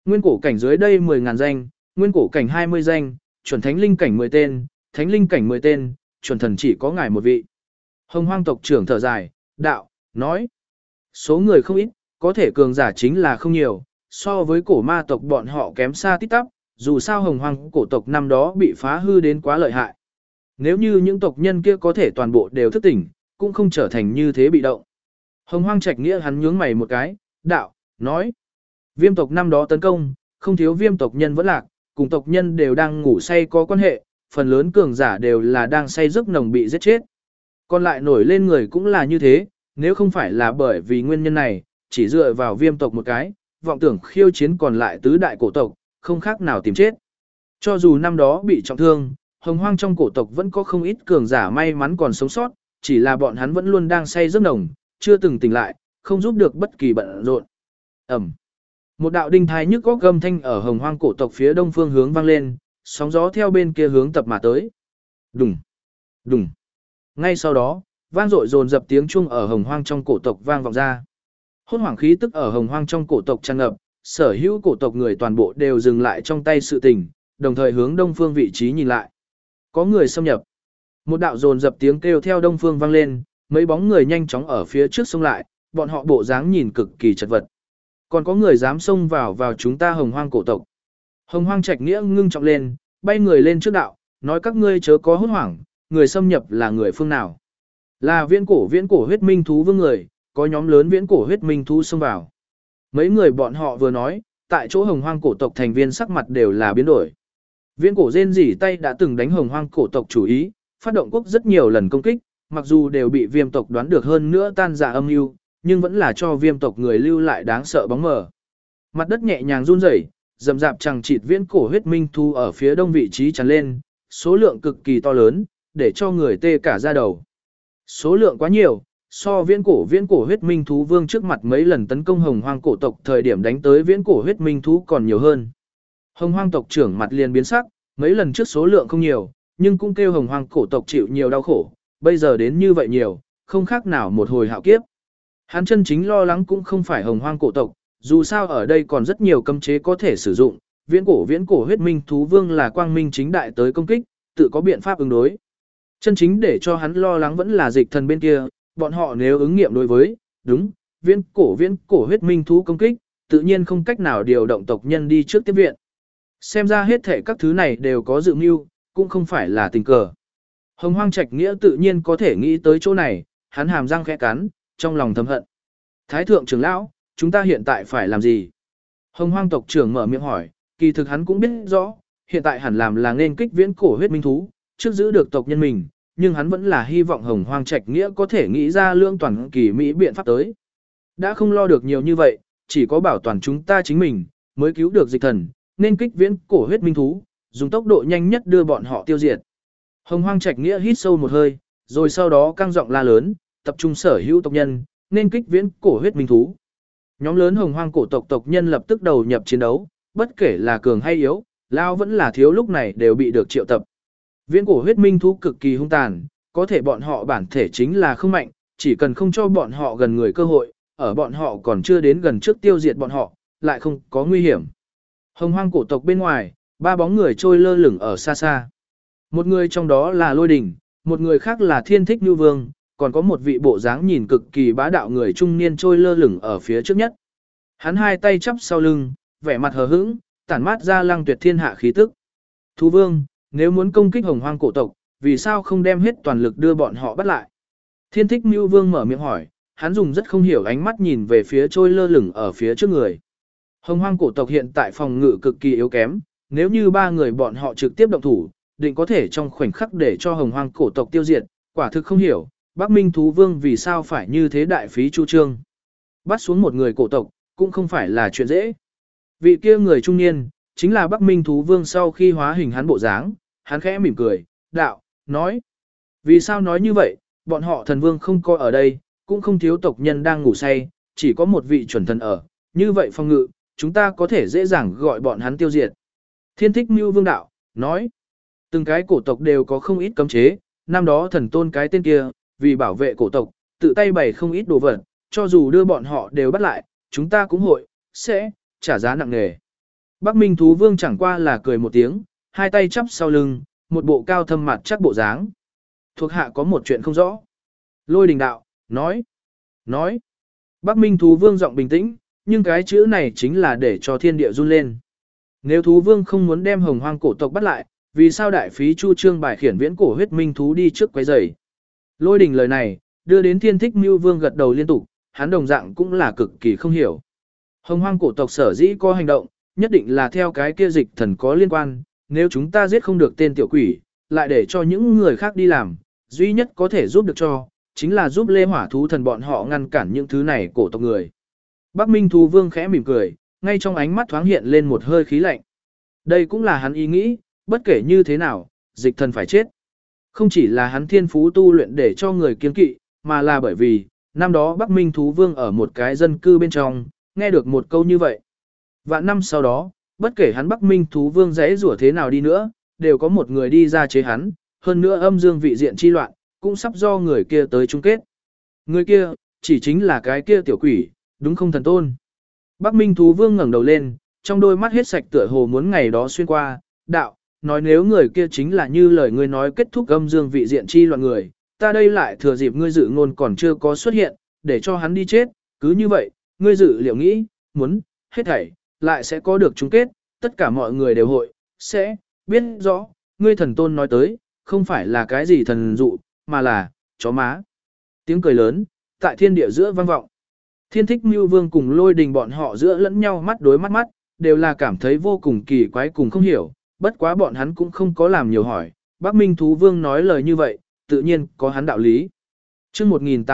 Nguyên cổ cảnh dưới đây 10.000 danh, nguyên cổ cảnh 20 danh, chuẩn thánh linh cảnh 10 tên, thánh linh cảnh 10 tên, chuẩn thần chỉ có ngài một vị. Hồng Hoang tộc trưởng thở dài, đạo, nói. Số người không ít, có thể cường giả chính là không nhiều, so với cổ ma tộc bọn họ kém xa tít tắp, dù sao Hồng Hoang cổ tộc năm đó bị phá hư đến quá lợi hại. Nếu như những tộc nhân kia có thể toàn bộ đều thức tỉnh, cũng không trở thành như thế bị động. Hồng Hoang Trạch Nghĩa hắn nhướng mày một cái, đạo, nói. Viêm tộc năm đó tấn công, không thiếu viêm tộc nhân vẫn lạc, cùng tộc nhân đều đang ngủ say có quan hệ, phần lớn cường giả đều là đang say giấc nồng bị giết chết. Còn lại nổi lên người cũng là như thế, nếu không phải là bởi vì nguyên nhân này, chỉ dựa vào viêm tộc một cái, vọng tưởng khiêu chiến còn lại tứ đại cổ tộc, không khác nào tìm chết. Cho dù năm đó bị trọng thương, Hồng Hoang trong cổ tộc vẫn có không ít cường giả may mắn còn sống sót, chỉ là bọn hắn vẫn luôn đang say giấc nồng, chưa từng tỉnh lại, không giúp được bất kỳ bận rộn. Ẩm. Một đạo đinh thai nhức góc gầm thanh ở Hồng Hoang cổ tộc phía đông phương hướng vang lên, sóng gió theo bên kia hướng tập mà tới. Đùng, đùng. Ngay sau đó, vang dội dồn dập tiếng chuông ở Hồng Hoang trong cổ tộc vang vọng ra. Hốt hoảng khí tức ở Hồng Hoang trong cổ tộc tràn ngập, sở hữu cổ tộc người toàn bộ đều dừng lại trong tay sự tình, đồng thời hướng đông phương vị trí nhìn lại. Có người xâm nhập. Một đạo dồn dập tiếng kêu theo đông phương vang lên, mấy bóng người nhanh chóng ở phía trước xông lại, bọn họ bộ dáng nhìn cực kỳ chật vật. Còn có người dám xông vào chúng ta Hồng Hoang cổ tộc. Hồng Hoang Trạch Nghĩa ngưng trọng lên, bay người lên trước đạo, nói các ngươi chớ có hốt hoảng, người xâm nhập là người phương nào? Là viễn cổ huyết minh thú vương người, có nhóm lớn viễn cổ huyết minh thú xông vào. Mấy người bọn họ vừa nói, tại chỗ Hồng Hoang cổ tộc thành viên sắc mặt đều là biến đổi. Viễn cổ rên rỉ tay đã từng đánh Hồng Hoang cổ tộc chủ ý, phát động quốc rất nhiều lần công kích, mặc dù đều bị viêm tộc đoán được hơn nữa tan rã âm mưu, nhưng vẫn là cho viêm tộc người lưu lại đáng sợ bóng mờ. Mặt đất nhẹ nhàng run rẩy, rậm rạp chằng chịt viễn cổ huyết minh thú ở phía đông vị trí tràn lên, số lượng cực kỳ to lớn, để cho người tê cả da đầu. Số lượng quá nhiều, so viễn cổ huyết minh thú vương trước mặt mấy lần tấn công Hồng Hoang cổ tộc thời điểm đánh tới viễn cổ huyết minh thú còn nhiều hơn. Hồng Hoang tộc trưởng mặt liền biến sắc, mấy lần trước số lượng không nhiều, nhưng cũng kêu Hồng Hoang cổ tộc chịu nhiều đau khổ, bây giờ đến như vậy nhiều, không khác nào một hồi hạo kiếp. Hắn chân chính lo lắng cũng không phải Hồng Hoang cổ tộc, dù sao ở đây còn rất nhiều cấm chế có thể sử dụng, viễn cổ huyết minh thú vương là quang minh chính đại tới công kích, tự có biện pháp ứng đối. Chân chính để cho hắn lo lắng vẫn là dịch thần bên kia, bọn họ nếu ứng nghiệm đối với, đúng, viễn cổ huyết minh thú công kích, tự nhiên không cách nào điều động tộc nhân đi trước tiếp viện. Xem ra hết thể các thứ này đều có dự mưu, cũng không phải là tình cờ. Hồng Hoang Trạch Nghĩa tự nhiên có thể nghĩ tới chỗ này, hắn hàm răng khẽ cắn, trong lòng thầm hận. Thái thượng trưởng lão, chúng ta hiện tại phải làm gì? Hồng Hoang tộc trưởng mở miệng hỏi, kỳ thực hắn cũng biết rõ, hiện tại hẳn làm là nên kích viễn cổ huyết minh thú, trước giữ được tộc nhân mình, nhưng hắn vẫn là hy vọng Hồng Hoang Trạch Nghĩa có thể nghĩ ra lương toàn kỳ mỹ biện pháp tới. Đã không lo được nhiều như vậy, chỉ có bảo toàn chúng ta chính mình, mới cứu được dịch thần, nên kích viễn cổ huyết minh thú, dùng tốc độ nhanh nhất đưa bọn họ tiêu diệt. Hồng Hoang Trạch Nghĩa hít sâu một hơi, rồi sau đó căng giọng la lớn, tập trung sở hữu tộc nhân, nên kích viễn cổ huyết minh thú. Nhóm lớn Hồng Hoang cổ tộc tộc nhân lập tức đầu nhập chiến đấu, bất kể là cường hay yếu, lao vẫn là thiếu lúc này đều bị được triệu tập. Viễn cổ huyết minh thú cực kỳ hung tàn, có thể bọn họ bản thể chính là không mạnh, chỉ cần không cho bọn họ gần người cơ hội, ở bọn họ còn chưa đến gần trước tiêu diệt bọn họ, lại không có nguy hiểm. Hồng Hoang cổ tộc bên ngoài, ba bóng người trôi lơ lửng ở xa xa. Một người trong đó là Lôi Đình, một người khác là Thiên Thích Nhu Vương, còn có một vị bộ dáng nhìn cực kỳ bá đạo người trung niên trôi lơ lửng ở phía trước nhất. Hắn hai tay chắp sau lưng, vẻ mặt hờ hững, tản mát ra lăng tuyệt thiên hạ khí tức. Thú Vương, nếu muốn công kích Hồng Hoang cổ tộc, vì sao không đem hết toàn lực đưa bọn họ bắt lại? Thiên Thích Nhu Vương mở miệng hỏi, hắn dùng rất không hiểu ánh mắt nhìn về phía trôi lơ lửng ở phía trước người. Hồng Hoang cổ tộc hiện tại phòng ngự cực kỳ yếu kém, nếu như ba người bọn họ trực tiếp động thủ, định có thể trong khoảnh khắc để cho Hồng Hoang cổ tộc tiêu diệt, quả thực không hiểu, Bắc Minh Thú Vương vì sao phải như thế đại phí chu trương. Bắt xuống một người cổ tộc, cũng không phải là chuyện dễ. Vị kia người trung niên, chính là Bắc Minh Thú Vương sau khi hóa hình hắn bộ dáng, hắn khẽ mỉm cười, đạo, nói. Vì sao nói như vậy, bọn họ thần vương không coi ở đây, cũng không thiếu tộc nhân đang ngủ say, chỉ có một vị chuẩn thần ở, như vậy phòng ngự, chúng ta có thể dễ dàng gọi bọn hắn tiêu diệt. Thiên Thích Nhu Vương đạo, nói. Từng cái cổ tộc đều có không ít cấm chế, năm đó thần tôn cái tên kia, vì bảo vệ cổ tộc, tự tay bày không ít đồ vật, cho dù đưa bọn họ đều bắt lại, chúng ta cũng sẽ trả giá nặng nề. Bắc Minh thú vương chẳng qua là cười một tiếng, hai tay chắp sau lưng, một bộ cao thâm mặt chắc bộ dáng. Thuộc hạ có một chuyện không rõ. Lôi đình đạo, nói. Bắc Minh thú vương giọng bình tĩnh, nhưng cái chữ này chính là để cho thiên địa run lên. Nếu thú vương không muốn đem hồng hoang cổ tộc bắt lại, vì sao đại phí chu trương bài khiển viễn cổ huyết minh thú đi trước quấy rầy? Lôi đình lời này, đưa đến thiên thích mưu vương gật đầu liên tục, hắn đồng dạng cũng là cực kỳ không hiểu. Hồng hoang cổ tộc sở dĩ có hành động, nhất định là theo cái kia dịch thần có liên quan, nếu chúng ta giết không được tên tiểu quỷ, lại để cho những người khác đi làm, duy nhất có thể giúp được cho, chính là giúp Lê Hỏa thú thần bọn họ ngăn cản những thứ này cổ tộc người. Bắc Minh thú vương khẽ mỉm cười, ngay trong ánh mắt thoáng hiện lên một hơi khí lạnh. Đây cũng là hắn ý nghĩ, bất kể như thế nào, dịch thần phải chết. Không chỉ là hắn thiên phú tu luyện để cho người kiên kỵ, mà là bởi vì, năm đó Bắc Minh thú vương ở một cái dân cư bên trong, nghe được một câu như vậy. Vạn năm sau đó, bất kể hắn Bắc Minh thú vương giãy rủa thế nào đi nữa, đều có một người đi ra chế hắn, hơn nữa âm dương vị diện chi loạn, cũng sắp do người kia tới chung kết. Người kia, chỉ chính là cái kia tiểu quỷ, đúng không thần tôn? Bắc Minh thú vương ngẩng đầu lên, trong đôi mắt hết sạch tựa hồ muốn ngày đó xuyên qua, đạo, nói nếu người kia chính là như lời ngươi nói kết thúc âm dương vị diện chi loạn người, ta đây lại thừa dịp ngươi dự ngôn còn chưa có xuất hiện, để cho hắn đi chết, cứ như vậy, ngươi dự liệu nghĩ, muốn, hết thảy, lại sẽ có được chung kết, tất cả mọi người đều hội, sẽ, biết rõ, ngươi thần tôn nói tới, không phải là cái gì thần dụ, mà là, chó má. Tiếng cười lớn, tại thiên địa giữa vang vọng. Thiên thích Mưu Vương cùng Lôi Đình bọn họ giữa lẫn nhau mắt đối mắt, đều là cảm thấy vô cùng kỳ quái cùng không hiểu, bất quá bọn hắn cũng không có làm nhiều hỏi, Bắc Minh thú vương nói lời như vậy, tự nhiên có hắn đạo lý. Chương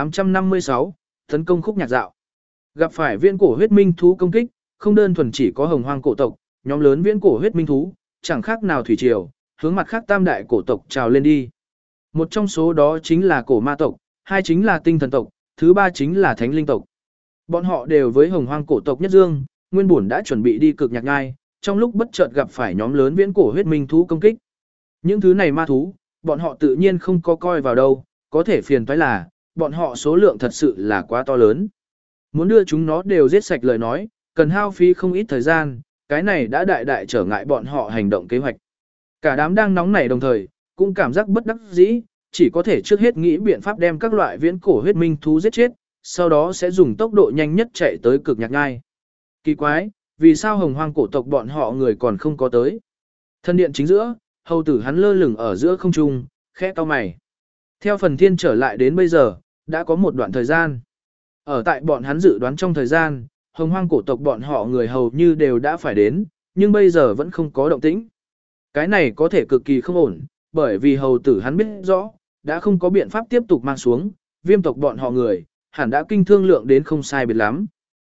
1856, tấn công khúc nhạc dạo. Gặp phải viễn cổ huyết minh thú công kích, không đơn thuần chỉ có hồng hoang cổ tộc, nhóm lớn viễn cổ huyết minh thú, chẳng khác nào thủy triều, hướng mặt khác tam đại cổ tộc trào lên đi. Một trong số đó chính là cổ ma tộc, hai chính là tinh thần tộc, thứ ba chính là thánh linh tộc. Bọn họ đều với hồng hoang cổ tộc nhất dương, nguyên bổn đã chuẩn bị đi cực nhạc ngai, trong lúc bất chợt gặp phải nhóm lớn viễn cổ huyết minh thú công kích. Những thứ này ma thú, bọn họ tự nhiên không có coi vào đâu, có thể phiền toái là, bọn họ số lượng thật sự là quá to lớn. Muốn đưa chúng nó đều giết sạch lời nói, cần hao phí không ít thời gian, cái này đã đại đại trở ngại bọn họ hành động kế hoạch. Cả đám đang nóng nảy đồng thời, cũng cảm giác bất đắc dĩ, chỉ có thể trước hết nghĩ biện pháp đem các loại viễn cổ huyết minh thú giết chết, sau đó sẽ dùng tốc độ nhanh nhất chạy tới cực nhạc ngai. Kỳ quái, vì sao hồng hoang cổ tộc bọn họ người còn không có tới? Thân điện chính giữa, hầu tử hắn lơ lửng ở giữa không trung, khẽ cau mày. Theo phần thiên trở lại đến bây giờ, đã có một đoạn thời gian. Ở tại bọn hắn dự đoán trong thời gian, hồng hoang cổ tộc bọn họ người hầu như đều đã phải đến, nhưng bây giờ vẫn không có động tĩnh. Cái này có thể cực kỳ không ổn, bởi vì hầu tử hắn biết rõ, đã không có biện pháp tiếp tục mang xuống, viêm tộc bọn họ người, hẳn đã kinh thương lượng đến không sai biệt lắm.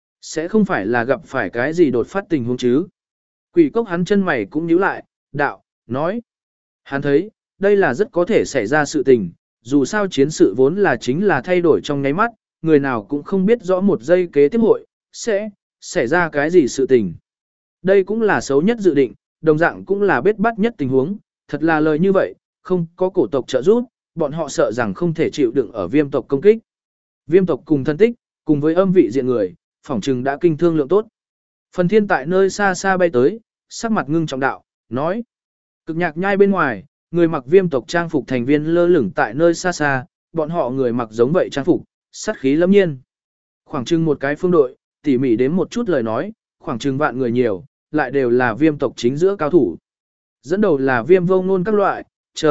Sẽ không phải là gặp phải cái gì đột phát tình huống chứ. Quỷ cốc hắn chân mày cũng nhíu lại, đạo, nói. Hắn thấy, đây là rất có thể xảy ra sự tình, dù sao chiến sự vốn là chính là thay đổi trong nháy mắt, người nào cũng không biết rõ một giây kế tiếp hội, sẽ xảy ra cái gì sự tình. Đây cũng là xấu nhất dự định, đồng dạng cũng là bết bắt nhất tình huống, thật là lời như vậy, không có cổ tộc trợ giúp, bọn họ sợ rằng không thể chịu đựng ở viêm tộc công kích. Viêm tộc cùng thân tích, cùng với âm vị diện người, phỏng chừng đã kinh thương lượng tốt. Phần thiên tại nơi xa xa bay tới, sắc mặt ngưng trọng đạo, nói. Cực nhạc nhai bên ngoài, người mặc viêm tộc trang phục thành viên lơ lửng tại nơi xa xa, bọn họ người mặc giống vậy trang phục, sát khí lâm nhiên. Khoảng chừng một cái phương đội, tỉ mỉ đến một chút lời nói, khoảng chừng vạn người nhiều, lại đều là viêm tộc chính giữa cao thủ. Dẫn đầu là viêm vô ngôn các loại,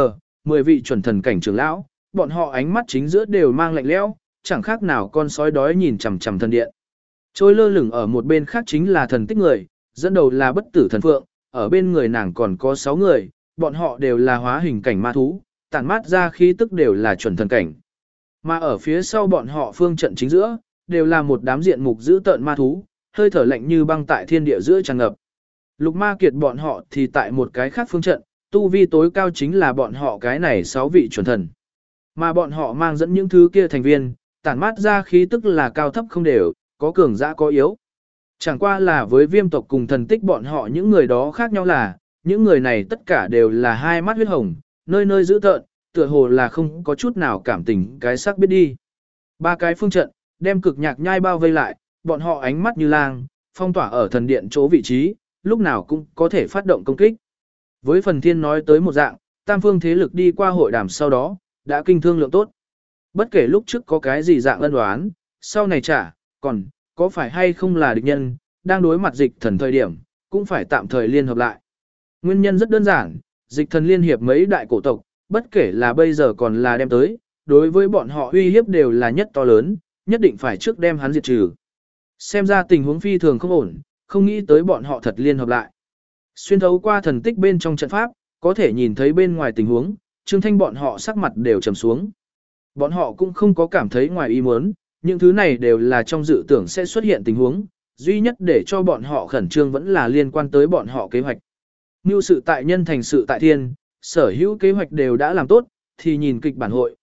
10 vị chuẩn thần cảnh trưởng lão, bọn họ ánh mắt chính giữa đều mang lạnh lẽo, chẳng khác nào con sói đói nhìn chằm chằm thần điện. Trôi lơ lửng ở một bên khác chính là thần tích người, dẫn đầu là bất tử thần phượng, ở bên người nàng còn có 6 người, bọn họ đều là hóa hình cảnh ma thú, tản mát ra khí tức đều là chuẩn thần cảnh. Mà ở phía sau bọn họ phương trận chính giữa, đều là một đám diện mục dữ tợn ma thú, hơi thở lạnh như băng tại thiên địa giữa tràn ngập. Lục ma kiệt bọn họ thì tại một cái khác phương trận, tu vi tối cao chính là bọn họ cái này 6 vị chuẩn thần. Mà bọn họ mang dẫn những thứ kia thành viên, tản mát ra khí tức là cao thấp không đều, có cường dã có yếu. Chẳng qua là với viêm tộc cùng thần tích bọn họ những người đó khác nhau là, những người này tất cả đều là hai mắt huyết hồng, nơi nơi dữ tợn, tựa hồ là không có chút nào cảm tình cái sắc biết đi. Ba cái phương trận, đem cực nhạc nhai bao vây lại, bọn họ ánh mắt như lang, phong tỏa ở thần điện chỗ vị trí, lúc nào cũng có thể phát động công kích. Với phần thiên nói tới một dạng, tam phương thế lực đi qua hội đàm sau đó, đã kinh thương lượng tốt. Bất kể lúc trước có cái gì dạng ân đoán, sau này trả, còn, có phải hay không là địch nhân, đang đối mặt dịch thần thời điểm, cũng phải tạm thời liên hợp lại. Nguyên nhân rất đơn giản, dịch thần liên hiệp mấy đại cổ tộc, bất kể là bây giờ còn là đem tới, đối với bọn họ uy hiếp đều là nhất to lớn, nhất định phải trước đem hắn diệt trừ. Xem ra tình huống phi thường không ổn, không nghĩ tới bọn họ thật liên hợp lại. Xuyên thấu qua thần tích bên trong trận pháp, có thể nhìn thấy bên ngoài tình huống, Trương Thanh bọn họ sắc mặt đều trầm xuống. Bọn họ cũng không có cảm thấy ngoài ý muốn, những thứ này đều là trong dự tưởng sẽ xuất hiện tình huống, duy nhất để cho bọn họ khẩn trương vẫn là liên quan tới bọn họ kế hoạch. Như sự tại nhân thành sự tại thiên, sở hữu kế hoạch đều đã làm tốt, thì nhìn kịch bản hội,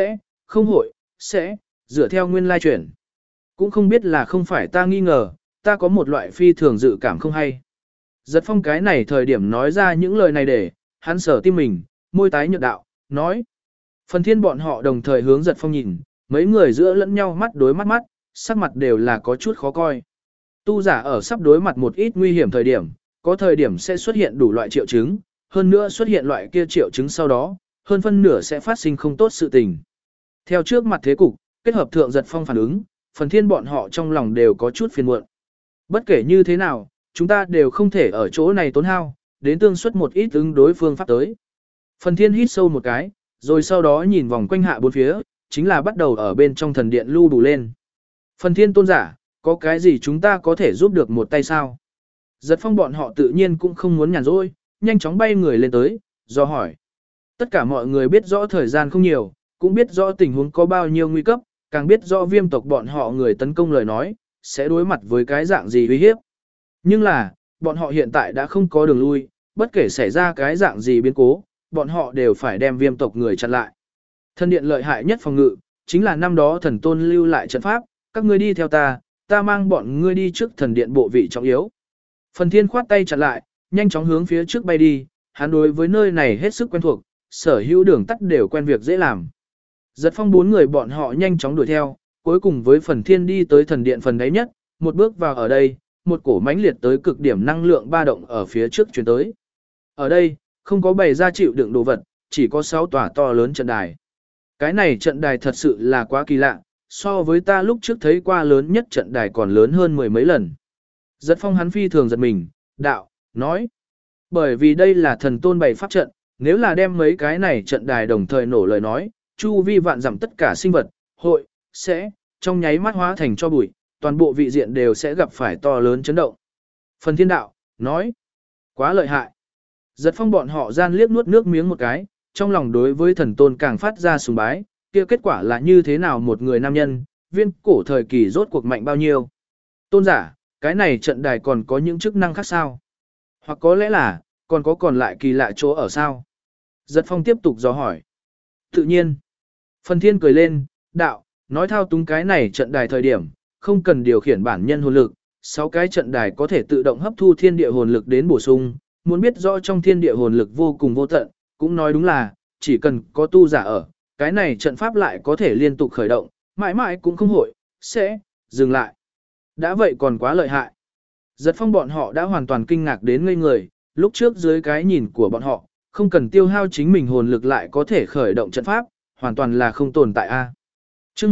sẽ, dựa theo nguyên lai chuyển. Cũng không biết là không phải ta nghi ngờ, ta có một loại phi thường dự cảm không hay. Giật Phong cái này thời điểm nói ra những lời này để, hắn sở tim mình, môi tái nhợt đạo, nói. Phần thiên bọn họ đồng thời hướng Giật Phong nhìn, mấy người giữa lẫn nhau mắt đối mắt, sắc mặt đều là có chút khó coi. Tu giả ở sắp đối mặt một ít nguy hiểm thời điểm, có thời điểm sẽ xuất hiện đủ loại triệu chứng, hơn nữa xuất hiện loại kia triệu chứng sau đó, hơn phân nửa sẽ phát sinh không tốt sự tình. Theo trước mặt thế cục, kết hợp thượng Giật Phong phản ứng, phần thiên bọn họ trong lòng đều có chút phiền muộn. Bất kể như thế nào, chúng ta đều không thể ở chỗ này tốn hao, đến tương suất một ít ứng đối phương pháp tới. Phần thiên hít sâu một cái, rồi sau đó nhìn vòng quanh hạ bốn phía, chính là bắt đầu ở bên trong thần điện lưu đủ lên. Phần thiên tôn giả, có cái gì chúng ta có thể giúp được một tay sao? Giật Phong bọn họ tự nhiên cũng không muốn nhàn rỗi, nhanh chóng bay người lên tới, do hỏi. Tất cả mọi người biết rõ thời gian không nhiều, cũng biết rõ tình huống có bao nhiêu nguy cấp, càng biết rõ viêm tộc bọn họ người tấn công lời nói, sẽ đối mặt với cái dạng gì uy hiếp. Nhưng là, bọn họ hiện tại đã không có đường lui, bất kể xảy ra cái dạng gì biến cố, bọn họ đều phải đem viêm tộc người chặn lại. Thần điện lợi hại nhất phòng ngự, chính là năm đó thần tôn lưu lại trận pháp, các ngươi đi theo ta, ta mang bọn ngươi đi trước thần điện bộ vị trọng yếu. Phần thiên khoát tay chặn lại, nhanh chóng hướng phía trước bay đi, hắn đối với nơi này hết sức quen thuộc, sở hữu đường tắt đều quen việc dễ làm. Giật Phong bốn người bọn họ nhanh chóng đuổi theo, cuối cùng với phần thiên đi tới thần điện phần đáy nhất, một bước vào ở đây, một cổ mãnh liệt tới cực điểm năng lượng ba động ở phía trước truyền tới. Ở đây, không có bày ra chịu đựng đồ vật, chỉ có 6 tòa to lớn trận đài. Cái này trận đài thật sự là quá kỳ lạ, so với ta lúc trước thấy qua lớn nhất trận đài còn lớn hơn mười mấy lần. Giật Phong hắn phi thường giật mình, đạo, nói. Bởi vì đây là thần tôn bày pháp trận, nếu là đem mấy cái này trận đài đồng thời nổ lời nói, chu vi vạn dặm tất cả sinh vật, hội, sẽ, trong nháy mắt hóa thành cho bụi, toàn bộ vị diện đều sẽ gặp phải to lớn chấn động. Phần thiên đạo, nói, quá lợi hại. Giật Phong bọn họ gian liếc nuốt nước miếng một cái, trong lòng đối với thần tôn càng phát ra sùng bái, kia kết quả là như thế nào một người nam nhân, viên cổ thời kỳ rốt cuộc mạnh bao nhiêu. Tôn giả, cái này trận đài còn có những chức năng khác sao? Hoặc có lẽ là, còn có còn lại kỳ lạ chỗ ở sao? Giật Phong tiếp tục dò hỏi. Tự nhiên. Phần thiên cười lên, đạo, nói thao túng cái này trận đài thời điểm, không cần điều khiển bản nhân hồn lực, 6 cái trận đài có thể tự động hấp thu thiên địa hồn lực đến bổ sung, muốn biết rõ trong thiên địa hồn lực vô cùng vô tận, cũng nói đúng là, chỉ cần có tu giả ở, cái này trận pháp lại có thể liên tục khởi động, mãi mãi cũng không hội, sẽ, dừng lại. Đã vậy còn quá lợi hại. Giật Phong bọn họ đã hoàn toàn kinh ngạc đến ngây người, lúc trước dưới cái nhìn của bọn họ, không cần tiêu hao chính mình hồn lực lại có thể khởi động trận pháp, hoàn toàn là không tồn tại a. Chương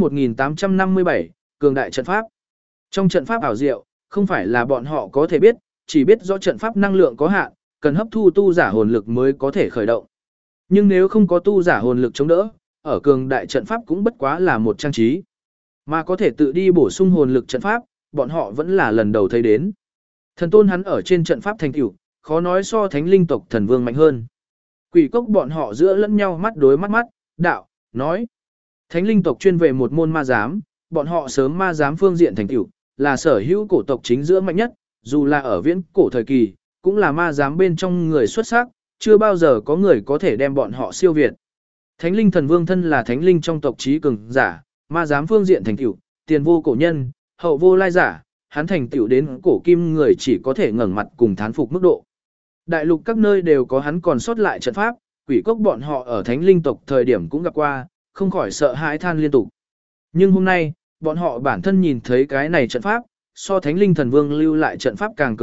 1857, cường đại trận pháp. Trong trận pháp ảo diệu, không phải là bọn họ có thể biết, chỉ biết rõ trận pháp năng lượng có hạn, cần hấp thu tu giả hồn lực mới có thể khởi động. Nhưng nếu không có tu giả hồn lực chống đỡ, ở cường đại trận pháp cũng bất quá là một trang trí. Mà có thể tự đi bổ sung hồn lực trận pháp, bọn họ vẫn là lần đầu thấy đến. Thần tôn hắn ở trên trận pháp thành tựu, khó nói so thánh linh tộc thần vương mạnh hơn. Quỷ cốc bọn họ giữa lẫn nhau mắt đối mắt, đạo, nói. Thánh linh tộc chuyên về một môn ma giám, bọn họ sớm ma giám phương diện thành tựu, là sở hữu cổ tộc chính giữa mạnh nhất, dù là ở viễn cổ thời kỳ, cũng là ma giám bên trong người xuất sắc, chưa bao giờ có người có thể đem bọn họ siêu việt. Thánh linh thần vương thân là thánh linh trong tộc trí cường giả, ma giám phương diện thành tựu, tiền vô cổ nhân, hậu vô lai giả, hắn thành tựu đến cổ kim người chỉ có thể ngẩng mặt cùng thán phục mức độ. Đại lục các nơi đều có hắn còn sót lại trận pháp, quỷ cốc bọn họ ở thánh linh tộc thời điểm cũng gặp qua, không khỏi sợ hãi than liên tục. Nhưng hôm nay, bọn họ bản thân nhìn thấy cái này trận pháp, so thánh linh thần vương lưu lại trận pháp càng cường đại,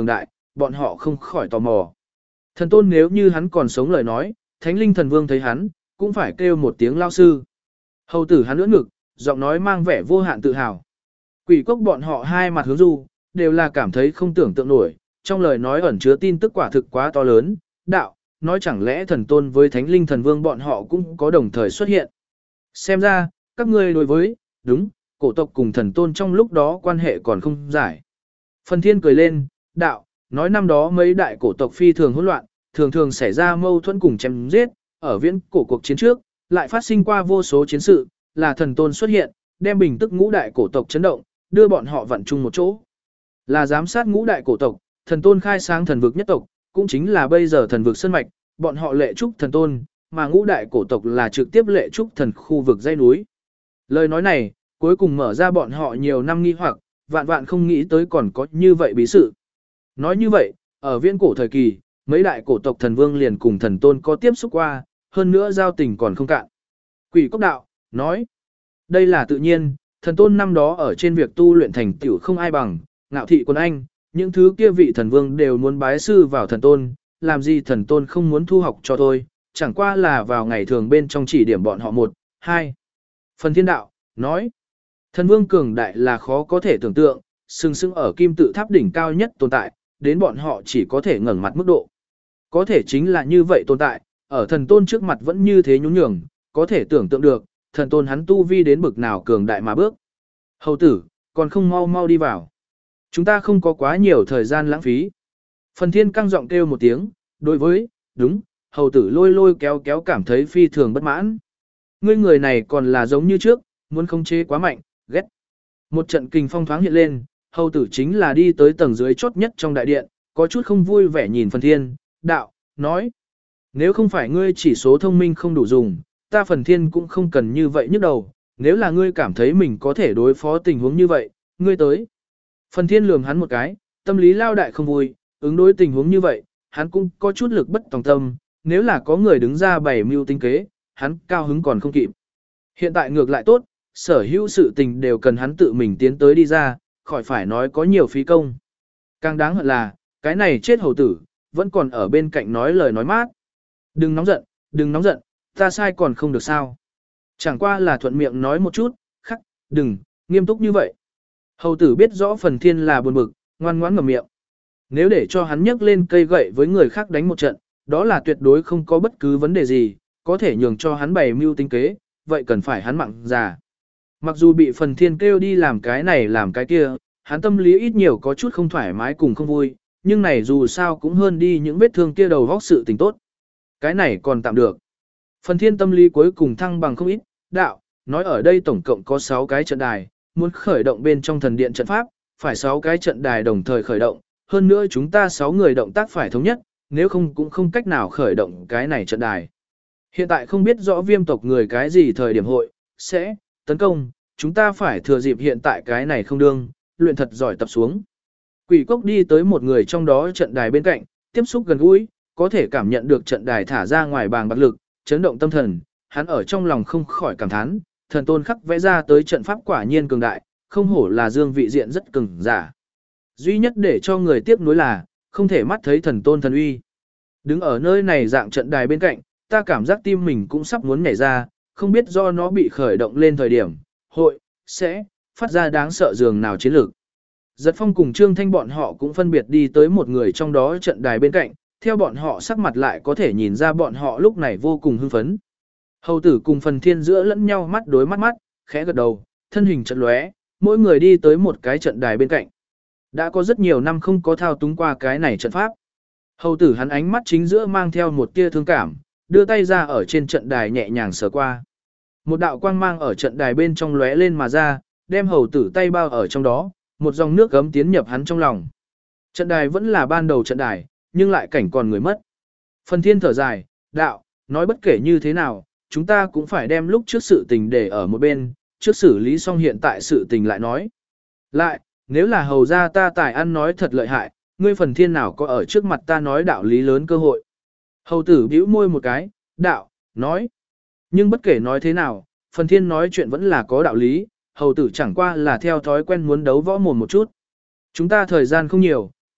bọn họ không khỏi tò mò. Thần tôn nếu như hắn còn sống lời nói, Thánh Linh Thần Vương thấy hắn, cũng phải kêu một tiếng lao sư. Hầu tử hắn ưỡn ngực, giọng nói mang vẻ vô hạn tự hào. Quỷ cốc bọn họ hai mặt hướng du, đều là cảm thấy không tưởng tượng nổi, trong lời nói ẩn chứa tin tức quả thực quá to lớn, đạo, nói chẳng lẽ thần tôn với Thánh Linh Thần Vương bọn họ cũng có đồng thời xuất hiện. Xem ra, các ngươi đối với, đúng, cổ tộc cùng thần tôn trong lúc đó quan hệ còn không giải. Phần Thiên cười lên, đạo, nói năm đó mấy đại cổ tộc phi thường hỗn loạn, thường thường xảy ra mâu thuẫn cùng chém giết, ở viễn cổ cuộc chiến trước, lại phát sinh qua vô số chiến sự, là thần tôn xuất hiện, đem bình tức ngũ đại cổ tộc chấn động, đưa bọn họ vặn chung một chỗ. Là giám sát ngũ đại cổ tộc, thần tôn khai sáng thần vực nhất tộc, cũng chính là bây giờ thần vực sơn mạch, bọn họ lệ trúc thần tôn, mà ngũ đại cổ tộc là trực tiếp lệ trúc thần khu vực dãy núi. Lời nói này, cuối cùng mở ra bọn họ nhiều năm nghi hoặc, vạn vạn không nghĩ tới còn có như vậy bí sự. Nói như vậy, ở viễn cổ thời kỳ, mấy đại cổ tộc thần vương liền cùng thần tôn có tiếp xúc qua, hơn nữa giao tình còn không cạn. Quỷ cốc đạo, nói, đây là tự nhiên, thần tôn năm đó ở trên việc tu luyện thành tiểu không ai bằng, ngạo thị quân anh, những thứ kia vị thần vương đều muốn bái sư vào thần tôn, làm gì thần tôn không muốn thu học cho tôi, chẳng qua là vào ngày thường bên trong chỉ điểm bọn họ 1, 2. Phần Thiên đạo, nói, thần vương cường đại là khó có thể tưởng tượng, sừng sững ở kim tự tháp đỉnh cao nhất tồn tại, đến bọn họ chỉ có thể ngẩng mặt mức độ. Có thể chính là như vậy tồn tại, ở thần tôn trước mặt vẫn như thế nhún nhường, có thể tưởng tượng được, thần tôn hắn tu vi đến bực nào cường đại mà bước. Hầu tử, còn không mau mau đi vào. Chúng ta không có quá nhiều thời gian lãng phí. Phần Thiên căng giọng kêu một tiếng, đối với, đúng, hầu tử lôi lôi kéo kéo cảm thấy phi thường bất mãn. Ngươi người này còn là giống như trước, muốn khống chế quá mạnh, ghét. Một trận kình phong thoáng hiện lên, hầu tử chính là đi tới tầng dưới chốt nhất trong đại điện, có chút không vui vẻ nhìn Phần Thiên, đạo, nói. Nếu không phải ngươi chỉ số thông minh không đủ dùng, ta Phần Thiên cũng không cần như vậy nhức đầu, nếu là ngươi cảm thấy mình có thể đối phó tình huống như vậy, ngươi tới. Phần Thiên lườm hắn một cái, tâm lý lao đại không vui, ứng đối tình huống như vậy, hắn cũng có chút lực bất tòng tâm, nếu là có người đứng ra bày mưu tính kế, hắn cao hứng còn không kịp. Hiện tại ngược lại tốt, sở hữu sự tình đều cần hắn tự mình tiến tới đi ra, khỏi phải nói có nhiều phí công. Càng đáng hận là, cái này chết hầu tử, vẫn còn ở bên cạnh nói lời nói mát. Đừng nóng giận, ta sai còn không được sao. Chẳng qua là thuận miệng nói một chút, khắc, đừng, nghiêm túc như vậy. Hầu tử biết rõ Phần Thiên là buồn bực, ngoan ngoãn ngậm miệng. Nếu để cho hắn nhấc lên cây gậy với người khác đánh một trận, đó là tuyệt đối không có bất cứ vấn đề gì, có thể nhường cho hắn bày mưu tính kế, vậy cần phải hắn mặn già. Mặc dù bị Phần Thiên kêu đi làm cái này làm cái kia, hắn tâm lý ít nhiều có chút không thoải mái cùng không vui, nhưng này dù sao cũng hơn đi những vết thương kia đầu vóc sự tình tốt. Cái này còn tạm được. Phần Thiên tâm lý cuối cùng thăng bằng không ít, đạo, nói ở đây tổng cộng có 6 cái trận đài, muốn khởi động bên trong thần điện trận pháp, phải 6 cái trận đài đồng thời khởi động, hơn nữa chúng ta 6 người động tác phải thống nhất, nếu không cũng không cách nào khởi động cái này trận đài. Hiện tại không biết rõ Viêm tộc người cái gì thời điểm hội, sẽ tấn công, chúng ta phải thừa dịp hiện tại cái này không đương, luyện thật giỏi tập xuống. Quỷ cốc đi tới một người trong đó trận đài bên cạnh, tiếp xúc gần gũi, có thể cảm nhận được trận đài thả ra ngoài bàng bạc lực, chấn động tâm thần, hắn ở trong lòng không khỏi cảm thán, thần tôn khắc vẽ ra tới trận pháp quả nhiên cường đại, không hổ là dương vị diện rất cường giả. Duy nhất để cho người tiếc nuối là, không thể mắt thấy thần tôn thần uy. Đứng ở nơi này dạng trận đài bên cạnh, ta cảm giác tim mình cũng sắp muốn nhảy ra, không biết do nó bị khởi động lên thời điểm, hội, sẽ, phát ra đáng sợ dường nào chiến lược. Giật Phong cùng Trương Thanh bọn họ cũng phân biệt đi tới một người trong đó trận đài bên cạnh, theo bọn họ sắc mặt lại có thể nhìn ra bọn họ lúc này vô cùng hưng phấn. Hầu tử cùng Phần Thiên giữa lẫn nhau mắt đối mắt, khẽ gật đầu, thân hình chợt lóe, mỗi người đi tới một cái trận đài bên cạnh. Đã có rất nhiều năm không có thao túng qua cái này trận pháp. Hầu tử hắn ánh mắt chính giữa mang theo một tia thương cảm, đưa tay ra ở trên trận đài nhẹ nhàng sờ qua. Một đạo quang mang ở trận đài bên trong lóe lên mà ra, đem hầu tử tay bao ở trong đó, một dòng nước gấm tiến nhập hắn trong lòng. Trận đài vẫn là ban đầu trận đài, nhưng lại cảnh còn người mất. Phần Thiên thở dài, đạo, nói bất kể như thế nào, chúng ta cũng phải đem lúc trước sự tình để ở một bên, trước xử lý xong hiện tại sự tình lại nói. Lại, nếu là hầu ra ta tài ăn nói thật lợi hại, ngươi Phần Thiên nào có ở trước mặt ta nói đạo lý lớn cơ hội. Hầu tử bĩu môi một cái, đạo, nói. Nhưng bất kể nói thế nào, Phần Thiên nói chuyện vẫn là có đạo lý, hầu tử chẳng qua là theo thói quen muốn đấu võ mồm một chút. Chúng ta thời gian không nhiều,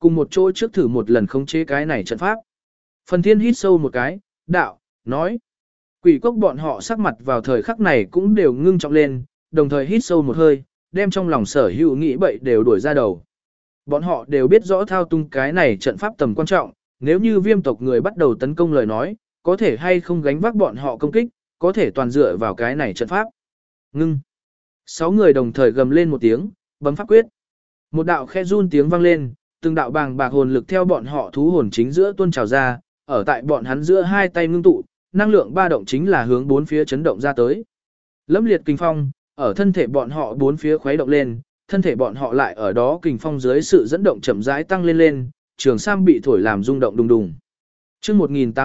cùng một chỗ trước thử một lần khống chế cái này trận pháp. Phần Thiên hít sâu một cái, đạo, nói. Quỷ cốc bọn họ sắc mặt vào thời khắc này cũng đều ngưng trọng lên, đồng thời hít sâu một hơi, đem trong lòng sở hữu nghĩ bậy đều đuổi ra đầu. Bọn họ đều biết rõ thao tung cái này trận pháp tầm quan trọng, nếu như Viêm tộc người bắt đầu tấn công lời nói, có thể hay không gánh vác bọn họ công kích, có thể toàn dựa vào cái này trận pháp. Ngưng. 6 người đồng thời gầm lên một tiếng, bấm pháp quyết. Một đạo khe run tiếng vang lên, từng đạo bàng bạc hồn lực theo bọn họ thú hồn chính giữa tuôn trào ra, ở tại bọn hắn giữa hai tay ngưng tụ, năng lượng ba động chính là hướng bốn phía chấn động ra tới. Lẫm liệt kinh phong, ở thân thể bọn họ bốn phía khuấy động lên, thân thể bọn họ lại ở đó kình phong dưới sự dẫn động chậm rãi tăng lên lên, trường sam bị thổi làm rung động đùng đùng. Chương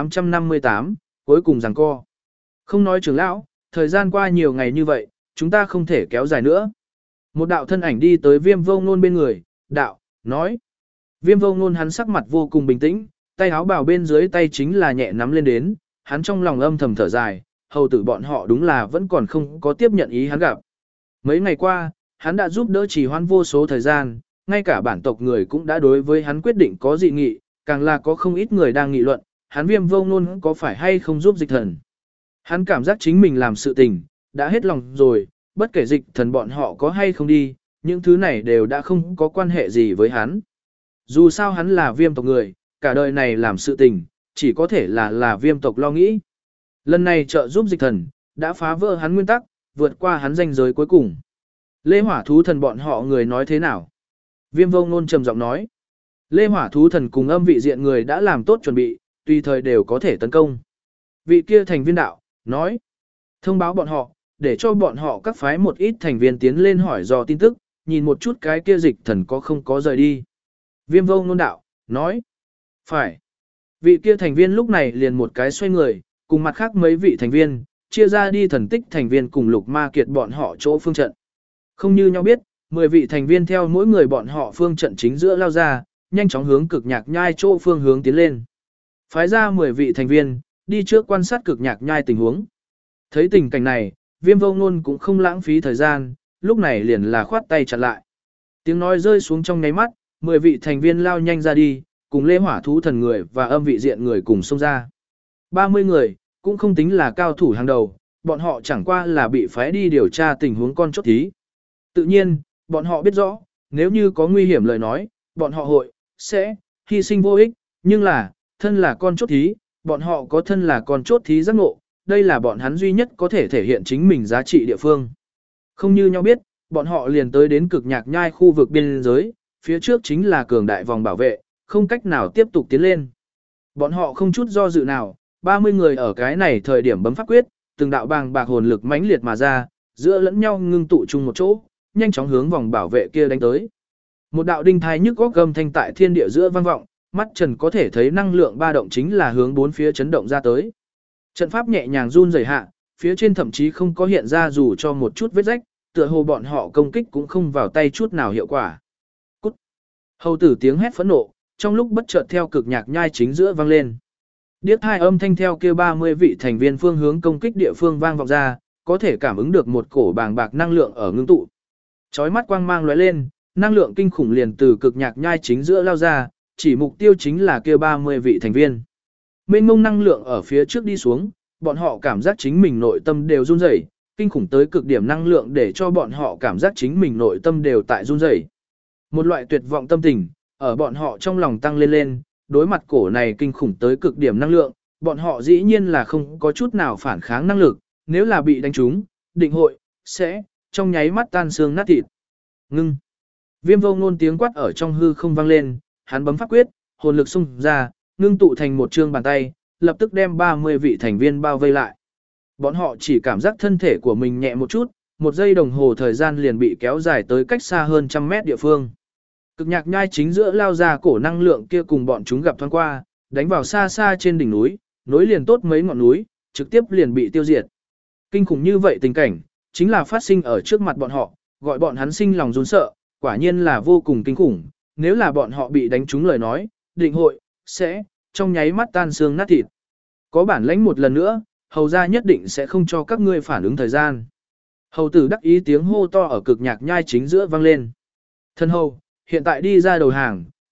1858, cuối cùng giằng co. Không nói trưởng lão, thời gian qua nhiều ngày như vậy, chúng ta không thể kéo dài nữa. Một đạo thân ảnh đi tới Viêm Vô Ngôn bên người, đạo, nói. Viêm Vô Ngôn hắn sắc mặt vô cùng bình tĩnh, tay áo bào bên dưới tay chính là nhẹ nắm lên đến, hắn trong lòng âm thầm thở dài, hầu tử bọn họ đúng là vẫn còn không có tiếp nhận ý hắn gặp. Mấy ngày qua, hắn đã giúp đỡ trì hoãn vô số thời gian, ngay cả bản tộc người cũng đã đối với hắn quyết định có dị nghị, càng là có không ít người đang nghị luận, hắn Viêm Vô Ngôn có phải hay không giúp dịch thần. Hắn cảm giác chính mình làm sự tình, đã hết lòng rồi, bất kể dịch thần bọn họ có hay không đi, những thứ này đều đã không có quan hệ gì với hắn. Dù sao hắn là Viêm tộc người, cả đời này làm sự tình, chỉ có thể là Viêm tộc lo nghĩ. Lần này trợ giúp dịch thần, đã phá vỡ hắn nguyên tắc, vượt qua hắn ranh giới cuối cùng. Lê Hỏa thú thần bọn họ người nói thế nào? Viêm Vô Ngôn trầm giọng nói. Lê Hỏa thú thần cùng âm vị diện người đã làm tốt chuẩn bị, tùy thời đều có thể tấn công. Vị kia thành viên đạo, nói. Thông báo bọn họ, để cho bọn họ các phái một ít thành viên tiến lên hỏi dò tin tức, nhìn một chút cái kia dịch thần có không có rời đi. Viêm Vô Ngôn đạo, nói. Phải. Vị kia thành viên lúc này liền một cái xoay người, cùng mặt khác mấy vị thành viên, chia ra đi thần tích thành viên cùng Lục Ma Kiệt bọn họ chỗ phương trận. Không như nhau biết, 10 vị thành viên theo mỗi người bọn họ phương trận chính giữa lao ra, nhanh chóng hướng Cực Nhạc Nhai chỗ phương hướng tiến lên. Phái ra 10 vị thành viên, đi trước quan sát Cực Nhạc Nhai tình huống. Thấy tình cảnh này, Viêm Vô Ngôn cũng không lãng phí thời gian, lúc này liền là khoát tay chặn lại. Tiếng nói rơi xuống trong nháy mắt, 10 vị thành viên lao nhanh ra đi, cùng Lê Hỏa thú thần người và âm vị diện người cùng xông ra. 30 người, cũng không tính là cao thủ hàng đầu, bọn họ chẳng qua là bị phái đi điều tra tình huống con chốt thí. Tự nhiên, bọn họ biết rõ, nếu như có nguy hiểm lời nói, bọn họ sẽ hy sinh vô ích, nhưng là, thân là con chốt thí, bọn họ có thân là con chốt thí giác ngộ, đây là bọn hắn duy nhất có thể thể hiện chính mình giá trị địa phương. Không như nhau biết, bọn họ liền tới đến Cực Nhạc Nhai khu vực biên giới, phía trước chính là cường đại vòng bảo vệ, không cách nào tiếp tục tiến lên. Bọn họ không chút do dự nào, 30 người ở cái này thời điểm bấm pháp quyết, từng đạo bàng bạc hồn lực mãnh liệt mà ra, giữa lẫn nhau ngưng tụ chung một chỗ, nhanh chóng hướng vòng bảo vệ kia đánh tới. Một đạo đinh thai nhức góc gầm thanh tại thiên địa giữa vang vọng, mắt trần có thể thấy năng lượng ba động chính là hướng bốn phía chấn động ra tới. Trận pháp nhẹ nhàng run rẩy hạ, phía trên thậm chí không có hiện ra dù cho một chút vết rách, tựa hồ bọn họ công kích cũng không vào tay chút nào hiệu quả. Cút! Hầu tử tiếng hét phẫn nộ, trong lúc bất chợt theo Cực Nhạc Nhai chính giữa vang lên. Điếc hai âm thanh theo kia 30 vị thành viên phương hướng công kích địa phương vang vọng ra, có thể cảm ứng được một cổ bàng bạc năng lượng ở ngưng tụ. Chói mắt quang mang lóe lên, năng lượng kinh khủng liền từ Cực Nhạc Nhai chính giữa lao ra, chỉ mục tiêu chính là kia 30 vị thành viên. Mênh mông năng lượng ở phía trước đi xuống, bọn họ cảm giác chính mình nội tâm đều run rẩy, kinh khủng tới cực điểm năng lượng để cho bọn họ cảm giác chính mình nội tâm đều tại run rẩy. Một loại tuyệt vọng tâm tình, ở bọn họ trong lòng tăng lên lên, đối mặt cổ này kinh khủng tới cực điểm năng lượng, bọn họ dĩ nhiên là không có chút nào phản kháng năng lực, nếu là bị đánh trúng, định hội, sẽ, trong nháy mắt tan xương nát thịt. Ngưng. Viêm Vô Ngôn tiếng quát ở trong hư không vang lên, hắn bấm pháp quyết, hồn lực xung ra, ngưng tụ thành một trương bàn tay, lập tức đem 30 vị thành viên bao vây lại. Bọn họ chỉ cảm giác thân thể của mình nhẹ một chút, một giây đồng hồ thời gian liền bị kéo dài tới cách xa hơn trăm mét địa phương. Cực Nhạc Nhai chính giữa lao ra cổ năng lượng kia cùng bọn chúng gặp thoáng qua, đánh vào xa xa trên đỉnh núi, nối liền tốt mấy ngọn núi, trực tiếp liền bị tiêu diệt. Kinh khủng như vậy tình cảnh, chính là phát sinh ở trước mặt bọn họ, gọi bọn hắn sinh lòng run sợ, quả nhiên là vô cùng kinh khủng, nếu là bọn họ bị đánh trúng lời nói, định hội, sẽ, trong nháy mắt tan xương nát thịt. Có bản lãnh một lần nữa, hầu ra nhất định sẽ không cho các ngươi phản ứng thời gian. Hầu tử đắc ý tiếng hô to ở Cực Nhạc Nhai chính giữa vang lên. Thân hầu, hiện tại đi ra đầu hàng,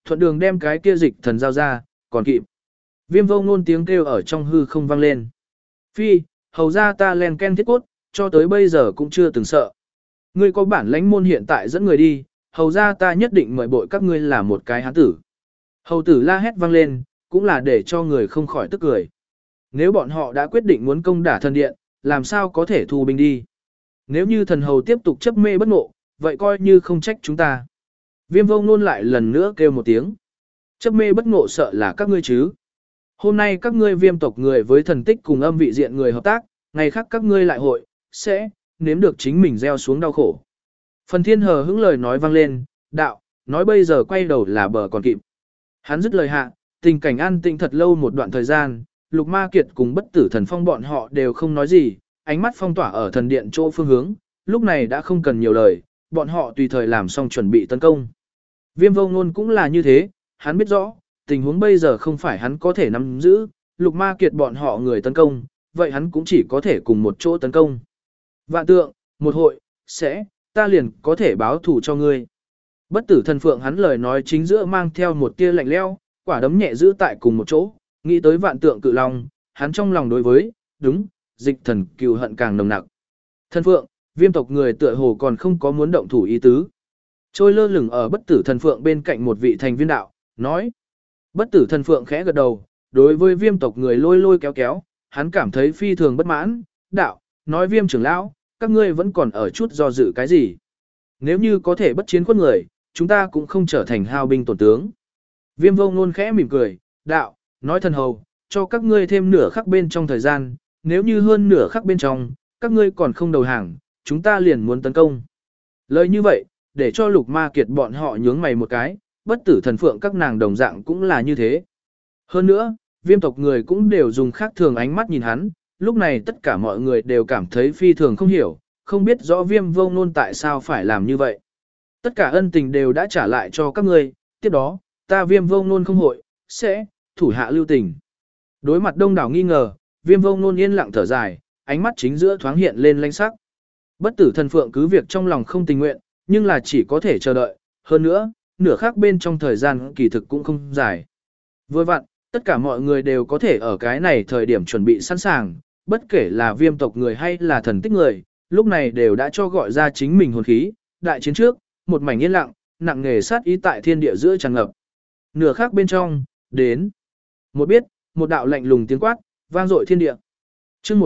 thuận đường đem cái kia dịch thần giao ra, còn kịp. Viêm vô ngôn tiếng kêu ở trong hư không vang lên. Phi, hầu ra ta len ken thiết cốt, cho tới bây giờ cũng chưa từng sợ. Ngươi có bản lãnh môn hiện tại dẫn người đi, hầu ra ta nhất định mời bội các ngươi là một cái hán tử. Hầu tử la hét vang lên, cũng là để cho người không khỏi tức cười. Nếu bọn họ đã quyết định muốn công đả thần điện, làm sao có thể thu binh đi. Nếu như thần hầu tiếp tục chấp mê bất ngộ, vậy coi như không trách chúng ta. Viêm vô ngôn lại lần nữa kêu một tiếng. Chấp mê bất ngộ sợ là các ngươi chứ. Hôm nay các ngươi viêm tộc người với thần tích cùng âm vị diện người hợp tác, ngày khác các ngươi lại hội, sẽ, nếm được chính mình gieo xuống đau khổ. Phần thiên hờ hững lời nói vang lên, đạo, nói bây giờ quay đầu là bờ còn kịp. Hắn dứt lời hạ, tình cảnh an tĩnh thật lâu một đoạn thời gian, Lục Ma Kiệt cùng bất tử thần phong bọn họ đều không nói gì, ánh mắt phong tỏa ở thần điện chỗ phương hướng, lúc này đã không cần nhiều lời, bọn họ tùy thời làm xong chuẩn bị tấn công. Viêm vô ngôn cũng là như thế, hắn biết rõ, tình huống bây giờ không phải hắn có thể nắm giữ, Lục Ma Kiệt bọn họ người tấn công, vậy hắn cũng chỉ có thể cùng một chỗ tấn công. Vạn tượng, một hội, sẽ, ta liền có thể báo thù cho ngươi. Bất tử thần phượng hắn lời nói chính giữa mang theo một tia lạnh lẽo, quả đấm nhẹ giữ tại cùng một chỗ, nghĩ tới vạn tượng cự long, hắn trong lòng đối với, đúng, dịch thần cừu hận càng nồng nặc. Thần phượng, viêm tộc người tựa hồ còn không có muốn động thủ ý tứ. Trôi lơ lửng ở bất tử thần phượng bên cạnh một vị thành viên đạo, nói. Bất tử thần phượng khẽ gật đầu, đối với viêm tộc người lôi lôi kéo kéo, hắn cảm thấy phi thường bất mãn, đạo, nói viêm trưởng lão, các ngươi vẫn còn ở chút do dự cái gì. Nếu như có thể bất chiến khuất người, chúng ta cũng không trở thành hao binh tổn tướng. Viêm vô ngôn khẽ mỉm cười, đạo, nói thần hầu, cho các ngươi thêm nửa khắc bên trong thời gian, nếu như hơn nửa khắc bên trong, các ngươi còn không đầu hàng, chúng ta liền muốn tấn công. Lời như vậy, để cho Lục Ma Kiệt bọn họ nhướng mày một cái, bất tử thần phượng các nàng đồng dạng cũng là như thế. Hơn nữa, viêm tộc người cũng đều dùng khác thường ánh mắt nhìn hắn, lúc này tất cả mọi người đều cảm thấy phi thường không hiểu, không biết rõ viêm vô ngôn tại sao phải làm như vậy. Tất cả ân tình đều đã trả lại cho các ngươi, tiếp đó, ta viêm vô ngôn không hội, sẽ, thủ hạ lưu tình. Đối mặt đông đảo nghi ngờ, viêm vô ngôn yên lặng thở dài, ánh mắt chính giữa thoáng hiện lên lãnh sắc. Bất tử thần phượng cứ việc trong lòng không tình nguyện, nhưng là chỉ có thể chờ đợi, hơn nữa, nửa khác bên trong thời gian kỳ thực cũng không dài. Vừa vặn, tất cả mọi người đều có thể ở cái này thời điểm chuẩn bị sẵn sàng, bất kể là viêm tộc người hay là thần tích người, lúc này đều đã cho gọi ra chính mình hồn khí, đại chiến trước, một mảnh yên lặng, nặng nề sát ý tại thiên địa giữa tràn ngập. Nửa khác bên trong, đến. Một biết, một đạo lạnh lùng tiếng quát, vang dội thiên địa. Chương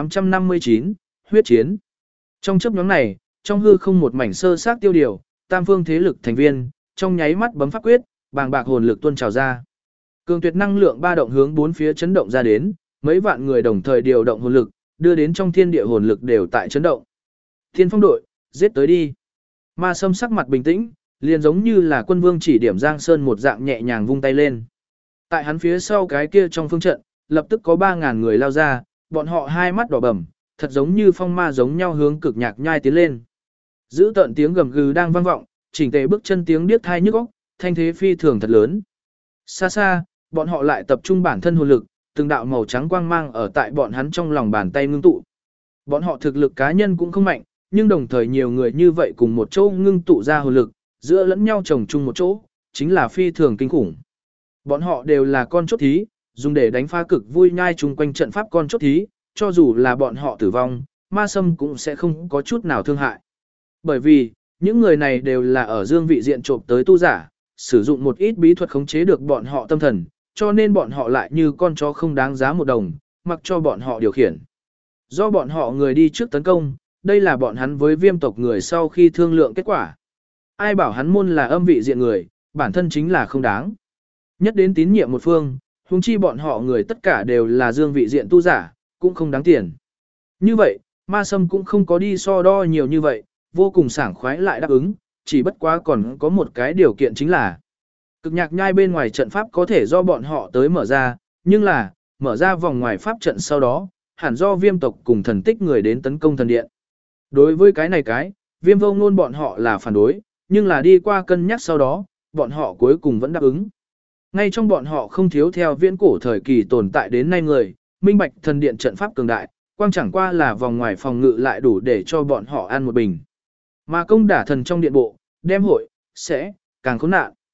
1859, huyết chiến. Trong chớp nhoáng này, trong hư không một mảnh sơ sát tiêu điều, tam phương thế lực thành viên, trong nháy mắt bấm pháp quyết, bàng bạc hồn lực tuôn trào ra. Cường tuyệt năng lượng ba động hướng bốn phía chấn động ra đến, mấy vạn người đồng thời điều động hồn lực, đưa đến trong thiên địa hồn lực đều tại chấn động. Thiên Phong đội, giết tới đi. Ma Sâm sắc mặt bình tĩnh, liền giống như là quân vương chỉ điểm Giang Sơn một dạng nhẹ nhàng vung tay lên. Tại hắn phía sau cái kia trong phương trận, lập tức có 3000 người lao ra, bọn họ hai mắt đỏ bầm, thật giống như phong ma giống nhau hướng cực nhạc nhai tiến lên. Giữ tận tiếng gầm gừ đang vang vọng, chỉnh tề bước chân tiếng điếc tai nhức óc, thanh thế phi thường thật lớn. Xa xa, bọn họ lại tập trung bản thân hồn lực, từng đạo màu trắng quang mang ở tại bọn hắn trong lòng bàn tay ngưng tụ. Bọn họ thực lực cá nhân cũng không mạnh, nhưng đồng thời nhiều người như vậy cùng một chỗ ngưng tụ ra hồn lực, giữa lẫn nhau chồng chung một chỗ, chính là phi thường kinh khủng. Bọn họ đều là con chốt thí, dùng để đánh phá cực vui nhai chung quanh trận pháp con chốt thí, cho dù là bọn họ tử vong, Ma Sâm cũng sẽ không có chút nào thương hại. Bởi vì, những người này đều là ở dương vị diện trộm tới tu giả, sử dụng một ít bí thuật khống chế được bọn họ tâm thần, cho nên bọn họ lại như con chó không đáng giá một đồng, mặc cho bọn họ điều khiển. Do bọn họ người đi trước tấn công, đây là bọn hắn với viêm tộc người sau khi thương lượng kết quả. Ai bảo hắn môn là âm vị diện người, bản thân chính là không đáng. Nhất đến tín nhiệm một phương, huống chi bọn họ người tất cả đều là dương vị diện tu giả, cũng không đáng tiền. Như vậy, Ma Sâm cũng không có đi so đo nhiều như vậy, vô cùng sảng khoái lại đáp ứng, chỉ bất quá còn có một cái điều kiện chính là cực nhạc nhai bên ngoài trận pháp có thể do bọn họ tới mở ra, nhưng là, mở ra vòng ngoài pháp trận sau đó, hẳn do viêm tộc cùng thần tích người đến tấn công thần điện. Đối với cái này viêm vô ngôn bọn họ là phản đối, nhưng là đi qua cân nhắc sau đó, bọn họ cuối cùng vẫn đáp ứng. Ngay trong bọn họ không thiếu theo viễn cổ thời kỳ tồn tại đến nay người, minh bạch thần điện trận pháp cường đại, quang chẳng qua là vòng ngoài phòng ngự lại đủ để cho bọn họ ăn một bình. Mà công đả thần trong điện bộ, đem hội, sẽ, càng khốn nạn.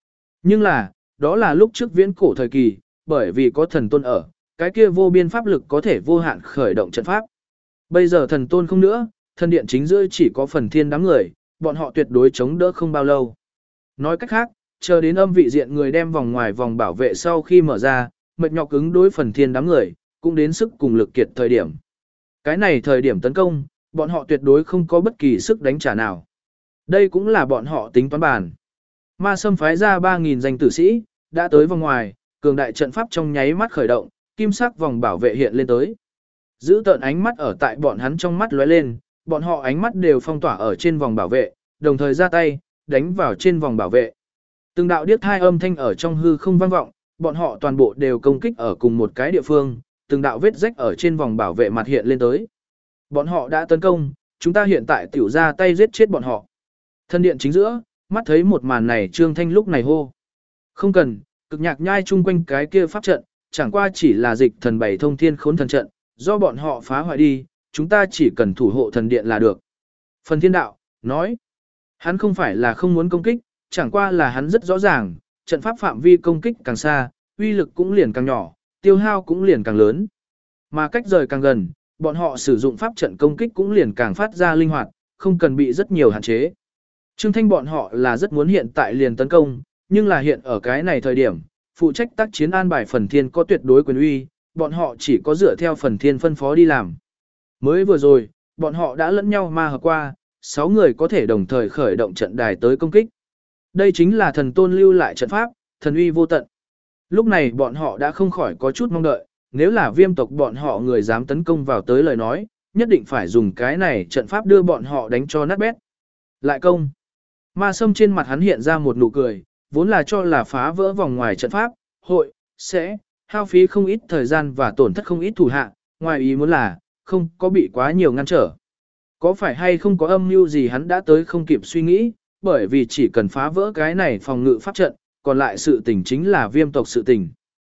Nhưng là, đó là lúc trước viễn cổ thời kỳ, bởi vì có thần tôn ở, cái kia vô biên pháp lực có thể vô hạn khởi động trận pháp. Bây giờ thần tôn không nữa, thần điện chính giữa chỉ có phần thiên đám người, bọn họ tuyệt đối chống đỡ không bao lâu. Nói cách khác, chờ đến âm vị diện người đem vòng ngoài vòng bảo vệ sau khi mở ra, mệt nhọc ứng đối phần thiên đám người, cũng đến sức cùng lực kiệt thời điểm. Cái này thời điểm tấn công, bọn họ tuyệt đối không có bất kỳ sức đánh trả nào. Đây cũng là bọn họ tính toán bàn. Ma Sâm phái ra 3.000 danh tử sĩ, đã tới vòng ngoài, cường đại trận pháp trong nháy mắt khởi động, kim sắc vòng bảo vệ hiện lên tới. Giữ tợn ánh mắt ở tại bọn hắn trong mắt lóe lên, bọn họ ánh mắt đều phong tỏa ở trên vòng bảo vệ, đồng thời ra tay, đánh vào trên vòng bảo vệ. Từng đạo điếc thai âm thanh ở trong hư không vang vọng, bọn họ toàn bộ đều công kích ở cùng một cái địa phương, từng đạo vết rách ở trên vòng bảo vệ mặt hiện lên tới. Bọn họ đã tấn công, chúng ta hiện tại tiểu ra tay giết chết bọn họ. Thân điện chính giữa, mắt thấy một màn này Trương Thanh lúc này hô. Không cần, cực nhạc nhai chung quanh cái kia pháp trận, chẳng qua chỉ là dịch thần bảy thông thiên khốn thần trận, do bọn họ phá hoại đi, chúng ta chỉ cần thủ hộ thần điện là được. Phần thiên đạo, nói, hắn không phải là không muốn công kích, chẳng qua là hắn rất rõ ràng, trận pháp phạm vi công kích càng xa, uy lực cũng liền càng nhỏ, tiêu hao cũng liền càng lớn. Mà cách rời càng gần, bọn họ sử dụng pháp trận công kích cũng liền càng phát ra linh hoạt, không cần bị rất nhiều hạn chế. Trương Thanh bọn họ là rất muốn hiện tại liền tấn công, nhưng là hiện ở cái này thời điểm, phụ trách tác chiến an bài phần thiên có tuyệt đối quyền uy, bọn họ chỉ có dựa theo phần thiên phân phó đi làm. Mới vừa rồi, bọn họ đã lẫn nhau ma hợp qua, 6 người có thể đồng thời khởi động trận đài tới công kích. Đây chính là thần tôn lưu lại trận pháp, thần uy vô tận. Lúc này bọn họ đã không khỏi có chút mong đợi, nếu là viêm tộc bọn họ người dám tấn công vào tới lời nói, nhất định phải dùng cái này trận pháp đưa bọn họ đánh cho nát bét. Lại công. Ma Sâm trên mặt hắn hiện ra một nụ cười, vốn là cho là phá vỡ vòng ngoài trận pháp, hội, sẽ, hao phí không ít thời gian và tổn thất không ít thủ hạ, ngoài ý muốn là, không có bị quá nhiều ngăn trở. Có phải hay không có âm mưu gì hắn đã tới không kịp suy nghĩ, bởi vì chỉ cần phá vỡ cái này phòng ngự pháp trận, còn lại sự tình chính là viêm tộc sự tình.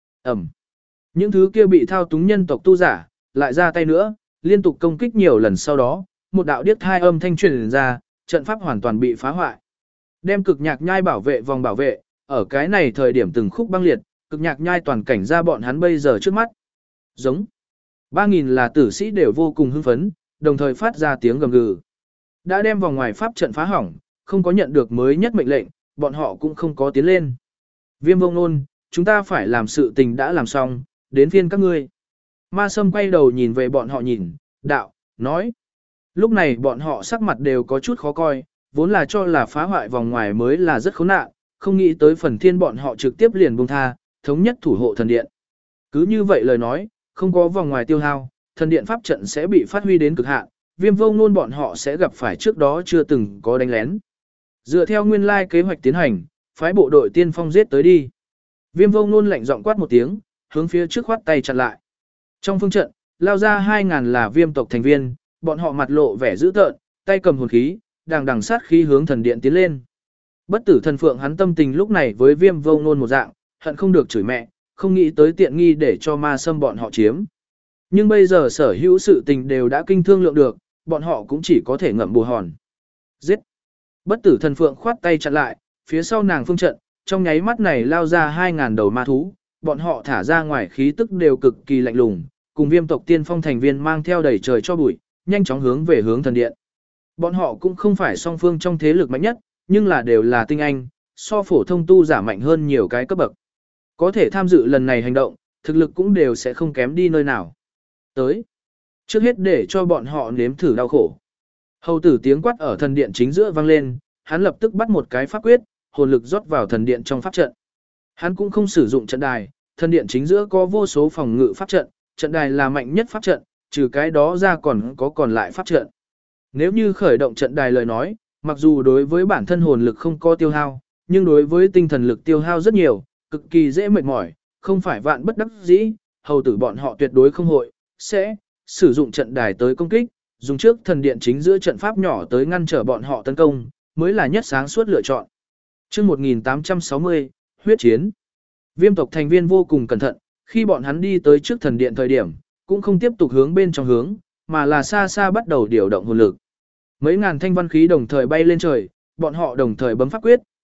Những thứ kia bị thao túng nhân tộc tu giả, lại ra tay nữa, liên tục công kích nhiều lần sau đó, một đạo điếc thai âm thanh truyền ra, trận pháp hoàn toàn bị phá hoại. Đem cực nhạc nhai bảo vệ vòng bảo vệ, ở cái này thời điểm từng khúc băng liệt, cực nhạc nhai toàn cảnh ra bọn hắn bây giờ trước mắt. Giống. 3.000 là tử sĩ đều vô cùng hưng phấn, đồng thời phát ra tiếng gầm gừ. Đã đem vòng ngoài pháp trận phá hỏng, không có nhận được mới nhất mệnh lệnh, bọn họ cũng không có tiến lên. Viêm Vông Nôn, chúng ta phải làm sự tình đã làm xong, đến phiên các ngươi. Ma Sâm quay đầu nhìn về bọn họ nhìn, đạo, nói. Lúc này bọn họ sắc mặt đều có chút khó coi, vốn là cho là phá hoại vòng ngoài mới là rất khốn nạn, không nghĩ tới phần thiên bọn họ trực tiếp liền buông tha, thống nhất thủ hộ thần điện. Cứ như vậy lời nói, không có vòng ngoài tiêu hao, thần điện pháp trận sẽ bị phát huy đến cực hạn, Viêm Vô Ngôn bọn họ sẽ gặp phải trước đó chưa từng có đánh lén. Dựa theo nguyên lai kế hoạch tiến hành, phái bộ đội tiên phong giết tới đi. Viêm Vô Ngôn lạnh giọng quát một tiếng, hướng phía trước khoát tay chặn lại. Trong phương trận, lao ra 2.000 là viêm tộc thành viên, bọn họ mặt lộ vẻ dữ tợn, tay cầm hồn khí, đằng đằng sát khí hướng thần điện tiến lên. Bất tử thần phượng hắn tâm tình lúc này với Viêm Vô Ngôn một dạng, hận không được chửi mẹ, không nghĩ tới tiện nghi để cho Ma Sâm bọn họ chiếm. Nhưng bây giờ sở hữu sự tình đều đã kinh thương lượng được, bọn họ cũng chỉ có thể ngậm bù hòn. Giết! Bất tử thần phượng khoát tay chặn lại, phía sau nàng phương trận, trong nháy mắt này lao ra 2.000 đầu ma thú, bọn họ thả ra ngoài khí tức đều cực kỳ lạnh lùng, cùng viêm tộc tiên phong thành viên mang theo đầy trời cho bụi, nhanh chóng hướng về hướng thần điện. Bọn họ cũng không phải song phương trong thế lực mạnh nhất, nhưng là đều là tinh anh, so phổ thông tu giả mạnh hơn nhiều cái cấp bậc. Có thể tham dự lần này hành động, thực lực cũng đều sẽ không kém đi nơi nào. Tới. Trước hết để cho bọn họ nếm thử đau khổ. Hầu tử tiếng quát ở thần điện chính giữa vang lên, hắn lập tức bắt một cái pháp quyết, hồn lực rót vào thần điện trong pháp trận. Hắn cũng không sử dụng trận đài, thần điện chính giữa có vô số phòng ngự pháp trận, trận đài là mạnh nhất pháp trận, trừ cái đó ra còn lại pháp trận. Nếu như khởi động trận đài lời nói, mặc dù đối với bản thân hồn lực không có tiêu hao, nhưng đối với tinh thần lực tiêu hao rất nhiều, cực kỳ dễ mệt mỏi, không phải vạn bất đắc dĩ, hầu tử bọn họ tuyệt đối không hội, sẽ sử dụng trận đài tới công kích, dùng trước thần điện chính giữa trận pháp nhỏ tới ngăn trở bọn họ tấn công, mới là nhất sáng suốt lựa chọn. Chương 1860, huyết chiến. Viêm tộc thành viên vô cùng cẩn thận, khi bọn hắn đi tới trước thần điện thời điểm, cũng không tiếp tục hướng bên trong hướng, mà là xa xa bắt đầu điều động hồn lực. Mấy ngàn thanh văn khí đồng thời bay lên trời, bọn họ đồng thời bấm pháp quyết,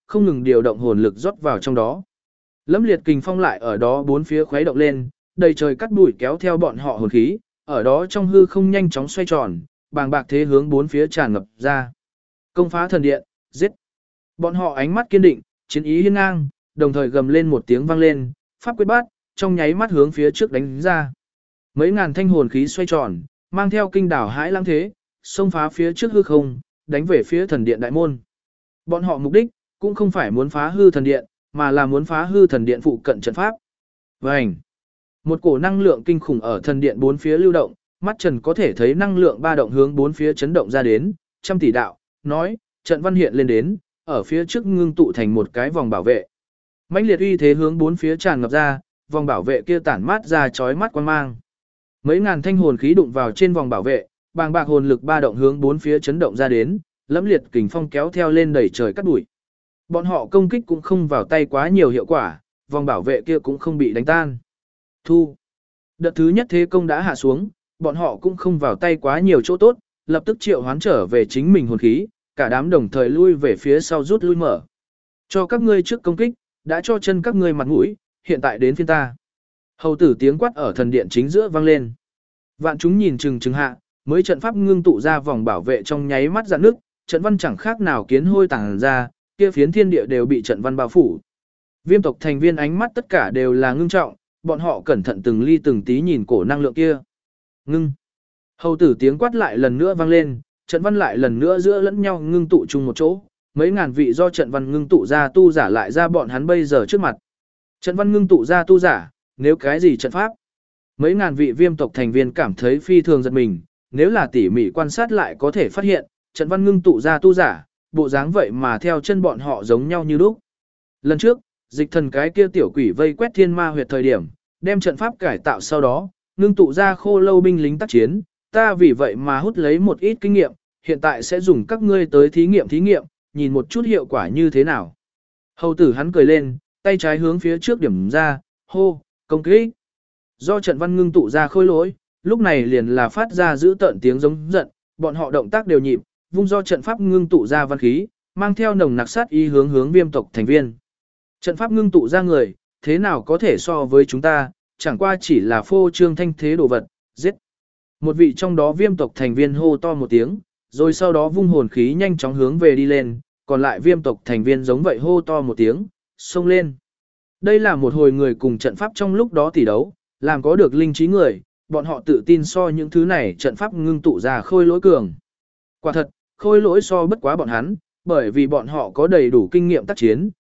không ngừng điều động hồn lực rót vào trong đó. Lẫm liệt kình phong lại ở đó bốn phía khuấy động lên, đầy trời cắt bụi kéo theo bọn họ hồn khí, ở đó trong hư không nhanh chóng xoay tròn, bàng bạc thế hướng bốn phía tràn ngập ra. Công phá thần điện, giết. Bọn họ ánh mắt kiên định, chiến ý hiên ngang, đồng thời gầm lên một tiếng vang lên, pháp quyết bát, trong nháy mắt hướng phía trước đánh ra. Mấy ngàn thanh hồn khí xoay tròn, mang theo kinh đảo hãi lãng thế, xông phá phía trước hư không, đánh về phía thần điện đại môn. Bọn họ mục đích cũng không phải muốn phá hư thần điện, mà là muốn phá hư thần điện phụ cận trận pháp. Vành. Một cổ năng lượng kinh khủng ở thần điện bốn phía lưu động, mắt Trần có thể thấy năng lượng ba động hướng bốn phía chấn động ra đến, trăm tỷ đạo, nói, trận văn hiện lên đến, ở phía trước ngưng tụ thành một cái vòng bảo vệ. Mãnh liệt uy thế hướng bốn phía tràn ngập ra, vòng bảo vệ kia tản mát ra chói mắt quang mang. Mấy ngàn thanh hồn khí đụng vào trên vòng bảo vệ, bàng bạc hồn lực ba động hướng bốn phía chấn động ra đến, lẫm liệt kình phong kéo theo lên đẩy trời cắt đuổi. Bọn họ công kích cũng không vào tay quá nhiều hiệu quả, vòng bảo vệ kia cũng không bị đánh tan. Thu. Đợt thứ nhất thế công đã hạ xuống, bọn họ cũng không vào tay quá nhiều chỗ tốt, lập tức triệu hoán trở về chính mình hồn khí, cả đám đồng thời lui về phía sau rút lui mở. Cho các ngươi trước công kích, đã cho chân các ngươi mặt mũi, hiện tại đến phiên ta. Hầu tử tiếng quát ở thần điện chính giữa vang lên. Vạn chúng nhìn chừng chừng hạ, mới trận pháp ngưng tụ ra vòng bảo vệ trong nháy mắt dạn nước, trận văn chẳng khác nào kiến hôi tàng ra, kia phiến thiên địa đều bị trận văn bao phủ. Viêm tộc thành viên ánh mắt tất cả đều là ngưng trọng, bọn họ cẩn thận từng ly từng tí nhìn cổ năng lượng kia. Ngưng. Hầu tử tiếng quát lại lần nữa vang lên, trận văn lại lần nữa giữa lẫn nhau ngưng tụ chung một chỗ, mấy ngàn vị do trận văn ngưng tụ ra tu giả lại ra bọn hắn bây giờ trước mặt. Trận văn ngưng tụ ra tu giả, nếu cái gì trận pháp? Mấy ngàn vị viêm tộc thành viên cảm thấy phi thường giật mình, nếu là tỉ mỉ quan sát lại có thể phát hiện, trận văn ngưng tụ ra tu giả, bộ dáng vậy mà theo chân bọn họ giống nhau như lúc. Lần trước, dịch thần cái kia tiểu quỷ vây quét thiên ma huyệt thời điểm, đem trận pháp cải tạo sau đó, ngưng tụ ra khô lâu binh lính tác chiến, ta vì vậy mà hút lấy một ít kinh nghiệm, hiện tại sẽ dùng các ngươi tới thí nghiệm, nhìn một chút hiệu quả như thế nào. Hầu tử hắn cười lên, tay trái hướng phía trước điểm ra, hô, công kích. Do trận văn ngưng tụ ra khôi lỗi, lúc này liền là phát ra giữ tợn tiếng giống giận, bọn họ động tác đều nhịp, vung do trận pháp ngưng tụ ra văn khí, mang theo nồng nặc sát ý hướng viêm tộc thành viên. Trận pháp ngưng tụ ra người, thế nào có thể so với chúng ta, chẳng qua chỉ là phô trương thanh thế đồ vật, giết. Một vị trong đó viêm tộc thành viên hô to một tiếng, rồi sau đó vung hồn khí nhanh chóng hướng về đi lên, còn lại viêm tộc thành viên giống vậy hô to một tiếng, xông lên. Đây là một hồi người cùng trận pháp trong lúc đó tỉ đấu, làm có được linh trí người, bọn họ tự tin so những thứ này trận pháp ngưng tụ ra khôi lỗi cường. Quả thật, khôi lỗi so bất quá bọn hắn, bởi vì bọn họ có đầy đủ kinh nghiệm tác chiến,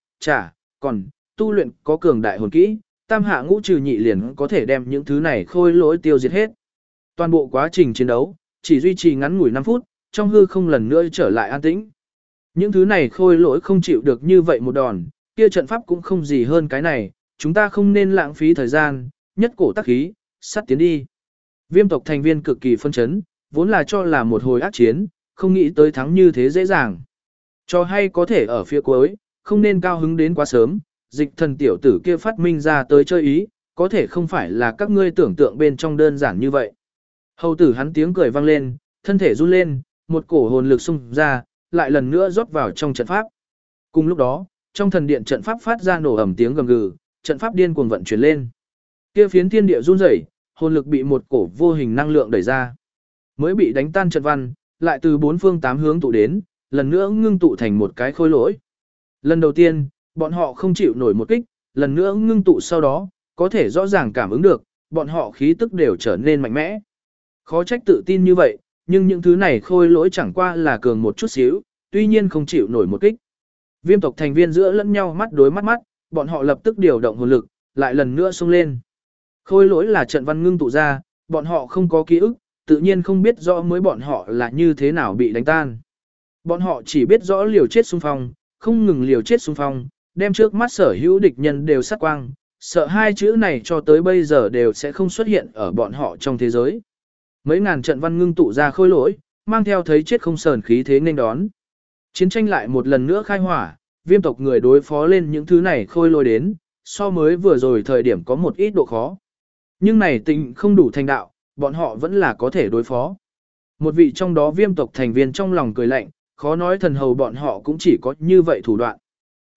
còn tu luyện có cường đại hồn kỹ, tam hạ ngũ trừ nhị liền có thể đem những thứ này khôi lỗi tiêu diệt hết. Toàn bộ quá trình chiến đấu chỉ duy trì ngắn ngủi 5 phút, trong hư không lần nữa trở lại an tĩnh. Những thứ này khôi lỗi không chịu được như vậy một đòn, kia trận pháp cũng không gì hơn cái này, chúng ta không nên lãng phí thời gian, nhất cổ tác khí, sát tiến đi. Viêm tộc thành viên cực kỳ phân chấn, vốn là cho là một hồi ác chiến, không nghĩ tới thắng như thế dễ dàng. Cho hay có thể ở phía cuối, không nên cao hứng đến quá sớm, dịch thần tiểu tử kia phát minh ra tới chơi ý, có thể không phải là các ngươi tưởng tượng bên trong đơn giản như vậy. Hầu tử hắn tiếng cười vang lên, thân thể run lên, một cổ hồn lực xung ra, lại lần nữa rót vào trong trận pháp. Cùng lúc đó, trong thần điện trận pháp phát ra nổ ầm tiếng gầm gừ, trận pháp điên cuồng vận chuyển lên. Kia phiến thiên địa run rẩy, hồn lực bị một cổ vô hình năng lượng đẩy ra. Mới bị đánh tan trận văn, lại từ bốn phương tám hướng tụ đến, lần nữa ngưng tụ thành một cái khôi lỗi. Lần đầu tiên, bọn họ không chịu nổi một kích, lần nữa ngưng tụ sau đó, có thể rõ ràng cảm ứng được, bọn họ khí tức đều trở nên mạnh mẽ. Khó trách tự tin như vậy, nhưng những thứ này khôi lỗi chẳng qua là cường một chút xíu, tuy nhiên không chịu nổi một kích. Viêm tộc thành viên giữa lẫn nhau mắt đối mắt, bọn họ lập tức điều động hồn lực, lại lần nữa xông lên. Khôi lỗi là trận văn ngưng tụ ra, bọn họ không có ký ức, tự nhiên không biết rõ mới bọn họ là như thế nào bị đánh tan. Bọn họ chỉ biết rõ liều chết xung phong, không ngừng liều chết xung phong, đem trước mắt sở hữu địch nhân đều sát quang, sợ hai chữ này cho tới bây giờ đều sẽ không xuất hiện ở bọn họ trong thế giới. Mấy ngàn trận văn ngưng tụ ra khôi lỗi, mang theo thấy chết không sờn khí thế nên đón. Chiến tranh lại một lần nữa khai hỏa, viêm tộc người đối phó lên những thứ này khôi lỗi đến, so mới vừa rồi thời điểm có một ít độ khó. Nhưng này tình không đủ thành đạo, bọn họ vẫn là có thể đối phó. Một vị trong đó viêm tộc thành viên trong lòng cười lạnh, khó nói thần hầu bọn họ cũng chỉ có như vậy thủ đoạn.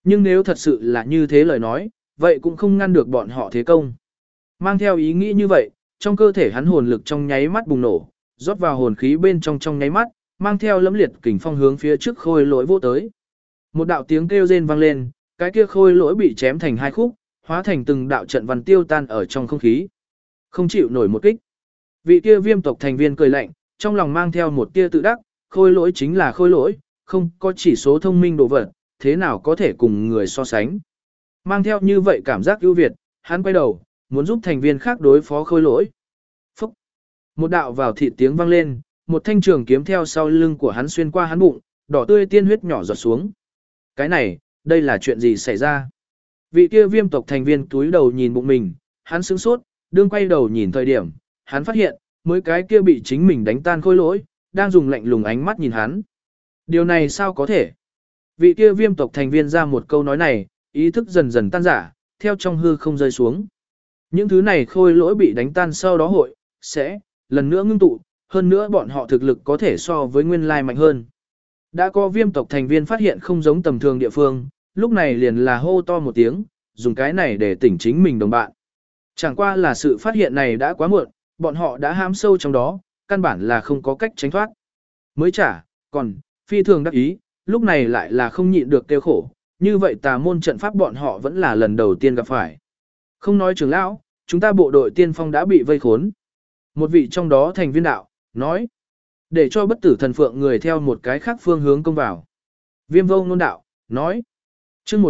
Nhưng nếu thật sự là như thế lời nói, vậy cũng không ngăn được bọn họ thế công. Mang theo ý nghĩ như vậy, trong cơ thể hắn hồn lực trong nháy mắt bùng nổ, rót vào hồn khí bên trong nháy mắt, mang theo lẫm liệt kình phong hướng phía trước khôi lỗi vô tới. Một đạo tiếng kêu rên vang lên, cái kia khôi lỗi bị chém thành hai khúc, hóa thành từng đạo trận văn tiêu tan ở trong không khí. Không chịu nổi một kích. Vị kia viêm tộc thành viên cười lạnh, trong lòng mang theo một tia tự đắc, khôi lỗi chính là khôi lỗi, không có chỉ số thông minh đồ vật, thế nào có thể cùng người so sánh. Mang theo như vậy cảm giác ưu việt, hắn quay đầu, muốn giúp thành viên khác đối phó khôi lỗi. Phúc! Một đạo vào thịt tiếng vang lên, một thanh trường kiếm theo sau lưng của hắn xuyên qua hắn bụng, đỏ tươi tiên huyết nhỏ giọt xuống. Cái này, đây là chuyện gì xảy ra? Vị kia viêm tộc thành viên túi đầu nhìn bụng mình, hắn sững sốt, đương quay đầu nhìn thời điểm, hắn phát hiện, mới cái kia bị chính mình đánh tan khôi lỗi, đang dùng lạnh lùng ánh mắt nhìn hắn. Điều này sao có thể? Vị kia viêm tộc thành viên ra một câu nói này, ý thức dần dần tan rã, theo trong hư không rơi xuống. Những thứ này khôi lỗi bị đánh tan sau đó sẽ lần nữa ngưng tụ, hơn nữa bọn họ thực lực có thể so với nguyên lai mạnh hơn. Đã có viêm tộc thành viên phát hiện không giống tầm thường địa phương, lúc này liền là hô to một tiếng, dùng cái này để tỉnh chính mình đồng bạn. Chẳng qua là sự phát hiện này đã quá muộn, bọn họ đã hãm sâu trong đó, căn bản là không có cách tránh thoát. Mới còn, phi thường đắc ý, lúc này lại là không nhịn được kêu khổ, như vậy tà môn trận pháp bọn họ vẫn là lần đầu tiên gặp phải. Không nói trưởng lão, chúng ta bộ đội tiên phong đã bị vây khốn. Một vị trong đó thành viên đạo, nói, để cho bất tử thần phượng người theo một cái khác phương hướng công vào. Viêm vô ngôn đạo, nói, chương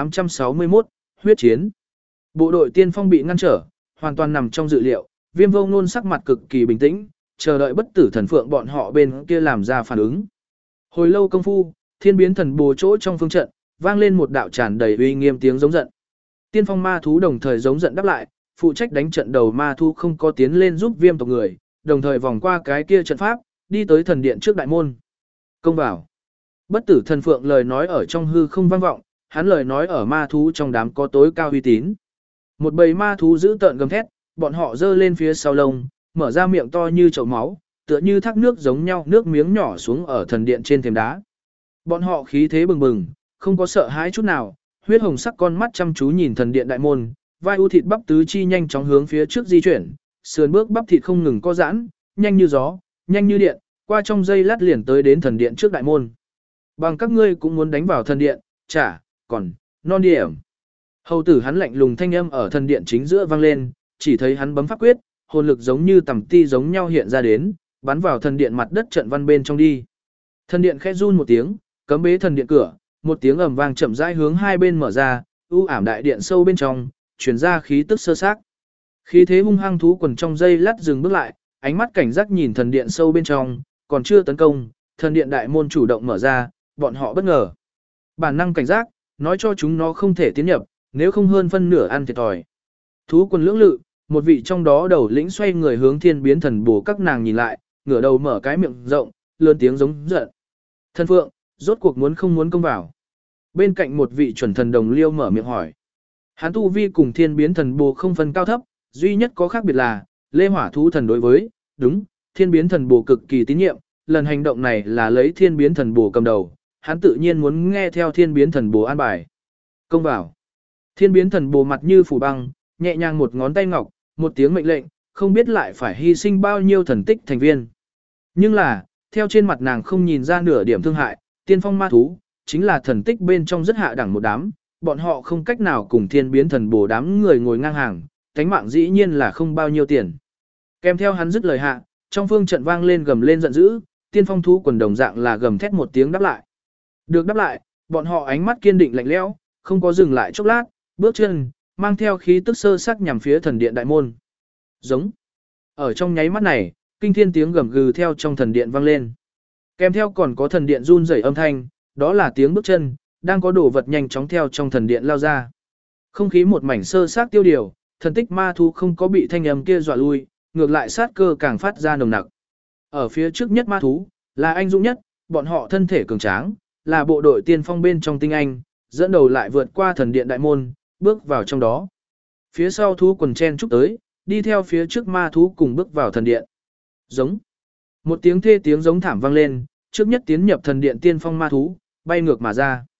1861, huyết chiến. Bộ đội tiên phong bị ngăn trở, hoàn toàn nằm trong dự liệu, viêm vô ngôn sắc mặt cực kỳ bình tĩnh, chờ đợi bất tử thần phượng bọn họ bên kia làm ra phản ứng. Hồi lâu công phu, thiên biến thần bồ chỗ trong phương trận, vang lên một đạo tràn đầy uy nghiêm tiếng giống giận. Tiên phong ma thú đồng thời giống giận đáp lại, phụ trách đánh trận đầu ma thú không có tiến lên giúp viêm tộc người, đồng thời vòng qua cái kia trận pháp, đi tới thần điện trước đại môn. Công vào. Bất tử thần phượng lời nói ở trong hư không vang vọng, hắn lời nói ở ma thú trong đám có tối cao uy tín. Một bầy ma thú giữ tợn gầm thét, bọn họ giơ lên phía sau lông, mở ra miệng to như chậu máu, tựa như thác nước giống nhau, nước miếng nhỏ xuống ở thần điện trên thềm đá. Bọn họ khí thế bừng bừng, không có sợ hãi chút nào, huyết hồng sắc con mắt chăm chú nhìn thần điện đại môn, vai u thịt bắp tứ chi nhanh chóng hướng phía trước di chuyển, sườn bước bắp thịt không ngừng co giãn, nhanh như gió, nhanh như điện, qua trong giây lát liền tới đến thần điện trước đại môn. Bằng các ngươi cũng muốn đánh vào thần điện, còn non điểm. Hầu tử hắn lạnh lùng thanh âm ở thần điện chính giữa vang lên, chỉ thấy hắn bấm pháp quyết, hồn lực giống như tầm ti giống nhau hiện ra đến, bắn vào thần điện mặt đất trận văn bên trong đi. Thần điện khẽ run một tiếng, cấm bế thần điện cửa, một tiếng ầm vang chậm rãi hướng hai bên mở ra, u ảm đại điện sâu bên trong, truyền ra khí tức sơ xác. Khí thế hung hăng thú quần trong dây lát dừng bước lại, ánh mắt cảnh giác nhìn thần điện sâu bên trong, còn chưa tấn công, thần điện đại môn chủ động mở ra, bọn họ bất ngờ. Bản năng cảnh giác, nói cho chúng nó không thể tiến nhập, nếu không hơn phân nửa ăn thiệt thòi. Thú quần lưỡng lự, một vị trong đó đầu lĩnh xoay người hướng thiên biến thần bổ các nàng nhìn lại, ngửa đầu mở cái miệng rộng, lớn tiếng giống giận. Thần phượng, rốt cuộc muốn không muốn công vào. Bên cạnh một vị chuẩn thần đồng liêu mở miệng hỏi. Hắn tu vi cùng thiên biến thần bồ không phân cao thấp, duy nhất có khác biệt là, lê hỏa thú thần đối với, đúng, thiên biến thần bồ cực kỳ tín nhiệm, lần hành động này là lấy thiên biến thần bồ cầm đầu, hắn tự nhiên muốn nghe theo thiên biến thần bồ an bài. Công vào. Thiên biến thần bồ mặt như phủ băng, nhẹ nhàng một ngón tay ngọc, một tiếng mệnh lệnh, không biết lại phải hy sinh bao nhiêu thần tích thành viên. Nhưng là, theo trên mặt nàng không nhìn ra nửa điểm thương hại, tiên phong ma thú, chính là thần tích bên trong rất hạ đẳng một đám, bọn họ không cách nào cùng thiên biến thần bồ đám người ngồi ngang hàng, cánh mạng dĩ nhiên là không bao nhiêu tiền. Kèm theo hắn dứt lời hạ, trong phương trận vang lên gầm lên giận dữ, tiên phong thú quần đồng dạng là gầm thét một tiếng đáp lại. Được đáp lại, bọn họ ánh mắt kiên định lạnh lẽo, không có dừng lại chốc lát, bước chân, mang theo khí tức sơ sắc nhằm phía thần điện đại môn. Giống. Ở trong nháy mắt này, kinh thiên tiếng gầm gừ theo trong thần điện vang lên. Kèm theo còn có thần điện run rẩy âm thanh, đó là tiếng bước chân, đang có đồ vật nhanh chóng theo trong thần điện lao ra. Không khí một mảnh sơ xác tiêu điều, thần tích ma thú không có bị thanh âm kia dọa lui, ngược lại sát cơ càng phát ra nồng nặc. Ở phía trước nhất ma thú, là anh dũng nhất, bọn họ thân thể cường tráng, là bộ đội tiên phong bên trong tinh anh, dẫn đầu lại vượt qua thần điện đại môn, bước vào trong đó. Phía sau thú quần chen chúc tới, đi theo phía trước ma thú cùng bước vào thần điện. Giống. Một tiếng thê tiếng giống thảm vang lên, trước nhất tiến nhập thần điện tiên phong ma thú, bay ngược mà ra.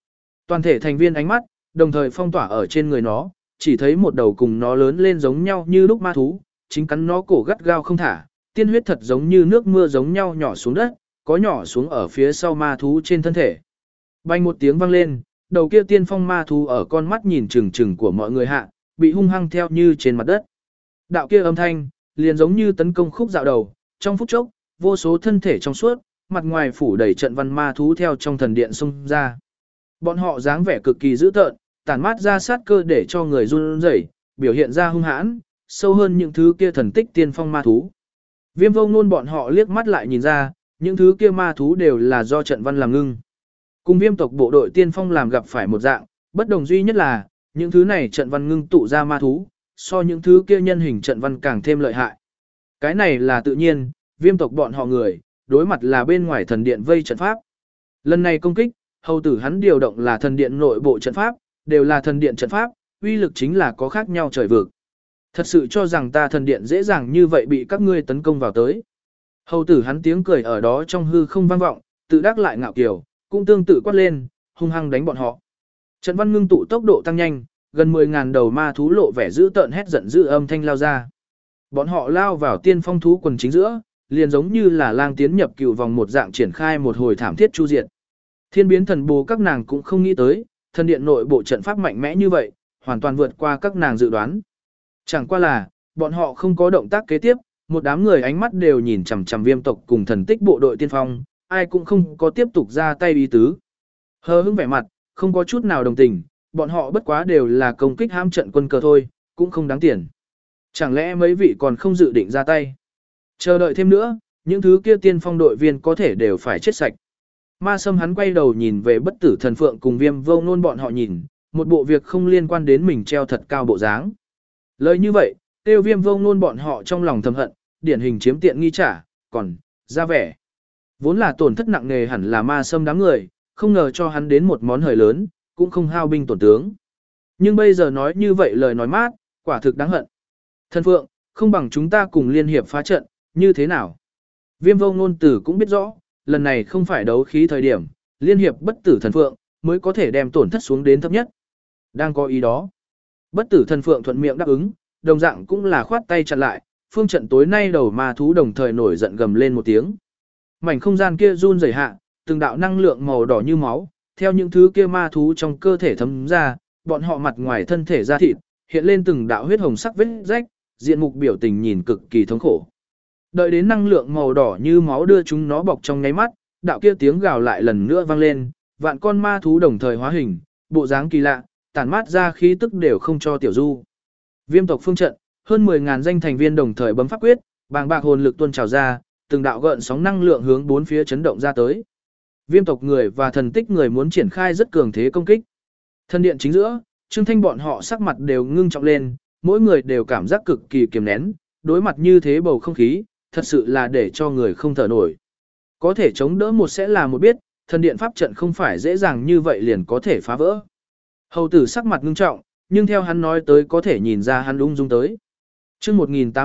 Toàn thể thành viên ánh mắt, đồng thời phong tỏa ở trên người nó, chỉ thấy một đầu cùng nó lớn lên giống nhau như lúc ma thú, chính cắn nó cổ gắt gao không thả, tiên huyết thật giống như nước mưa giống nhau nhỏ xuống đất, có nhỏ xuống ở phía sau ma thú trên thân thể. Bành một tiếng vang lên, đầu kia tiên phong ma thú ở con mắt nhìn chừng chừng của mọi người hạ, bị hung hăng theo như trên mặt đất. Đạo kia âm thanh, liền giống như tấn công khúc dạo đầu, trong phút chốc, vô số thân thể trong suốt, mặt ngoài phủ đầy trận văn ma thú theo trong thần điện xông ra. Bọn họ dáng vẻ cực kỳ dữ tợn, tản mát ra sát cơ để cho người run rẩy, biểu hiện ra hung hãn, sâu hơn những thứ kia thần tích tiên phong ma thú. Viêm Vô Ngôn bọn họ liếc mắt lại nhìn ra, những thứ kia ma thú đều là do trận văn làm ngưng. Cùng Viêm tộc bộ đội tiên phong làm gặp phải một dạng, bất đồng duy nhất là, những thứ này trận văn ngưng tụ ra ma thú, so những thứ kia nhân hình trận văn càng thêm lợi hại. Cái này là tự nhiên, Viêm tộc bọn họ người, đối mặt là bên ngoài thần điện vây trận pháp. Lần này công kích, hầu tử hắn điều động là thần điện nội bộ trận pháp, đều là thần điện trận pháp, uy lực chính là có khác nhau trời vực. Thật sự cho rằng ta thần điện dễ dàng như vậy bị các ngươi tấn công vào tới. Hầu tử hắn tiếng cười ở đó trong hư không vang vọng, tự đắc lại ngạo kiều, cũng tương tự quát lên, hung hăng đánh bọn họ. Trận văn ngưng tụ tốc độ tăng nhanh, gần 10.000 đầu ma thú lộ vẻ dữ tợn hét giận dữ âm thanh lao ra. Bọn họ lao vào tiên phong thú quần chính giữa, liền giống như là lang tiến nhập cựu vòng một dạng triển khai một hồi thảm thiết chu diệt. Thiên biến thần bồ các nàng cũng không nghĩ tới, thần điện nội bộ trận pháp mạnh mẽ như vậy, hoàn toàn vượt qua các nàng dự đoán. Chẳng qua là, bọn họ không có động tác kế tiếp, một đám người ánh mắt đều nhìn chằm chằm Viêm tộc cùng thần tích bộ đội tiên phong, ai cũng không có tiếp tục ra tay ý tứ. Hờ hững vẻ mặt, không có chút nào đồng tình, bọn họ bất quá đều là công kích hãm trận quân cờ thôi, cũng không đáng tiền. Chẳng lẽ mấy vị còn không dự định ra tay? Chờ đợi thêm nữa, những thứ kia tiên phong đội viên có thể đều phải chết sạch. Ma Sâm hắn quay đầu nhìn về Bất Tử Thần Phượng cùng Viêm Vô Ngôn bọn họ nhìn, một bộ việc không liên quan đến mình treo thật cao bộ dáng. Lời như vậy, tiêu Viêm Vô Ngôn bọn họ trong lòng thầm hận, điển hình chiếm tiện nghi trả, còn ra vẻ. Vốn là tổn thất nặng nề hẳn là Ma Sâm đám người, không ngờ cho hắn đến một món hời lớn, cũng không hao binh tổn tướng. Nhưng bây giờ nói như vậy lời nói mát, quả thực đáng hận. Thần Phượng, không bằng chúng ta cùng liên hiệp phá trận, như thế nào? Viêm Vô Ngôn tử cũng biết rõ, lần này không phải đấu khí thời điểm, liên hiệp Bất Tử Thần Phượng mới có thể đem tổn thất xuống đến thấp nhất. Đang có ý đó. Bất Tử Thần Phượng thuận miệng đáp ứng, đồng dạng cũng là khoát tay chặn lại, phương trận tối nay đầu ma thú đồng thời nổi giận gầm lên một tiếng. Mảnh không gian kia run rẩy hạ, từng đạo năng lượng màu đỏ như máu, theo những thứ kia ma thú trong cơ thể thấm ra, bọn họ mặt ngoài thân thể da thịt, hiện lên từng đạo huyết hồng sắc vết rách, diện mục biểu tình nhìn cực kỳ thống khổ. Đợi đến năng lượng màu đỏ như máu đưa chúng nó bọc trong nháy mắt, đạo kia tiếng gào lại lần nữa vang lên, vạn con ma thú đồng thời hóa hình, bộ dáng kỳ lạ, tản mát ra khí tức đều không cho tiểu du. Viêm tộc phương trận, hơn 10.000 danh thành viên đồng thời bấm pháp quyết, bàng bạc hồn lực tuôn trào ra, từng đạo gợn sóng năng lượng hướng bốn phía chấn động ra tới. Viêm tộc người và thần tích người muốn triển khai rất cường thế công kích. Thần điện chính giữa, Trương Thanh bọn họ sắc mặt đều ngưng trọng lên, mỗi người đều cảm giác cực kỳ kiềm nén, đối mặt như thế bầu không khí, thật sự là để cho người không thở nổi. Có thể chống đỡ một sẽ là một biết, thần điện pháp trận không phải dễ dàng như vậy liền có thể phá vỡ. Hầu tử sắc mặt ngưng trọng, nhưng theo hắn nói tới có thể nhìn ra hắn ung dung tới. Chương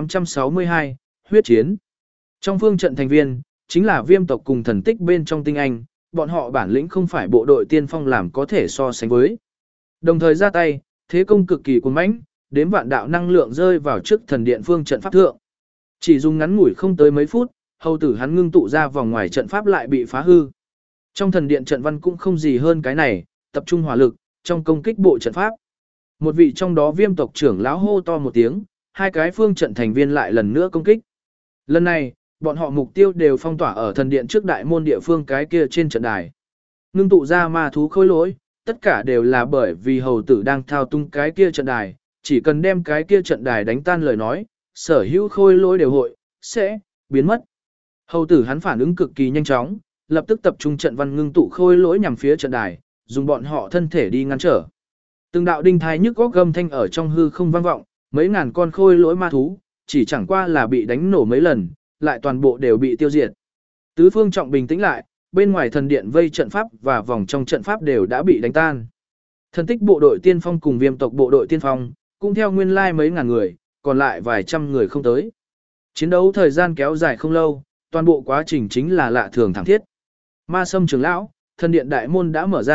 1862, huyết chiến. Trong phương trận thành viên, chính là Viêm tộc cùng thần tích bên trong tinh anh, bọn họ bản lĩnh không phải bộ đội tiên phong làm có thể so sánh với. Đồng thời ra tay, thế công cực kỳ cuồng mãnh, đếm vạn đạo năng lượng rơi vào trước thần điện phương trận pháp thượng. Chỉ dùng ngắn ngủi không tới mấy phút, hầu tử hắn ngưng tụ ra vòng ngoài trận pháp lại bị phá hư. Trong thần điện trận văn cũng không gì hơn cái này, tập trung hỏa lực, trong công kích bộ trận pháp. Một vị trong đó Viêm tộc trưởng lão hô to một tiếng, hai cái phương trận thành viên lại lần nữa công kích. Lần này, bọn họ mục tiêu đều phong tỏa ở thần điện trước đại môn địa phương cái kia trên trận đài. Ngưng tụ ra ma thú khôi lỗi, tất cả đều là bởi vì hầu tử đang thao tung cái kia trận đài, chỉ cần đem cái kia trận đài đánh tan lời nói, sở hữu khôi lỗi đều sẽ biến mất. Hầu tử hắn phản ứng cực kỳ nhanh chóng, lập tức tập trung trận văn ngưng tụ khôi lỗi nhằm phía trận đài, dùng bọn họ thân thể đi ngăn trở. Từng đạo đinh thai nhức góc gầm thanh ở trong hư không vang vọng, mấy ngàn con khôi lỗi ma thú, chỉ chẳng qua là bị đánh nổ mấy lần, lại toàn bộ đều bị tiêu diệt. Tứ phương trọng bình tĩnh lại, bên ngoài thần điện vây trận pháp và vòng trong trận pháp đều đã bị đánh tan. Thần tích bộ đội tiên phong cùng Viêm tộc bộ đội tiên phong, cũng theo nguyên lai mấy ngàn người, còn lại vài trăm người không tới. Chiến đấu thời gian kéo dài không lâu, toàn bộ quá trình chính là lạ thường thảm thiết. Ma Sâm trưởng lão, thần điện đại môn đã mở ra,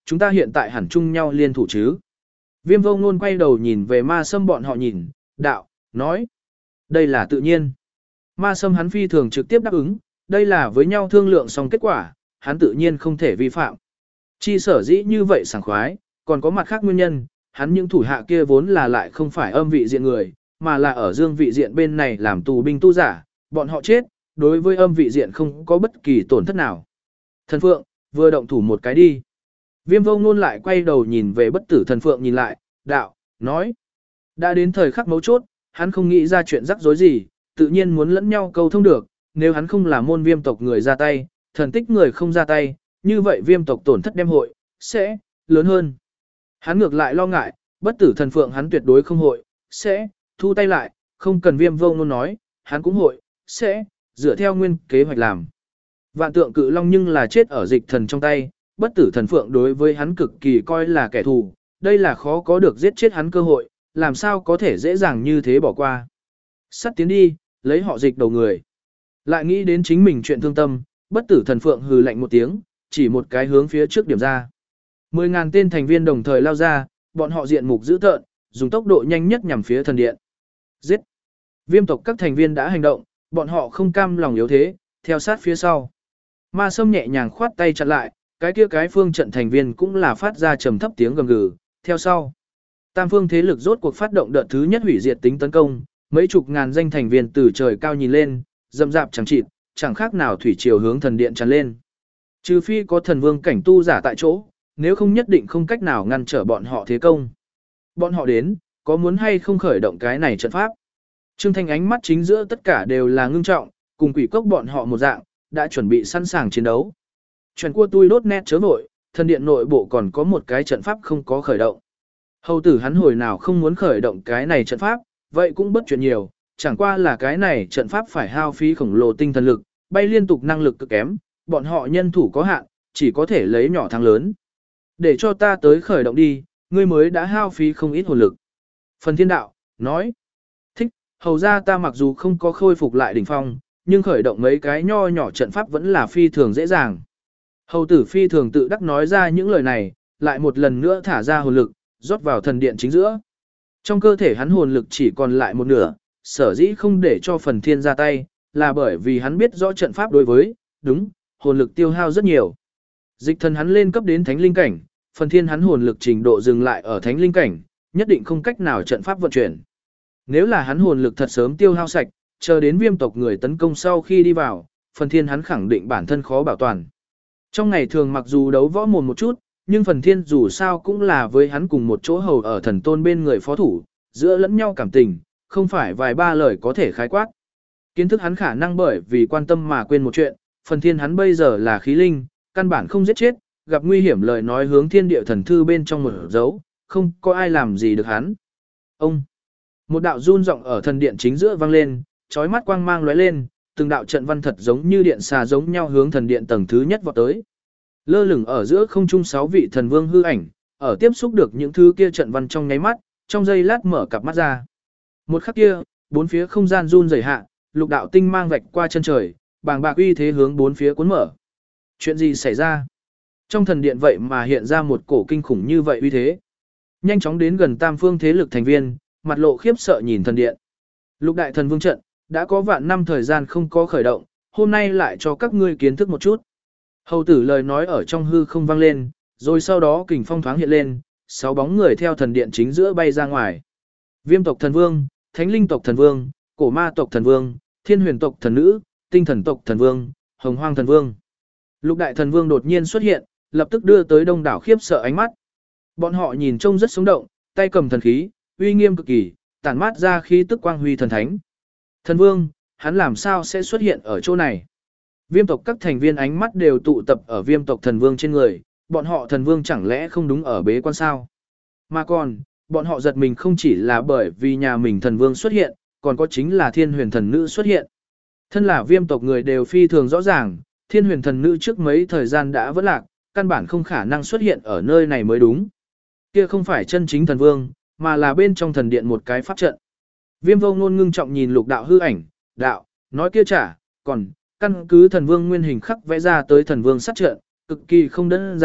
chúng ta hiện tại hẳn chung nhau liên thủ chứ. Viêm vô ngôn quay đầu nhìn về ma sâm bọn họ nhìn, đạo, nói. Đây là tự nhiên. Ma sâm hắn phi thường trực tiếp đáp ứng, đây là với nhau thương lượng xong kết quả, hắn tự nhiên không thể vi phạm. Chi sở dĩ như vậy sảng khoái, còn có mặt khác nguyên nhân, hắn những thủ hạ kia vốn là lại không phải âm vị diện người, mà là ở dương vị diện bên này làm tù binh tu giả, bọn họ chết, đối với âm vị diện không có bất kỳ tổn thất nào. Thần Phượng, vừa động thủ một cái đi. Viêm vô ngôn lại quay đầu nhìn về bất tử thần Phượng nhìn lại, đạo, nói. Đã đến thời khắc mấu chốt, hắn không nghĩ ra chuyện rắc rối gì, tự nhiên muốn lẫn nhau câu thông được, nếu hắn không là môn viêm tộc người ra tay, thần tích người không ra tay, như vậy viêm tộc tổn thất đem hội, sẽ, lớn hơn. Hắn ngược lại lo ngại, bất tử thần Phượng hắn tuyệt đối không hội, sẽ, thu tay lại, không cần viêm vô ngôn nói, hắn cũng hội, sẽ, dựa theo nguyên kế hoạch làm. Vạn tượng cự long nhưng là chết ở dịch thần trong tay, bất tử thần Phượng đối với hắn cực kỳ coi là kẻ thù, đây là khó có được giết chết hắn cơ hội, làm sao có thể dễ dàng như thế bỏ qua. Sắt tiến đi, lấy họ dịch đầu người. Lại nghĩ đến chính mình chuyện thương tâm, bất tử thần Phượng hừ lạnh một tiếng, chỉ một cái hướng phía trước điểm ra. 10.000 tên thành viên đồng thời lao ra, bọn họ diện mục dữ tợn, dùng tốc độ nhanh nhất nhằm phía thần điện. Giết! Viêm tộc các thành viên đã hành động, bọn họ không cam lòng yếu thế, theo sát phía sau. Ma Sâm nhẹ nhàng khoát tay chặn lại, cái phương trận thành viên cũng là phát ra trầm thấp tiếng gầm gừ, theo sau. Tam phương thế lực rốt cuộc phát động đợt thứ nhất hủy diệt tính tấn công, mấy chục ngàn danh thành viên từ trời cao nhìn lên, rậm rạp chẳng chịt, chẳng khác nào thủy triều hướng thần điện tràn lên. Trừ phi có thần vương cảnh tu giả tại chỗ, nếu không nhất định không cách nào ngăn trở bọn họ thế công. Bọn họ đến, có muốn hay không khởi động cái này trận pháp? Trương Thanh ánh mắt chính giữa tất cả đều là ngưng trọng, cùng quỷ cốc bọn họ một dạng, đã chuẩn bị sẵn sàng chiến đấu. Chuyện của tôi đốt nét chớ vội, thần điện nội bộ còn có một cái trận pháp không có khởi động. Hầu tử hắn hồi nào không muốn khởi động cái này trận pháp, vậy cũng bất chuyện nhiều, chẳng qua là cái này trận pháp phải hao phí khổng lồ tinh thần lực, bay liên tục năng lực cực kém, bọn họ nhân thủ có hạn, chỉ có thể lấy nhỏ thắng lớn. Để cho ta tới khởi động đi, ngươi mới đã hao phí không ít hồn lực. Phần Thiên Đạo, nói, thích, hầu ra ta mặc dù không có khôi phục lại đỉnh phong, nhưng khởi động mấy cái nho nhỏ trận pháp vẫn là phi thường dễ dàng. Hầu tử phi thường tự đắc nói ra những lời này, lại một lần nữa thả ra hồn lực, rót vào thần điện chính giữa. Trong cơ thể hắn hồn lực chỉ còn lại một nửa, sở dĩ không để cho Phần Thiên ra tay, là bởi vì hắn biết rõ trận pháp đối với, đúng, hồn lực tiêu hao rất nhiều. Dịch thần hắn lên cấp đến thánh linh cảnh, Phần Thiên hắn hồn lực trình độ dừng lại ở thánh linh cảnh, nhất định không cách nào trận pháp vận chuyển. Nếu là hắn hồn lực thật sớm tiêu hao sạch, chờ đến viêm tộc người tấn công sau khi đi vào, Phần Thiên hắn khẳng định bản thân khó bảo toàn. Trong ngày thường mặc dù đấu võ mồm một chút, nhưng Phần Thiên dù sao cũng là với hắn cùng một chỗ hầu ở thần tôn bên người phó thủ, giữa lẫn nhau cảm tình, không phải vài ba lời có thể khái quát. Kiến thức hắn khả năng bởi vì quan tâm mà quên một chuyện, Phần Thiên hắn bây giờ là khí linh, căn bản không giết chết, gặp nguy hiểm lời nói hướng thiên địa thần thư bên trong một dấu, không có ai làm gì được hắn. Ông! Một đạo run rộng ở thần điện chính giữa vang lên, chói mắt quang mang lóe lên, từng đạo trận văn thật giống như điện xà giống nhau hướng thần điện tầng thứ nhất vọt tới. Lơ lửng ở giữa không trung 6 vị thần vương hư ảnh, ở tiếp xúc được những thứ kia trận văn trong nháy mắt, trong giây lát mở cặp mắt ra. Một khắc kia, bốn phía không gian run rẩy hạ, lục đạo tinh mang vạch qua chân trời, bàng bạc uy thế hướng bốn phía cuốn mở. Chuyện gì xảy ra? Trong thần điện vậy mà hiện ra một cổ kinh khủng như vậy uy thế. Nhanh chóng đến gần tam phương thế lực thành viên, mặt lộ khiếp sợ nhìn thần điện. Lục đại thần vương trận, đã có vạn năm thời gian không có khởi động, hôm nay lại cho các ngươi kiến thức một chút. Hầu tử lời nói ở trong hư không vang lên, rồi sau đó kình phong thoáng hiện lên, 6 bóng người theo thần điện chính giữa bay ra ngoài. Viêm tộc thần vương, thánh linh tộc thần vương, cổ ma tộc thần vương, thiên huyền tộc thần nữ, tinh thần tộc thần vương, hồng hoang thần vương. Lục đại thần vương đột nhiên xuất hiện, lập tức đưa tới đông đảo khiếp sợ ánh mắt. Bọn họ nhìn trông rất sống động, tay cầm thần khí, uy nghiêm cực kỳ, tản mát ra khí tức quang huy thần thánh. Thần vương, hắn làm sao sẽ xuất hiện ở chỗ này? Viêm tộc các thành viên ánh mắt đều tụ tập ở viêm tộc thần vương trên người, bọn họ thần vương chẳng lẽ không đúng ở bế quan sao? Mà còn, bọn họ giật mình không chỉ là bởi vì nhà mình thần vương xuất hiện, còn có chính là thiên huyền thần nữ xuất hiện. Thân là viêm tộc người đều phi thường rõ ràng, thiên huyền thần nữ trước mấy thời gian đã vỡ lạc, căn bản không khả năng xuất hiện ở nơi này mới đúng. Kia không phải chân chính thần vương, mà là bên trong thần điện một cái pháp trận. Viêm vô ngôn ngưng trọng nhìn lục đạo hư ảnh, đạo, nói kia chả, còn, căn cứ thần vương nguyên hình khắc vẽ ra tới thần vương sát trận, cực kỳ không đơn giản,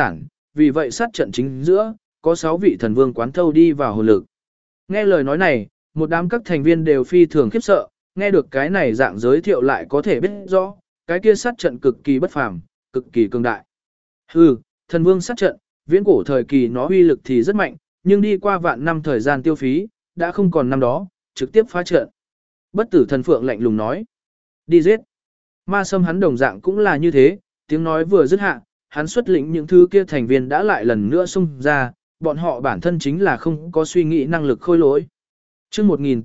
vì vậy sát trận chính giữa, có 6 vị thần vương quán thâu đi vào hồn lực. Nghe lời nói này, một đám các thành viên đều phi thường khiếp sợ, nghe được cái này dạng giới thiệu lại có thể biết rõ, cái kia sát trận cực kỳ bất phàm, cực kỳ cường đại. Hừ, thần vương sát trận, viễn cổ thời kỳ nó uy lực thì rất mạnh, nhưng đi qua vạn năm thời gian tiêu phí, đã không còn năm đó, trực tiếp phá trận. Bất tử thần phượng lạnh lùng nói. Đi giết. Ma Sâm hắn đồng dạng cũng là như thế, tiếng nói vừa dứt hạ, hắn xuất lĩnh những thứ kia thành viên đã lại lần nữa xung ra, bọn họ bản thân chính là không có suy nghĩ năng lực khôi lỗi. Chương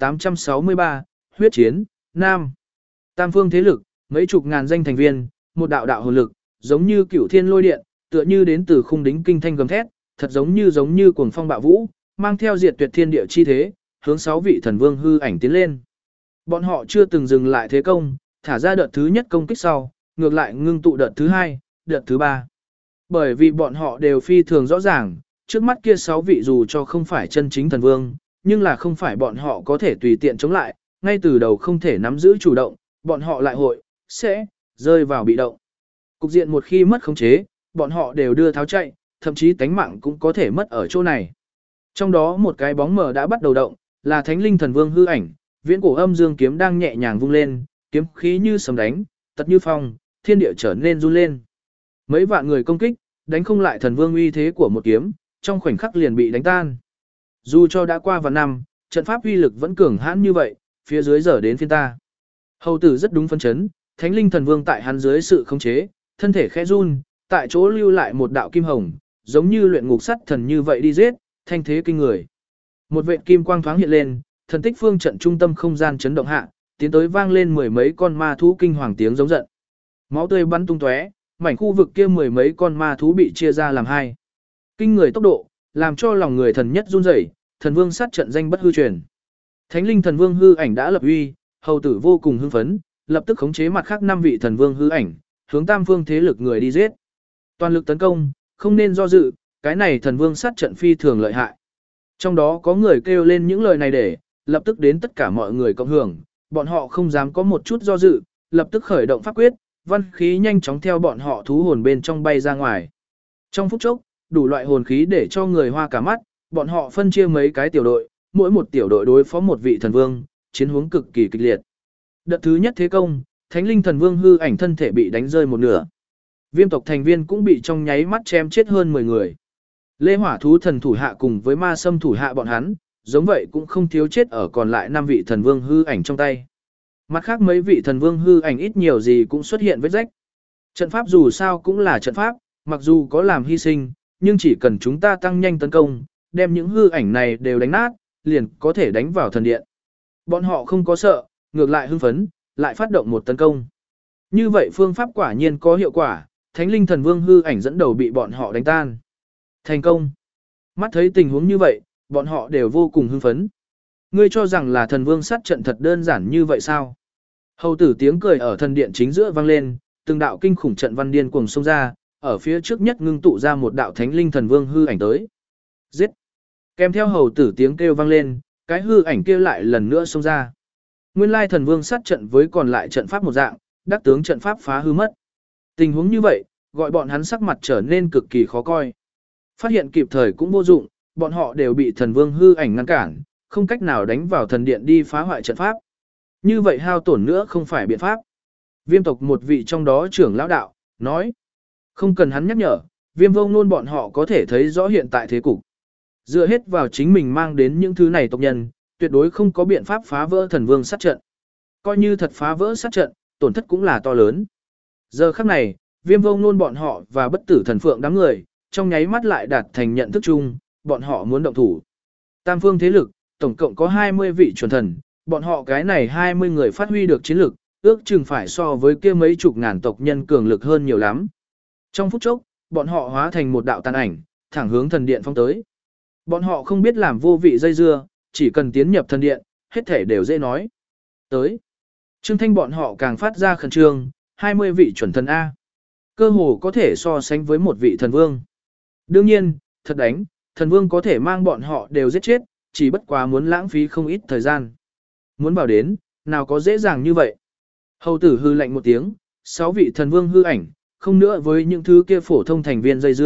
1863, huyết chiến, Nam. Tam phương thế lực, mấy chục ngàn danh thành viên, một đạo đạo hồn lực, giống như cửu thiên lôi điện, tựa như đến từ khung đính kinh thanh gầm thét, thật giống như cuồng phong bạo vũ, mang theo diệt tuyệt thiên địa chi thế, hướng 6 vị thần vương hư ảnh tiến lên. Bọn họ chưa từng dừng lại thế công, thả ra đợt thứ nhất công kích sau, ngược lại ngưng tụ đợt thứ 2, đợt thứ 3. Bởi vì bọn họ đều phi thường rõ ràng, trước mắt kia 6 vị dù cho không phải chân chính thần vương, nhưng là không phải bọn họ có thể tùy tiện chống lại, ngay từ đầu không thể nắm giữ chủ động, bọn họ lại sẽ rơi vào bị động. Cục diện một khi mất khống chế, bọn họ đều đưa tháo chạy, thậm chí tánh mạng cũng có thể mất ở chỗ này. Trong đó một cái bóng mờ đã bắt đầu động, là Thánh Linh Thần Vương hư ảnh, viễn cổ âm dương kiếm đang nhẹ nhàng vung lên, kiếm khí như sấm đánh, tật như phong, thiên địa trở nên run lên. Mấy vạn người công kích, đánh không lại thần vương uy thế của một kiếm, trong khoảnh khắc liền bị đánh tan. Dù cho đã qua vạn năm, trận pháp uy lực vẫn cường hãn như vậy, phía dưới giờ đến phiên ta. Hầu tử rất đúng phân chấn, Thánh Linh Thần Vương tại hắn dưới sự khống chế, thân thể khẽ run, tại chỗ lưu lại một đạo kim hồng, giống như luyện ngục sắt thần như vậy đi giết, thanh thế kinh người. Một vệt kim quang thoáng hiện lên, thần tích phương trận trung tâm không gian chấn động hạ, tiến tới vang lên mười mấy con ma thú kinh hoàng tiếng giống giận. Máu tươi bắn tung tóe, mảnh khu vực kia mười mấy con ma thú bị chia ra làm hai. Kinh người tốc độ, làm cho lòng người thần nhất run rẩy, thần vương sát trận danh bất hư truyền. Thánh Linh Thần Vương hư ảnh đã lập uy, hầu tử vô cùng hưng phấn, lập tức khống chế mặt khác 5 vị thần vương hư ảnh, hướng tam phương thế lực người đi giết. Toàn lực tấn công, không nên do dự, cái này thần vương sát trận phi thường lợi hại. Trong đó có người kêu lên những lời này để, lập tức đến tất cả mọi người cộng hưởng, bọn họ không dám có một chút do dự, lập tức khởi động pháp quyết, văn khí nhanh chóng theo bọn họ thú hồn bên trong bay ra ngoài. Trong phút chốc, đủ loại hồn khí để cho người hoa cả mắt, bọn họ phân chia mấy cái tiểu đội, mỗi một tiểu đội đối phó một vị thần vương, chiến hướng cực kỳ kịch liệt. Đợt thứ nhất thế công, Thánh Linh Thần Vương hư ảnh thân thể bị đánh rơi một nửa. Viêm tộc thành viên cũng bị trong nháy mắt chém chết hơn 10 người. Lê Hỏa thú thần thủ hạ cùng với Ma Sâm thủ hạ bọn hắn, giống vậy cũng không thiếu chết ở còn lại 5 vị thần vương hư ảnh trong tay. Mặt khác mấy vị thần vương hư ảnh ít nhiều gì cũng xuất hiện vết rách. Trận pháp dù sao cũng là trận pháp, mặc dù có làm hy sinh, nhưng chỉ cần chúng ta tăng nhanh tấn công, đem những hư ảnh này đều đánh nát, liền có thể đánh vào thần điện. Bọn họ không có sợ, ngược lại hưng phấn, lại phát động một tấn công. Như vậy phương pháp quả nhiên có hiệu quả, Thánh Linh Thần Vương hư ảnh dẫn đầu bị bọn họ đánh tan. Thành công. Mắt thấy tình huống như vậy, bọn họ đều vô cùng hưng phấn. Ngươi cho rằng là thần vương sát trận thật đơn giản như vậy sao? Hầu tử tiếng cười ở thần điện chính giữa vang lên, từng đạo kinh khủng trận văn điên cuồng xông ra, ở phía trước nhất ngưng tụ ra một đạo Thánh Linh Thần Vương hư ảnh tới. Giết! Kèm theo hầu tử tiếng kêu vang lên, cái hư ảnh kia lại lần nữa xông ra. Nguyên lai thần vương sát trận với còn lại trận pháp một dạng, đắc tướng trận pháp phá hư mất. Tình huống như vậy, gọi bọn hắn sắc mặt trở nên cực kỳ khó coi. Phát hiện kịp thời cũng vô dụng, bọn họ đều bị thần vương hư ảnh ngăn cản, không cách nào đánh vào thần điện đi phá hoại trận pháp. Như vậy hao tổn nữa không phải biện pháp. Viêm tộc một vị trong đó trưởng lão đạo, nói. Không cần hắn nhắc nhở, viêm vông nôn bọn họ có thể thấy rõ hiện tại thế cục. Dựa hết vào chính mình mang đến những thứ này tộc nhân, tuyệt đối không có biện pháp phá vỡ thần vương sát trận. Coi như thật phá vỡ sát trận, tổn thất cũng là to lớn. Giờ khắc này, viêm vông nôn bọn họ và bất tử thần phượng đám người, trong nháy mắt lại đạt thành nhận thức chung, bọn họ muốn động thủ. Tam phương thế lực, tổng cộng có 20 vị chuẩn thần, bọn họ cái này 20 người phát huy được chiến lực, ước chừng phải so với kia mấy chục ngàn tộc nhân cường lực hơn nhiều lắm. Trong phút chốc, bọn họ hóa thành một đạo tàn ảnh, thẳng hướng thần điện phong tới. Bọn họ không biết làm vô vị dây dưa, chỉ cần tiến nhập thần điện, hết thể đều dễ nói. Tới. Trương Thanh bọn họ càng phát ra khẩn trương, 20 vị chuẩn thần A. Cơ hồ có thể so sánh với một vị thần vương. Đương nhiên, thật đánh, thần vương có thể mang bọn họ đều giết chết, chỉ bất quá muốn lãng phí không ít thời gian. Muốn bảo đến, nào có dễ dàng như vậy. Hầu tử hư lạnh một tiếng, 6 vị thần vương hư ảnh, không nữa với những thứ kia phổ thông thành viên dây dưa,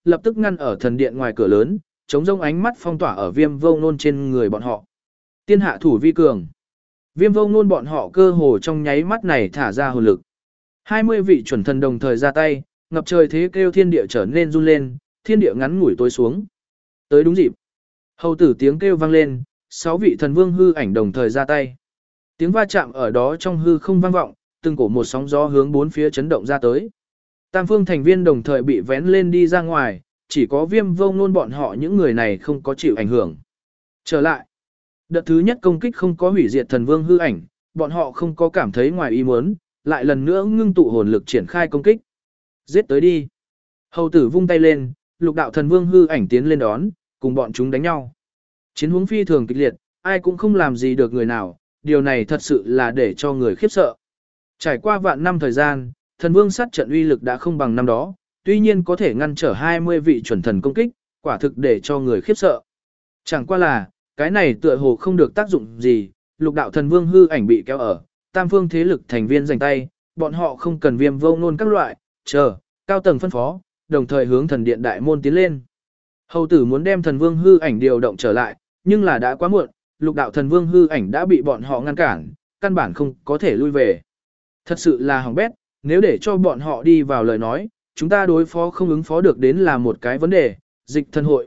lập tức ngăn ở thần điện ngoài cửa lớn, chống rông ánh mắt phong tỏa ở Viêm Vô Ngôn trên người bọn họ. Tiên hạ thủ vi cường. Viêm Vô Ngôn bọn họ cơ hồ trong nháy mắt này thả ra hồn lực. 20 vị chuẩn thần đồng thời ra tay, ngập trời thế kêu thiên địa trở nên run lên, thiên địa ngắn ngủi tối xuống. Tới đúng dịp. Hầu tử tiếng kêu vang lên, 6 vị thần vương hư ảnh đồng thời ra tay. Tiếng va chạm ở đó trong hư không vang vọng, từng cổ một sóng gió hướng bốn phía chấn động ra tới. Tam phương thành viên đồng thời bị vén lên đi ra ngoài, chỉ có Viêm Vô Ngôn bọn họ những người này không có chịu ảnh hưởng. Trở lại. Đợt thứ nhất công kích không có hủy diệt thần vương hư ảnh, bọn họ không có cảm thấy ngoài ý muốn, lại lần nữa ngưng tụ hồn lực triển khai công kích. Giết tới đi. Hầu tử vung tay lên, lục đạo thần vương hư ảnh tiến lên đón, cùng bọn chúng đánh nhau. Chiến huống phi thường kịch liệt, ai cũng không làm gì được người nào, điều này thật sự là để cho người khiếp sợ. Trải qua vạn năm thời gian, thần vương sát trận uy lực đã không bằng năm đó, tuy nhiên có thể ngăn trở 20 vị chuẩn thần công kích, quả thực để cho người khiếp sợ. Chẳng qua là, cái này tựa hồ không được tác dụng gì, lục đạo thần vương hư ảnh bị kéo ở, tam phương thế lực thành viên giành tay, bọn họ không cần Viêm Vô Ngôn các loại, cao tầng phân phó, đồng thời hướng thần điện đại môn tiến lên. Hầu tử muốn đem thần vương hư ảnh điều động trở lại, nhưng là đã quá muộn, lục đạo thần vương hư ảnh đã bị bọn họ ngăn cản, căn bản không có thể lui về. Thật sự là hỏng bét, nếu để cho bọn họ đi vào lời nói, chúng ta đối phó không ứng phó được đến là một cái vấn đề, dịch thần hội,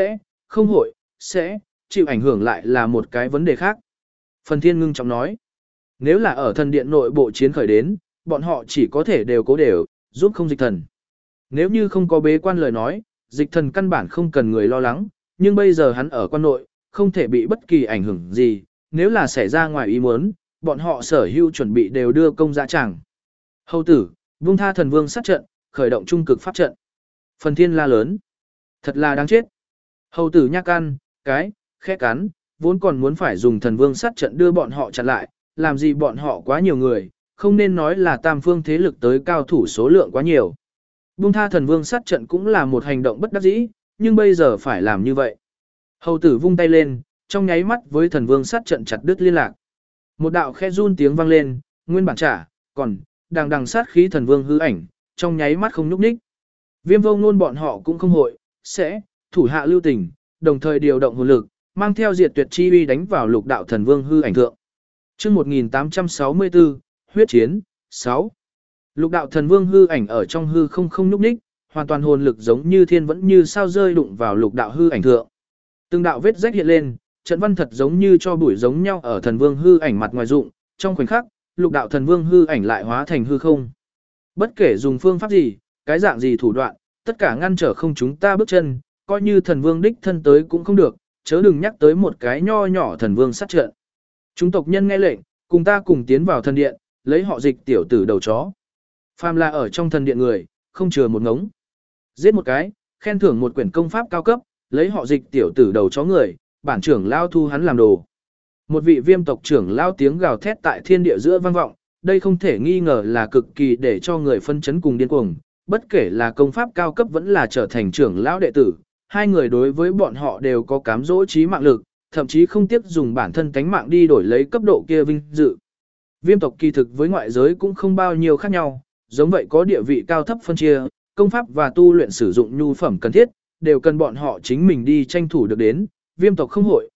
sẽ chịu ảnh hưởng lại là một cái vấn đề khác. Phần Thiên ngưng trọng nói, nếu là ở thần điện nội bộ chiến khởi đến, bọn họ chỉ có thể đều cố đều, giúp không dịch thần. Nếu như không có bế quan lời nói, dịch thần căn bản không cần người lo lắng, nhưng bây giờ hắn ở quan nội, không thể bị bất kỳ ảnh hưởng gì, nếu là xảy ra ngoài ý muốn, bọn họ sở hữu chuẩn bị đều đưa công dã tràng. Hầu tử, vung tha thần vương sát trận, khởi động trung cực pháp trận. Phần Thiên la lớn, thật là đáng chết. Hầu tử nhắc ăn, khẽ cắn, vốn còn muốn phải dùng thần vương sát trận đưa bọn họ chặn lại, làm gì bọn họ quá nhiều người, không nên nói là tam phương thế lực tới cao thủ số lượng quá nhiều. Buông tha thần vương sát trận cũng là một hành động bất đắc dĩ, nhưng bây giờ phải làm như vậy. Hầu tử vung tay lên, trong nháy mắt với thần vương sát trận chặt đứt liên lạc. Một đạo khe run tiếng vang lên, nguyên bản còn đằng sát khí thần vương hư ảnh, trong nháy mắt không nhúc nhích. Viêm Vô Ngôn bọn họ cũng không hội, thủ hạ lưu tình, đồng thời điều động hồn lực, mang theo diệt tuyệt chi uy đánh vào lục đạo thần vương hư ảnh thượng. Chương 1864, huyết chiến, 6. Lục đạo thần vương hư ảnh ở trong hư không nhúc nhích, hoàn toàn hồn lực giống như thiên vẫn như sao rơi đụng vào lục đạo hư ảnh thượng. Từng đạo vết rách hiện lên, trận văn thật giống như cho bụi giống nhau ở thần vương hư ảnh mặt ngoài dụng, trong khoảnh khắc, lục đạo thần vương hư ảnh lại hóa thành hư không. Bất kể dùng phương pháp gì, cái dạng gì thủ đoạn, tất cả ngăn trở không chúng ta bước chân, coi như thần vương đích thân tới cũng không được, chớ đừng nhắc tới một cái nho nhỏ thần vương sát trận. Chúng tộc nhân nghe lệnh, cùng ta cùng tiến vào thần điện, lấy họ dịch tiểu tử đầu chó. Phàm là ở trong thần điện người, không chừa một ngống. Giết một cái, khen thưởng một quyển công pháp cao cấp, lấy họ dịch tiểu tử đầu chó người, bản trưởng lao thu hắn làm đồ. Một vị Viêm tộc trưởng lao tiếng gào thét tại thiên địa giữa vang vọng, đây không thể nghi ngờ là cực kỳ để cho người phân chấn cùng điên cuồng, bất kể là công pháp cao cấp vẫn là trở thành trưởng lão đệ tử, hai người đối với bọn họ đều có cám dỗ trí mạng lực, thậm chí không tiếc dùng bản thân tánh mạng đi đổi lấy cấp độ kia vinh dự. Viêm tộc kỳ thực với ngoại giới cũng không bao nhiêu khác nhau, giống vậy có địa vị cao thấp phân chia, công pháp và tu luyện sử dụng nhu phẩm cần thiết, đều cần bọn họ chính mình đi tranh thủ được đến, Viêm tộc không hội,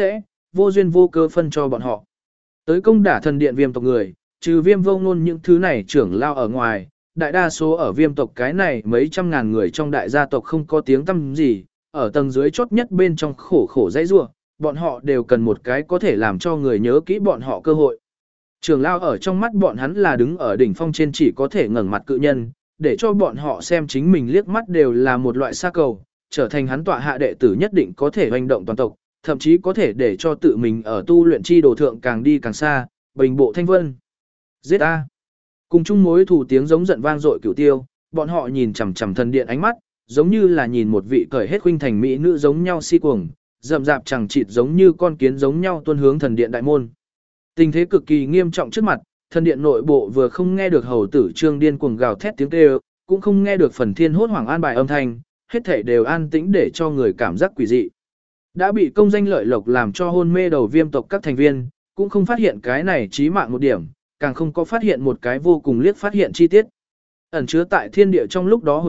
vô duyên vô cơ phân cho bọn họ. Tới công đả thần điện Viêm tộc người, trừ Viêm Vô Ngôn những thứ này trưởng lao ở ngoài, đại đa số ở Viêm tộc cái này mấy trăm ngàn người trong đại gia tộc không có tiếng tăm gì, ở tầng dưới chốt nhất bên trong khổ dãy rủa, bọn họ đều cần một cái có thể làm cho người nhớ kỹ bọn họ cơ hội. Trưởng lao ở trong mắt bọn hắn là đứng ở đỉnh phong trên chỉ có thể ngẩng mặt cự nhân, để cho bọn họ xem chính mình liếc mắt đều là một loại sa cầu, trở thành hắn tọa hạ đệ tử nhất định có thể hoành động toàn tộc, thậm chí có thể để cho tự mình ở tu luyện chi đồ thượng càng đi càng xa, bình bộ thanh vân. Giết a! Cùng chung mối thủ tiếng giống giận vang dội cửu tiêu, bọn họ nhìn chằm chằm thần điện ánh mắt, giống như là nhìn một vị cởi hết khuynh thành mỹ nữ giống nhau si cuồng, rậm rạp chẳng chịt giống như con kiến giống nhau tuôn hướng thần điện đại môn. Tình thế cực kỳ nghiêm trọng trước mặt, thần điện nội bộ vừa không nghe được hầu tử trương điên cuồng gào thét tiếng kêu, cũng không nghe được Phần Thiên hốt hoảng an bài âm thanh, hết thảy đều an tĩnh để cho người cảm giác quỷ dị. Đã bị công danh lợi lộc làm cho hôn mê đầu Viêm tộc các thành viên, cũng không phát hiện cái này chí mạng một điểm, càng không có phát hiện một cái vô cùng liếc phát hiện chi tiết. Ẩn chứa tại thiên địa trong lúc đó hồn lực,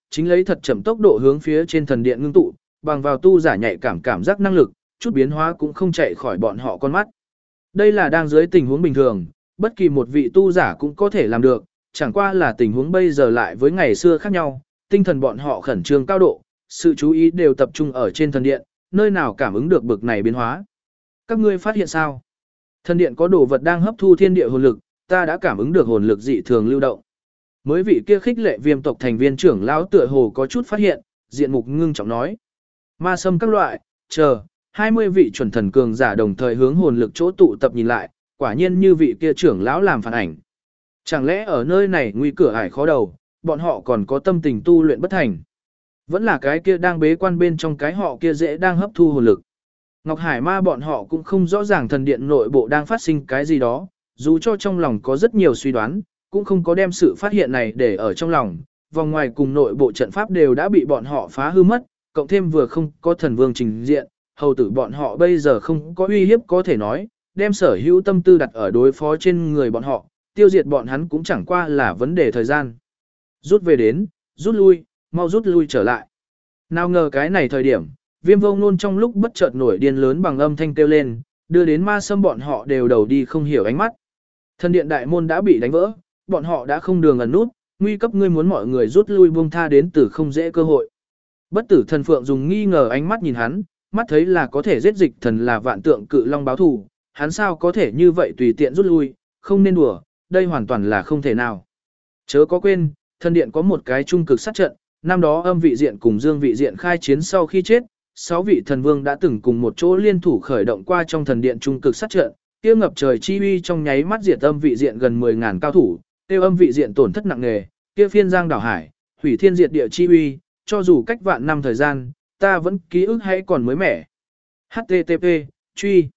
chính lấy thật chậm tốc độ hướng phía trên thần điện ngưng tụ, bằng vào tu giả nhạy cảm giác năng lực, chút biến hóa cũng không chạy khỏi bọn họ con mắt. Đây là đang dưới tình huống bình thường, bất kỳ một vị tu giả cũng có thể làm được, chẳng qua là tình huống bây giờ lại với ngày xưa khác nhau, tinh thần bọn họ khẩn trương cao độ, sự chú ý đều tập trung ở trên thần điện, nơi nào cảm ứng được bực này biến hóa. Các ngươi phát hiện sao? Thần điện có đồ vật đang hấp thu thiên địa hồn lực, ta đã cảm ứng được hồn lực dị thường lưu động. Mới vị kia khích lệ Viêm tộc thành viên trưởng lão tựa hồ có chút phát hiện, diện mục ngưng trọng nói: "Ma sâm các loại, chờ, 20 vị chuẩn thần cường giả đồng thời hướng hồn lực chỗ tụ tập nhìn lại, quả nhiên như vị kia trưởng lão làm phản ảnh. Chẳng lẽ ở nơi này nguy cửa ải khó đầu, bọn họ còn có tâm tình tu luyện bất thành? Vẫn là cái kia đang bế quan bên trong cái họ kia dễ đang hấp thu hồn lực." Ngọc Hải Ma bọn họ cũng không rõ ràng thần điện nội bộ đang phát sinh cái gì đó, dù cho trong lòng có rất nhiều suy đoán, cũng không có đem sự phát hiện này để ở trong lòng, vòng ngoài cùng nội bộ trận pháp đều đã bị bọn họ phá hư mất, cộng thêm vừa không có thần vương trình diện, hầu tử bọn họ bây giờ không có uy hiếp có thể nói, đem sở hữu tâm tư đặt ở đối phó trên người bọn họ, tiêu diệt bọn hắn cũng chẳng qua là vấn đề thời gian. Rút về đến, rút lui, mau rút lui trở lại. Nào ngờ cái này thời điểm, Viêm Vô Ngôn trong lúc bất chợt nổi điên lớn bằng âm thanh kêu lên, đưa đến ma sâm bọn họ đều đầu đi không hiểu ánh mắt. Thần điện đại môn đã bị đánh vỡ, bọn họ đã không đường ẩn nút, nguy cấp ngươi muốn mọi người rút lui buông tha đến từ không dễ cơ hội. Bất tử thần phượng dùng nghi ngờ ánh mắt nhìn hắn, mắt thấy là có thể giết dịch thần là vạn tượng cự long báo thù, hắn sao có thể như vậy tùy tiện rút lui, không nên đùa, đây hoàn toàn là không thể nào. Chớ có quên, thần điện có một cái trung cực sát trận, năm đó âm vị diện cùng dương vị diện khai chiến sau khi chết, 6 vị thần vương đã từng cùng một chỗ liên thủ khởi động qua trong thần điện trung cực sát trận, kia ngập trời chi uy trong nháy mắt diệt âm vị diện gần 10.000 cao thủ, tiêu âm vị diện tổn thất nặng nề, kia phiên giang đảo hải, hủy thiên diệt địa chi uy, cho dù cách vạn năm thời gian, ta vẫn ký ức hay còn mới mẻ. HTTP, truy.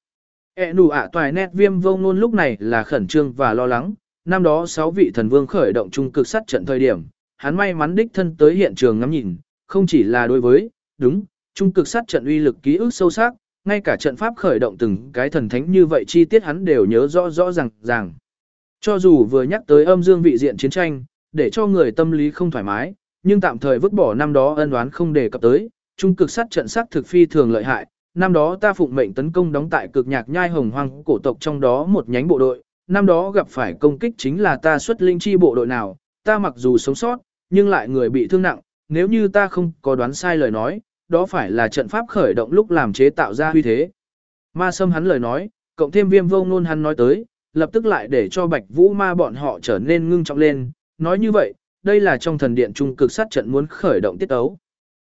Nụ ạ toài nét Viêm Vô Ngôn lúc này là khẩn trương và lo lắng, năm đó 6 vị thần vương khởi động trung cực sát trận thời điểm, hắn may mắn đích thân tới hiện trường ngắm nhìn, không chỉ là đối với, đúng, trung cực sát trận uy lực ký ức sâu sắc, ngay cả trận pháp khởi động từng cái thần thánh như vậy chi tiết hắn đều nhớ rõ ràng. Cho dù vừa nhắc tới âm dương vị diện chiến tranh, để cho người tâm lý không thoải mái, nhưng tạm thời vứt bỏ năm đó ân oán không đề cập tới, trung cực sát trận sắc thực phi thường lợi hại. Năm đó ta phụng mệnh tấn công đóng tại cực nhạc nhai hồng hoang cổ tộc trong đó một nhánh bộ đội, năm đó gặp phải công kích chính là ta xuất linh chi bộ đội nào, ta mặc dù sống sót, nhưng lại người bị thương nặng, nếu như ta không có đoán sai lời nói, đó phải là trận pháp khởi động lúc làm chế tạo ra huy thế. Ma Sâm hắn lời nói, cộng thêm Viêm Vô Ngôn hắn nói tới, lập tức lại để cho Bạch Vũ Ma bọn họ trở nên ngưng trọng lên, nói như vậy, đây là trong thần điện trung cực sát trận muốn khởi động tiết ấu.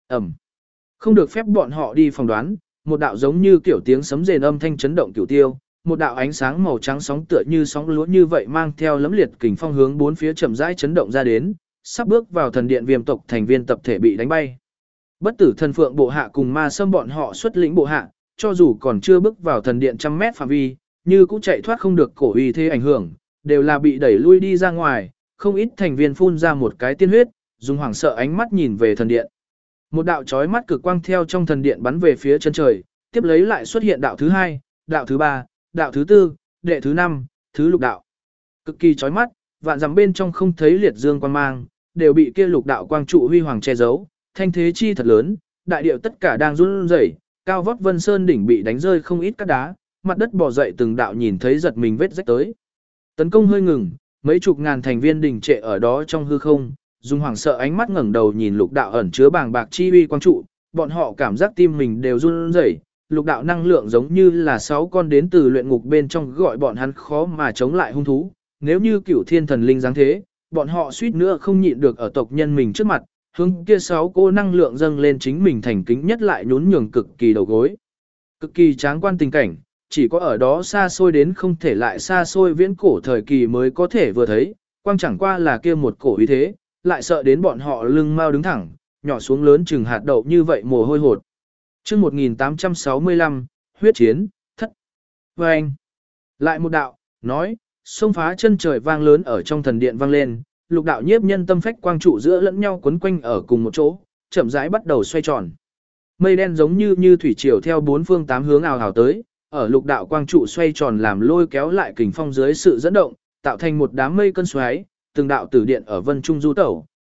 Không được phép bọn họ đi phỏng đoán, một đạo giống như kiểu tiếng sấm rền âm thanh chấn động cửu tiêu, một đạo ánh sáng màu trắng sóng tựa như sóng lúa như vậy mang theo lấm liệt kình phong hướng bốn phía chậm rãi chấn động ra đến, sắp bước vào thần điện Viêm tộc thành viên tập thể bị đánh bay. Bất tử thần phượng bộ hạ cùng Ma Sâm bọn họ xuất lĩnh bộ hạ, cho dù còn chưa bước vào thần điện trăm mét phạm vi, như cũng chạy thoát không được cổ uy thế ảnh hưởng, đều là bị đẩy lui đi ra ngoài, không ít thành viên phun ra một cái tiên huyết, dùng hoảng sợ ánh mắt nhìn về thần điện. Một đạo chói mắt cực quang theo trong thần điện bắn về phía chân trời, tiếp lấy lại xuất hiện đạo thứ 2, đạo thứ 3, đạo thứ 4, đệ thứ 5, thứ lục đạo. Cực kỳ chói mắt, vạn dặm bên trong không thấy liệt dương quang mang, đều bị kia lục đạo quang trụ huy hoàng che giấu, thanh thế chi thật lớn, đại điệu tất cả đang run rẩy, cao vót Vân Sơn đỉnh bị đánh rơi không ít các đá, mặt đất bò dậy từng đạo nhìn thấy giật mình vết rách tới. Tấn công hơi ngừng, mấy chục ngàn thành viên đình trệ ở đó trong hư không, dùng hoảng sợ ánh mắt ngẩng đầu nhìn lục đạo ẩn chứa bàng bạc chi uy quang trụ, bọn họ cảm giác tim mình đều run rẩy, lục đạo năng lượng giống như là 6 con đến từ luyện ngục bên trong gọi bọn hắn khó mà chống lại hung thú, nếu như Cửu Thiên thần linh dáng thế, bọn họ suýt nữa không nhịn được ở tộc nhân mình trước mặt, hướng kia 6 cô năng lượng dâng lên chính mình thành kính nhất lại nhún nhường cực kỳ đầu gối. Cực kỳ tráng quan tình cảnh, chỉ có ở đó xa xôi đến không thể lại xa xôi viễn cổ thời kỳ mới có thể vừa thấy, quang chẳng qua là kia một cổ uy thế, lại sợ đến bọn họ lưng mau đứng thẳng, nhỏ xuống lớn chừng hạt đậu như vậy mồ hôi hột. Chương 1865, huyết chiến, thất. Vâng. Lại một đạo, nói, xông phá chân trời vang lớn ở trong thần điện vang lên, lục đạo nhiếp nhân tâm phách quang trụ giữa lẫn nhau quấn quanh ở cùng một chỗ, chậm rãi bắt đầu xoay tròn. Mây đen giống như thủy triều theo bốn phương tám hướng ào ào tới, ở lục đạo quang trụ xoay tròn làm lôi kéo lại kình phong dưới sự dẫn động, tạo thành một đám mây cân xoáy, từng đạo tử điện ở vân trung du tẩu,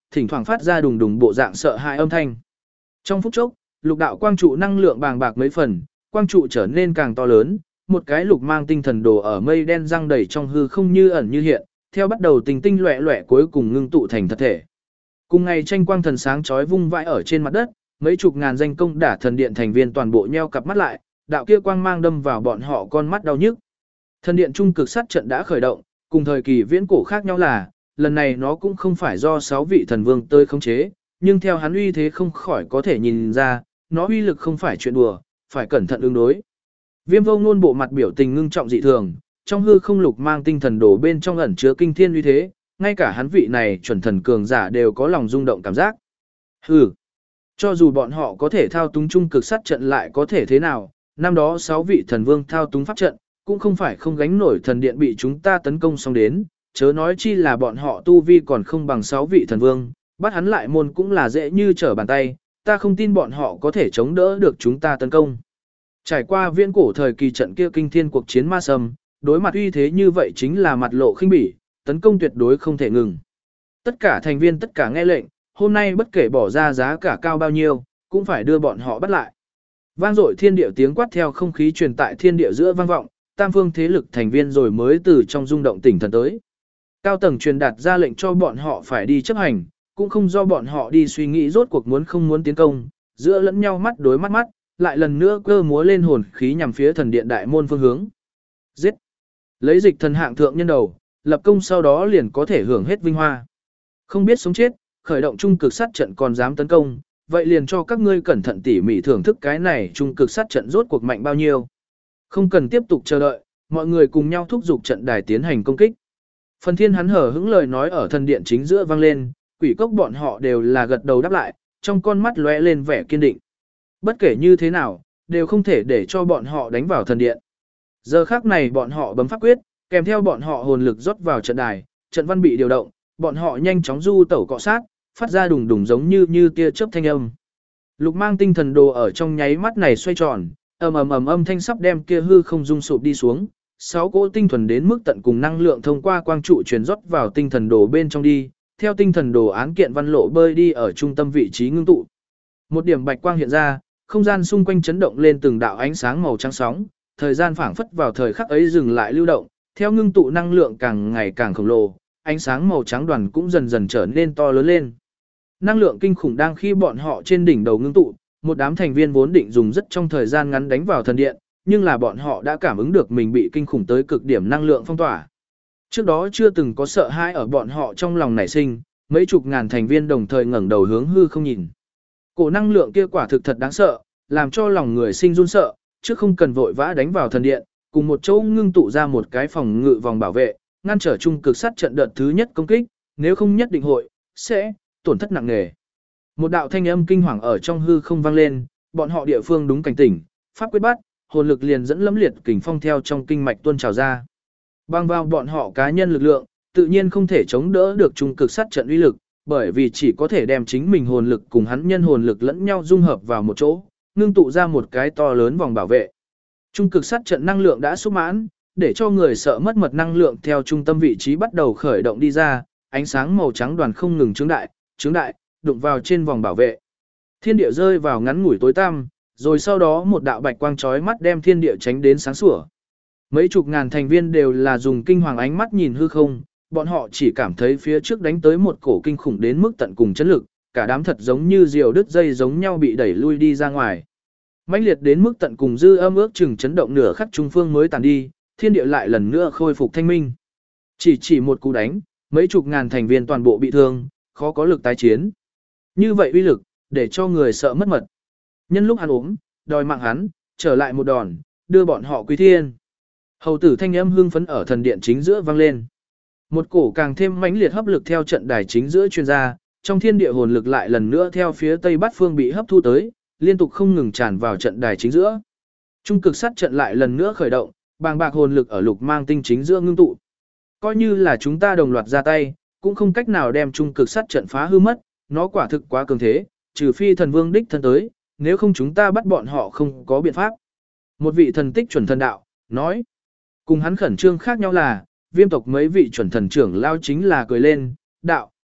thỉnh thoảng phát ra đùng đùng bộ dạng sợ hãi âm thanh. Trong phút chốc, lục đạo quang trụ năng lượng bàng bạc mấy phần, quang trụ trở nên càng to lớn, một cái lục mang tinh thần đồ ở mây đen răng đầy trong hư không như ẩn như hiện, theo bắt đầu tinh tinh loẻ loẻ cuối cùng ngưng tụ thành thật thể. Cùng ngày tranh quang thần sáng chói vung vãi ở trên mặt đất, mấy chục ngàn danh công đả thần điện thành viên toàn bộ nheo cặp mắt lại, đạo kia quang mang đâm vào bọn họ con mắt đau nhức. Thần điện trung cực sát trận đã khởi động, cùng thời kỳ viễn cổ khác nhau là, lần này nó cũng không phải do 6 vị thần vương tới khống chế, nhưng theo hắn uy thế không khỏi có thể nhìn ra, nó uy lực không phải chuyện đùa, phải cẩn thận ứng đối. Viêm Vô Ngôn bộ mặt biểu tình ngưng trọng dị thường, trong hư không lục mang tinh thần đổ bên trong ẩn chứa kinh thiên uy thế, ngay cả hắn vị này chuẩn thần cường giả đều có lòng rung động cảm giác. Hừ, cho dù bọn họ có thể thao túng trung cực sát trận lại có thể thế nào, năm đó 6 vị thần vương thao túng pháp trận, cũng không phải không gánh nổi thần điện bị chúng ta tấn công xong đến, chớ nói chi là bọn họ tu vi còn không bằng 6 vị thần vương, bắt hắn lại môn cũng là dễ như trở bàn tay, ta không tin bọn họ có thể chống đỡ được chúng ta tấn công. Trải qua viễn cổ thời kỳ trận kia kinh thiên cuộc chiến ma sâm, đối mặt uy thế như vậy chính là mặt lộ khinh bỉ, tấn công tuyệt đối không thể ngừng. Tất cả thành viên tất cả nghe lệnh, hôm nay bất kể bỏ ra giá cả cao bao nhiêu, cũng phải đưa bọn họ bắt lại. Vang dội thiên địa tiếng quát theo không khí truyền tại thiên địa giữa vang vọng, tam phương thế lực thành viên rồi mới từ trong rung động tỉnh thần tới. Cao tầng truyền đạt ra lệnh cho bọn họ phải đi chấp hành, cũng không do bọn họ đi suy nghĩ rốt cuộc muốn không muốn tiến công, giữa lẫn nhau mắt đối mắt mắt, lại lần nữa cơ múa lên hồn khí nhằm phía thần điện đại môn phương hướng. Giết! Lấy dịch thần hạng thượng nhân đầu, lập công sau đó liền có thể hưởng hết vinh hoa. Không biết sống chết, khởi động trung cực sát trận còn dám tấn công, vậy liền cho các ngươi cẩn thận tỉ mỉ thưởng thức cái này trung cực sát trận rốt cuộc mạnh bao nhiêu. Không cần tiếp tục chờ đợi, mọi người cùng nhau thúc giục trận đài tiến hành công kích. Phần thiên hắn hở hững lời nói ở thần điện chính giữa vang lên, quỷ cốc bọn họ đều là gật đầu đáp lại, trong con mắt lóe lên vẻ kiên định. Bất kể như thế nào, đều không thể để cho bọn họ đánh vào thần điện. Giờ khắc này bọn họ bấm pháp quyết, kèm theo bọn họ hồn lực rót vào trận đài, trận văn bị điều động, bọn họ nhanh chóng du tẩu cọ sát, phát ra đùng đùng giống như tia chớp thanh âm. Lục mang tinh thần đồ ở trong nháy mắt này xoay tròn, ầm thanh sắp đem kia hư không dung sụp đi xuống. 6 cỗ tinh thuần đến mức tận cùng năng lượng thông qua quang trụ truyền rót vào tinh thần đồ bên trong đi, theo tinh thần đồ án kiện văn lộ bơi đi ở trung tâm vị trí ngưng tụ. Một điểm bạch quang hiện ra, không gian xung quanh chấn động lên từng đạo ánh sáng màu trắng sóng, thời gian phảng phất vào thời khắc ấy dừng lại lưu động, theo ngưng tụ năng lượng càng ngày càng khổng lồ, ánh sáng màu trắng đoàn cũng dần dần trở nên to lớn lên. Năng lượng kinh khủng đang khi bọn họ trên đỉnh đầu ngưng tụ, một đám thành viên vốn định dùng rất trong thời gian ngắn đánh vào thần điện, nhưng là bọn họ đã cảm ứng được mình bị kinh khủng tới cực điểm năng lượng phong tỏa. Trước đó chưa từng có sợ hãi ở bọn họ trong lòng nảy sinh, mấy chục ngàn thành viên đồng thời ngẩng đầu hướng hư không nhìn. Cổ năng lượng kia quả thực thật đáng sợ, làm cho lòng người sinh run sợ, chứ không cần vội vã đánh vào thần điện, cùng một chỗ ngưng tụ ra một cái phòng ngự vòng bảo vệ, ngăn trở trung cực sát trận đợt thứ nhất công kích, nếu không nhất định sẽ tổn thất nặng nề. Một đạo thanh âm kinh hoàng ở trong hư không vang lên, bọn họ địa phương đúng cảnh tỉnh, pháp quyết bắt, hồn lực liền dẫn lẫm liệt kình phong theo trong kinh mạch tuôn trào ra. Bằng vào bọn họ cá nhân lực lượng, tự nhiên không thể chống đỡ được trung cực sát trận uy lực, bởi vì chỉ có thể đem chính mình hồn lực cùng hắn nhân hồn lực lẫn nhau dung hợp vào một chỗ, ngưng tụ ra một cái to lớn vòng bảo vệ. Trung cực sát trận năng lượng đã xúc mãn, để cho người sợ mất mật năng lượng theo trung tâm vị trí bắt đầu khởi động đi ra, ánh sáng màu trắng đoàn không ngừng trướng đại, đụng vào trên vòng bảo vệ. Thiên địa rơi vào ngắn ngủi tối tăm, rồi sau đó một đạo bạch quang chói mắt đem thiên địa tránh đến sáng sủa. Mấy chục ngàn thành viên đều là dùng kinh hoàng ánh mắt nhìn hư không, bọn họ chỉ cảm thấy phía trước đánh tới một cổ kinh khủng đến mức tận cùng chấn lực, cả đám thật giống như diều đứt dây giống nhau bị đẩy lui đi ra ngoài. Mãnh liệt đến mức tận cùng dư âm ước chừng chấn động nửa khắc trung phương mới tàn đi, thiên địa lại lần nữa khôi phục thanh minh. Chỉ một cú đánh, mấy chục ngàn thành viên toàn bộ bị thương, khó có lực tái chiến. Như vậy uy lực, để cho người sợ mất mật. Nhân lúc hắn ốm, đòi mạng hắn, trở lại một đòn, đưa bọn họ quy thiên. Hầu tử thanh âm hưng phấn ở thần điện chính giữa vang lên. Một cổ càng thêm mãnh liệt hấp lực theo trận đài chính giữa truyền ra, trong thiên địa hồn lực lại lần nữa theo phía tây bắc phương bị hấp thu tới, liên tục không ngừng tràn vào trận đài chính giữa. Trung cực sát trận lại lần nữa khởi động, bàng bạc hồn lực ở lục mang tinh chính giữa ngưng tụ. Coi như là chúng ta đồng loạt ra tay, cũng không cách nào đem trung cực sát trận phá hư mất, nó quả thực quá cường thế, trừ phi thần vương đích thân tới, nếu không chúng ta bắt bọn họ không có biện pháp. Một vị thần tích chuẩn thần đạo, nói. Cùng hắn khẩn trương khác nhau là, viêm tộc mấy vị chuẩn thần trưởng lao chính là cười lên, đạo,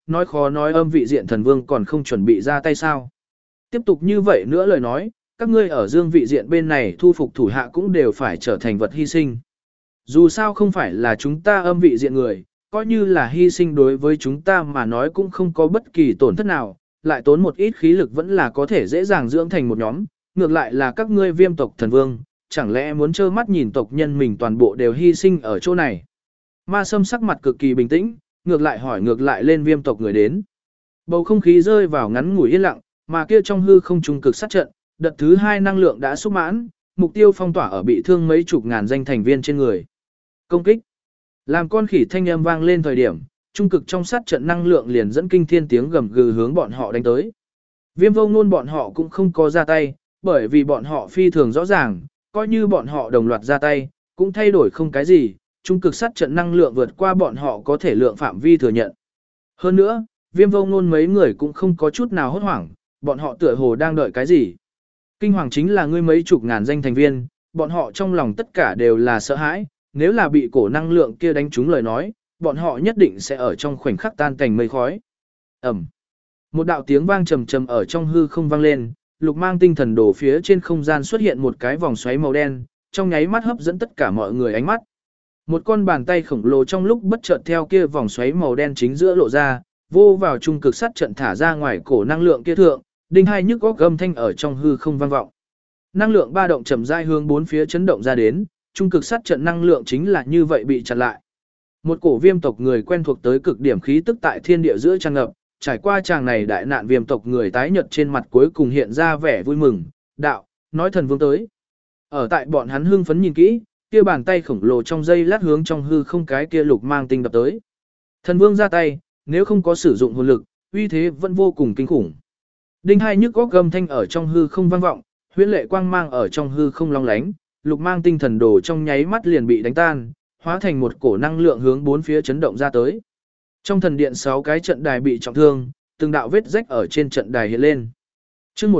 nói khó nói âm vị diện thần vương còn không chuẩn bị ra tay sao. Tiếp tục như vậy nữa lời nói, các ngươi ở dương vị diện bên này thu phục thủ hạ cũng đều phải trở thành vật hy sinh. Dù sao không phải là chúng ta âm vị diện người, coi như là hy sinh đối với chúng ta mà nói cũng không có bất kỳ tổn thất nào, lại tốn một ít khí lực vẫn là có thể dễ dàng dưỡng thành một nhóm, ngược lại là các ngươi viêm tộc thần vương, chẳng lẽ muốn trơ mắt nhìn tộc nhân mình toàn bộ đều hy sinh ở chỗ này. Ma Sâm sắc mặt cực kỳ bình tĩnh, ngược lại hỏi ngược lại lên viêm tộc người đến. Bầu không khí rơi vào ngắn ngủi yên lặng, mà kia trong hư không trung cực sát trận, đợt thứ 2 năng lượng đã xúc mãn, mục tiêu phong tỏa ở bị thương mấy chục ngàn danh thành viên trên người. Công kích. Làm con khỉ thanh âm vang lên thời điểm, trung cực trong sát trận năng lượng liền dẫn kinh thiên tiếng gầm gừ hướng bọn họ đánh tới. Viêm Vô Ngôn bọn họ cũng không có ra tay, bởi vì bọn họ phi thường rõ ràng, coi như bọn họ đồng loạt ra tay, cũng thay đổi không cái gì, trung cực sát trận năng lượng vượt qua bọn họ có thể lượng phạm vi thừa nhận. Hơn nữa, Viêm Vô Ngôn mấy người cũng không có chút nào hốt hoảng, bọn họ tựa hồ đang đợi cái gì. Kinh hoàng chính là ngươi mấy chục ngàn danh thành viên, bọn họ trong lòng tất cả đều là sợ hãi, nếu là bị cổ năng lượng kia đánh trúng lời nói, bọn họ nhất định sẽ ở trong khoảnh khắc tan thành mây khói. Ầm. Một đạo tiếng vang trầm trầm ở trong hư không vang lên, Lục Mang tinh thần đồ phía trên không gian xuất hiện một cái vòng xoáy màu đen, trong nháy mắt hấp dẫn tất cả mọi người ánh mắt. Một con bàn tay khổng lồ trong lúc bất chợt theo kia vòng xoáy màu đen chính giữa lộ ra, vô vào trung cực sát trận thả ra ngoài cổ năng lượng kia thượng, đinh hai nhức góc gầm thanh ở trong hư không vang vọng. Năng lượng ba động chậm rãi hướng bốn phía chấn động ra đến, trung cực sát trận năng lượng chính là như vậy bị chặn lại. Một cổ viêm tộc người quen thuộc tới cực điểm khí tức tại thiên địa giữa tràn ngập, trải qua tràng này đại nạn viêm tộc người tái nhợt trên mặt cuối cùng hiện ra vẻ vui mừng, đạo, nói thần vương tới. Ở tại bọn hắn hưng phấn nhìn kỹ, kia bàn tay khổng lồ trong dây lát hướng trong hư không cái kia Lục Mang tinh đập tới. Thần vương ra tay, nếu không có sử dụng hồn lực, uy thế vẫn vô cùng kinh khủng. Đinh hai nhức góc gầm thanh ở trong hư không vang vọng, huyễn lệ quang mang ở trong hư không long lánh, Lục Mang tinh thần đồ trong nháy mắt liền bị đánh tan, hóa thành một cổ năng lượng hướng bốn phía chấn động ra tới. Trong thần điện 6 cái trận đài bị trọng thương, từng đạo vết rách ở trên trận đài hiện lên. Chương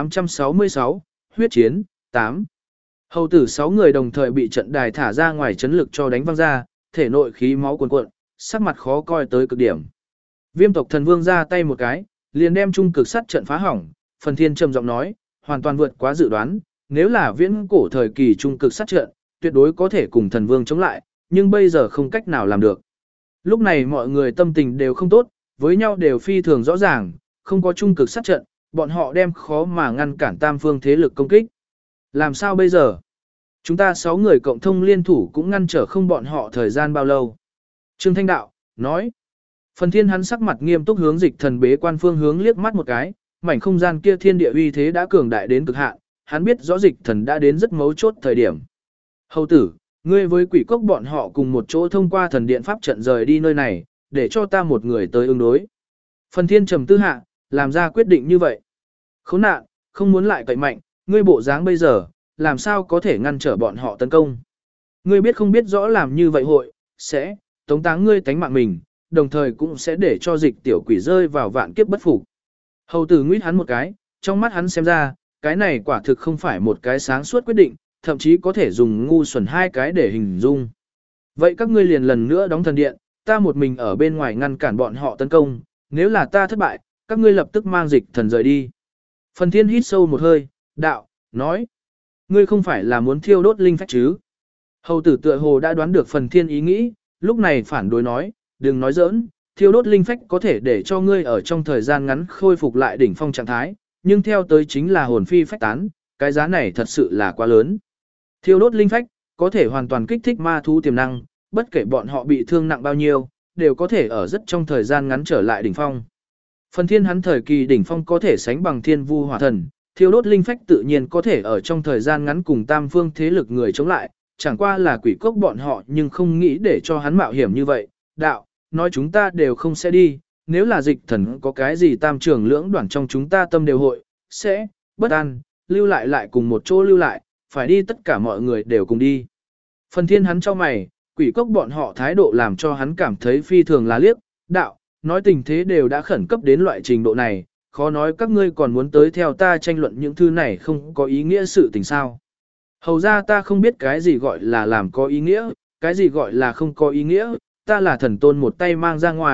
1866, huyết chiến 8. Hầu tử 6 người đồng thời bị trận đài thả ra ngoài chấn lực cho đánh văng ra, thể nội khí máu cuồn cuộn, sắc mặt khó coi tới cực điểm. Viêm tộc thần vương ra tay một cái, liền đem trung cực sát trận phá hỏng, Phần Thiên trầm giọng nói, hoàn toàn vượt quá dự đoán, nếu là viễn cổ thời kỳ trung cực sát trận, tuyệt đối có thể cùng thần vương chống lại, nhưng bây giờ không cách nào làm được. Lúc này mọi người tâm tình đều không tốt, với nhau đều phi thường rõ ràng, không có trung cực sát trận, bọn họ đem khó mà ngăn cản tam phương thế lực công kích. Làm sao bây giờ? Chúng ta 6 người cộng thông liên thủ cũng ngăn trở không bọn họ thời gian bao lâu. Trương Thanh Đạo, nói. Phần Thiên hắn sắc mặt nghiêm túc hướng Dịch Thần bế quan phương hướng liếc mắt một cái, mảnh không gian kia thiên địa uy thế đã cường đại đến cực hạn, hắn biết rõ Dịch Thần đã đến rất mấu chốt thời điểm. Hầu tử, ngươi với quỷ cốc bọn họ cùng một chỗ thông qua thần điện pháp trận rời đi nơi này, để cho ta một người tới ứng đối. Phần Thiên trầm tư hạ, làm ra quyết định như vậy. Khốn nạn, không muốn lại cậy mạnh, ngươi bộ dáng bây giờ, làm sao có thể ngăn trở bọn họ tấn công. Ngươi biết không biết rõ làm như vậy hội, sẽ tống táng ngươi tánh mạng mình, đồng thời cũng sẽ để cho Dịch tiểu quỷ rơi vào vạn kiếp bất phục. Hầu tử nguyết hắn một cái, trong mắt hắn xem ra, cái này quả thực không phải một cái sáng suốt quyết định, thậm chí có thể dùng ngu xuẩn 2 cái để hình dung. Vậy các ngươi liền lần nữa đóng thần điện, ta một mình ở bên ngoài ngăn cản bọn họ tấn công, nếu là ta thất bại, các ngươi lập tức mang Dịch Thần rời đi. Phần Thiên hít sâu một hơi, đạo, nói, ngươi không phải là muốn thiêu đốt linh phách chứ? Hầu tử tựa hồ đã đoán được Phần Thiên ý nghĩ, lúc này phản đối nói, đừng nói giỡn, thiêu đốt linh phách có thể để cho ngươi ở trong thời gian ngắn khôi phục lại đỉnh phong trạng thái, nhưng theo tới chính là hồn phi phách tán, cái giá này thật sự là quá lớn. Thiêu đốt linh phách có thể hoàn toàn kích thích ma thú tiềm năng, bất kể bọn họ bị thương nặng bao nhiêu, đều có thể ở rất trong thời gian ngắn trở lại đỉnh phong. Phần Thiên hắn thời kỳ đỉnh phong có thể sánh bằng Thiên Vu Hỏa Thần, thiêu đốt linh phách tự nhiên có thể ở trong thời gian ngắn cùng tam phương thế lực người chống lại, chẳng qua là quỷ cốc bọn họ nhưng không nghĩ để cho hắn mạo hiểm như vậy. Đạo, nói chúng ta đều không sẽ đi, nếu là Dịch Thần có cái gì tam trường lưỡng đoạn trong chúng ta tâm đều hội, sẽ, bất an, lưu lại lại cùng một chỗ lưu lại, phải đi tất cả mọi người đều cùng đi. Phần Thiên hắn cho mày, quỷ cốc bọn họ thái độ làm cho hắn cảm thấy phi thường là liếc, đạo, nói tình thế đều đã khẩn cấp đến loại trình độ này, khó nói các ngươi còn muốn tới theo ta tranh luận những thứ này không có ý nghĩa sự tình sao. Hầu ra ta không biết cái gì gọi là làm có ý nghĩa, cái gì gọi là không có ý nghĩa, ta là thần tôn một tay mang ra ngoài,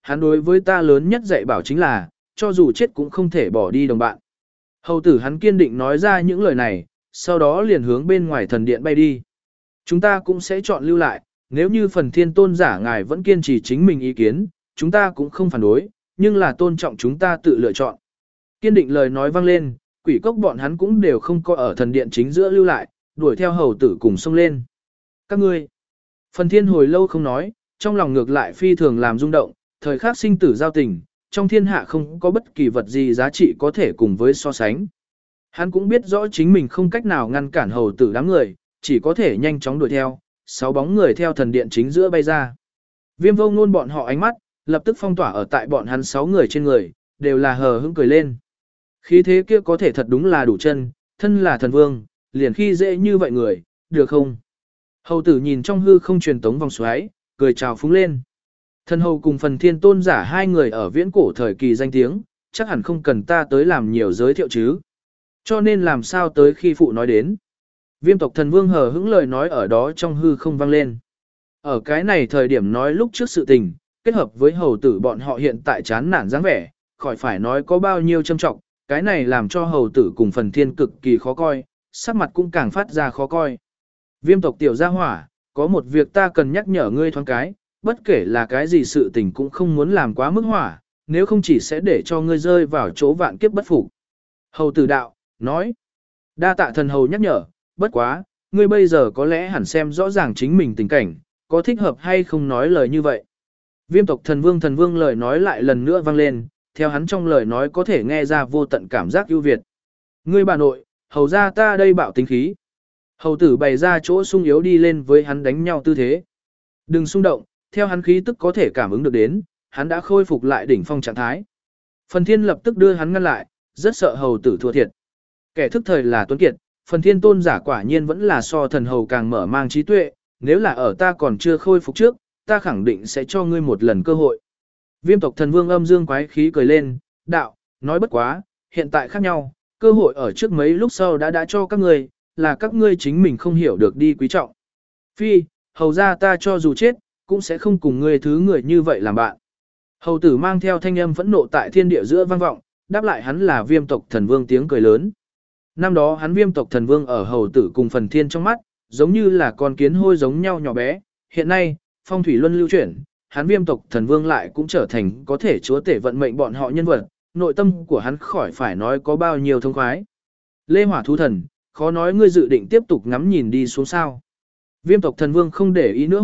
hắn đối với ta lớn nhất dạy bảo chính là, cho dù chết cũng không thể bỏ đi đồng bạn. Hầu tử hắn kiên định nói ra những lời này, sau đó liền hướng bên ngoài thần điện bay đi. Chúng ta cũng sẽ chọn lưu lại, nếu như phần thiên tôn giả ngài vẫn kiên trì chính mình ý kiến, chúng ta cũng không phản đối, nhưng là tôn trọng chúng ta tự lựa chọn. Kiên định lời nói vang lên, quỷ cốc bọn hắn cũng đều không có ở thần điện chính giữa lưu lại, đuổi theo hầu tử cùng xông lên. Các ngươi, phần thiên hồi lâu không nói, trong lòng ngược lại phi thường làm rung động, thời khắc sinh tử giao tình, trong thiên hạ không có bất kỳ vật gì giá trị có thể cùng với so sánh. Hắn cũng biết rõ chính mình không cách nào ngăn cản hầu tử đám người, chỉ có thể nhanh chóng đuổi theo, 6 bóng người theo thần điện chính giữa bay ra. Viêm vô ngôn bọn họ ánh mắt, lập tức phong tỏa ở tại bọn hắn 6 người trên người, đều là hờ hững cười lên. Khí thế kia có thể thật đúng là đủ chân, thân là thần vương, liền khi dễ như vậy người, được không? Hầu tử nhìn trong hư không truyền tống vòng xoáy, cười chào phúng lên. Thần hầu cùng phần thiên tôn giả hai người ở viễn cổ thời kỳ danh tiếng, chắc hẳn không cần ta tới làm nhiều giới thiệu chứ. Cho nên làm sao tới khi phụ nói đến. Viêm tộc thần vương hờ hững lời nói ở đó trong hư không vang lên. Ở cái này thời điểm nói lúc trước sự tình, kết hợp với hầu tử bọn họ hiện tại chán nản dáng vẻ, khỏi phải nói có bao nhiêu châm trọng, cái này làm cho hầu tử cùng phần thiên cực kỳ khó coi, sắc mặt cũng càng phát ra khó coi. Viêm tộc tiểu gia hỏa, có một việc ta cần nhắc nhở ngươi thoáng cái, bất kể là cái gì sự tình cũng không muốn làm quá mức hỏa, nếu không chỉ sẽ để cho ngươi rơi vào chỗ vạn kiếp bất phục. Hầu tử đạo, nói, đa tạ thần hầu nhắc nhở, bất quá, ngươi bây giờ có lẽ hẳn xem rõ ràng chính mình tình cảnh, có thích hợp hay không nói lời như vậy. Viêm tộc thần vương lời nói lại lần nữa vang lên, theo hắn trong lời nói có thể nghe ra vô tận cảm giác ưu việt. Ngươi bà nội, hầu ra ta đây bạo tính khí. Hầu tử bày ra chỗ sung yếu đi lên với hắn đánh nhau tư thế. Đừng xung động, theo hắn khí tức có thể cảm ứng được đến, hắn đã khôi phục lại đỉnh phong trạng thái. Phần thiên lập tức đưa hắn ngăn lại, rất sợ hầu tử thua thiệt. Kẻ thức thời là tuấn kiệt, phần thiên tôn giả quả nhiên vẫn là so thần hầu càng mở mang trí tuệ, nếu là ở ta còn chưa khôi phục trước, ta khẳng định sẽ cho ngươi một lần cơ hội. Viêm tộc thần vương âm dương quái khí cười lên, đạo, nói bất quá, hiện tại khác nhau, cơ hội ở trước mấy lúc sau đã cho các ngươi, là các ngươi chính mình không hiểu được đi quý trọng. Phi, hầu ra ta cho dù chết, cũng sẽ không cùng ngươi thứ người như vậy làm bạn. Hầu tử mang theo thanh âm phẫn nộ tại thiên địa giữa vang vọng, đáp lại hắn là viêm tộc thần vương tiếng cười lớn. Năm đó hắn viêm tộc thần vương ở hầu tử cùng phần thiên trong mắt, giống như là con kiến hôi giống nhau nhỏ bé, hiện nay, phong thủy luân lưu chuyển, hắn viêm tộc thần vương lại cũng trở thành có thể chúa tể vận mệnh bọn họ nhân vật, nội tâm của hắn khỏi phải nói có bao nhiêu thông khoái. Lê Hỏa thú thần, khó nói ngươi dự định tiếp tục ngắm nhìn đi xuống sao. Viêm tộc thần vương không để ý nữa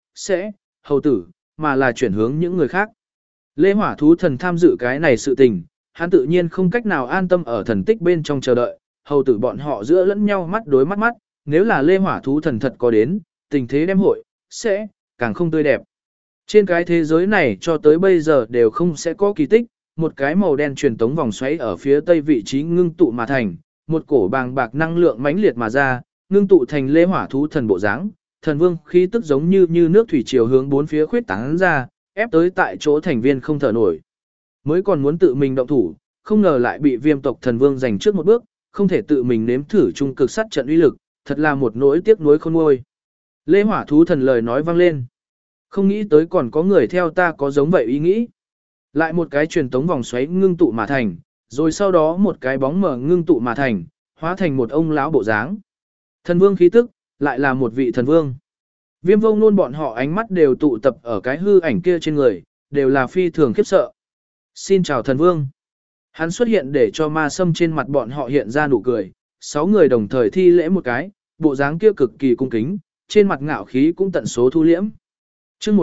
hầu tử, mà là chuyển hướng những người khác. Lê Hỏa thú thần tham dự cái này sự tình, hắn tự nhiên không cách nào an tâm ở thần tích bên trong chờ đợi, hầu tử bọn họ giữa lẫn nhau mắt đối mắt, nếu là Lê Hỏa thú thần thật có đến, tình thế đem hội, càng không tươi đẹp. Trên cái thế giới này cho tới bây giờ đều không sẽ có kỳ tích, một cái màu đen truyền tống vòng xoáy ở phía tây vị trí ngưng tụ mà thành, một cổ bàng bạc năng lượng mãnh liệt mà ra, ngưng tụ thành Lê Hỏa thú thần bộ dáng, thần vương khí tức giống như nước thủy triều hướng bốn phía khuyết tán ra, ép tới tại chỗ thành viên không thở nổi. Mới còn muốn tự mình động thủ, không ngờ lại bị viêm tộc thần vương giành trước một bước, không thể tự mình nếm thử trung cực sát trận uy lực, thật là một nỗi tiếc nuối khôn nguôi. Lê Hỏa thú thần lời nói vang lên. Không nghĩ tới còn có người theo ta có giống vậy ý nghĩ. Lại một cái truyền tống vòng xoáy ngưng tụ mà thành, rồi sau đó một cái bóng mờ ngưng tụ mà thành, hóa thành một ông lão bộ dáng. Thần vương khí tức, lại là một vị thần vương. Viêm vô ngôn bọn họ ánh mắt đều tụ tập ở cái hư ảnh kia trên người, đều là phi thường khiếp sợ. Xin chào thần vương. Hắn xuất hiện để cho ma sâm trên mặt bọn họ hiện ra nụ cười, 6 người đồng thời thi lễ một cái, bộ dáng kia cực kỳ cung kính, trên mặt ngạo khí cũng tận số thu liễm. Chương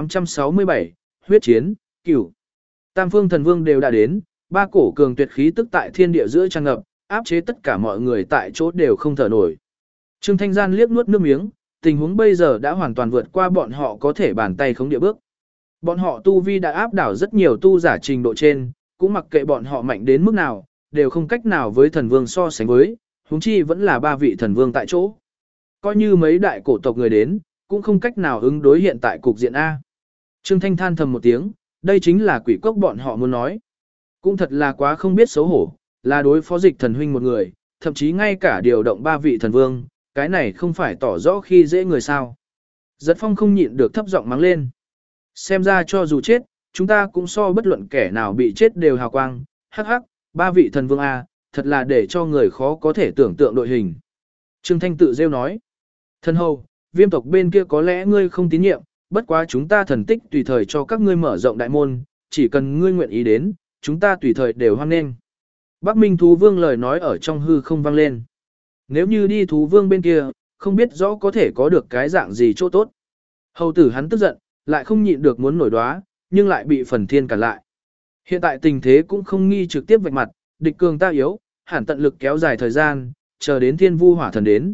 1867, huyết chiến, cửu. Tam phương thần vương đều đã đến, ba cổ cường tuyệt khí tức tại thiên địa giữa tràn ngập, áp chế tất cả mọi người tại chỗ đều không thở nổi. Trương Thanh Gian liếc nuốt nước miếng, tình huống bây giờ đã hoàn toàn vượt qua bọn họ có thể bàn tay khống địa bước. Bọn họ tu vi đã áp đảo rất nhiều tu giả trình độ trên, cũng mặc kệ bọn họ mạnh đến mức nào, đều không cách nào với thần vương so sánh với, huống chi vẫn là 3 vị thần vương tại chỗ. Coi như mấy đại cổ tộc người đến, cũng không cách nào ứng đối hiện tại cục diện A. Trương Thanh than thầm một tiếng, đây chính là quỷ cốc bọn họ muốn nói. Cũng thật là quá không biết xấu hổ, là đối phó dịch thần huynh một người, thậm chí ngay cả điều động 3 vị thần vương, cái này không phải tỏ rõ khi dễ người sao. Giật Phong không nhịn được thấp giọng mắng lên. Xem ra cho dù chết, chúng ta cũng so bất luận kẻ nào bị chết đều hào quang, hắc hắc, ba vị thần vương A, thật là để cho người khó có thể tưởng tượng đội hình. Trương Thanh tự rêu nói, thần hầu, viêm tộc bên kia có lẽ ngươi không tín nhiệm, bất quá chúng ta thần tích tùy thời cho các ngươi mở rộng đại môn, chỉ cần ngươi nguyện ý đến, chúng ta tùy thời đều hoan nghênh. Bắc Minh thú vương lời nói ở trong hư không vang lên. Nếu như đi thú vương bên kia, không biết rõ có thể có được cái dạng gì chỗ tốt. Hầu tử hắn tức giận, lại không nhịn được muốn nổi đoá, nhưng lại bị phần thiên cản lại. Hiện tại tình thế cũng không nghi trực tiếp vạch mặt, địch cường ta yếu, hẳn tận lực kéo dài thời gian, chờ đến thiên vu hỏa thần đến.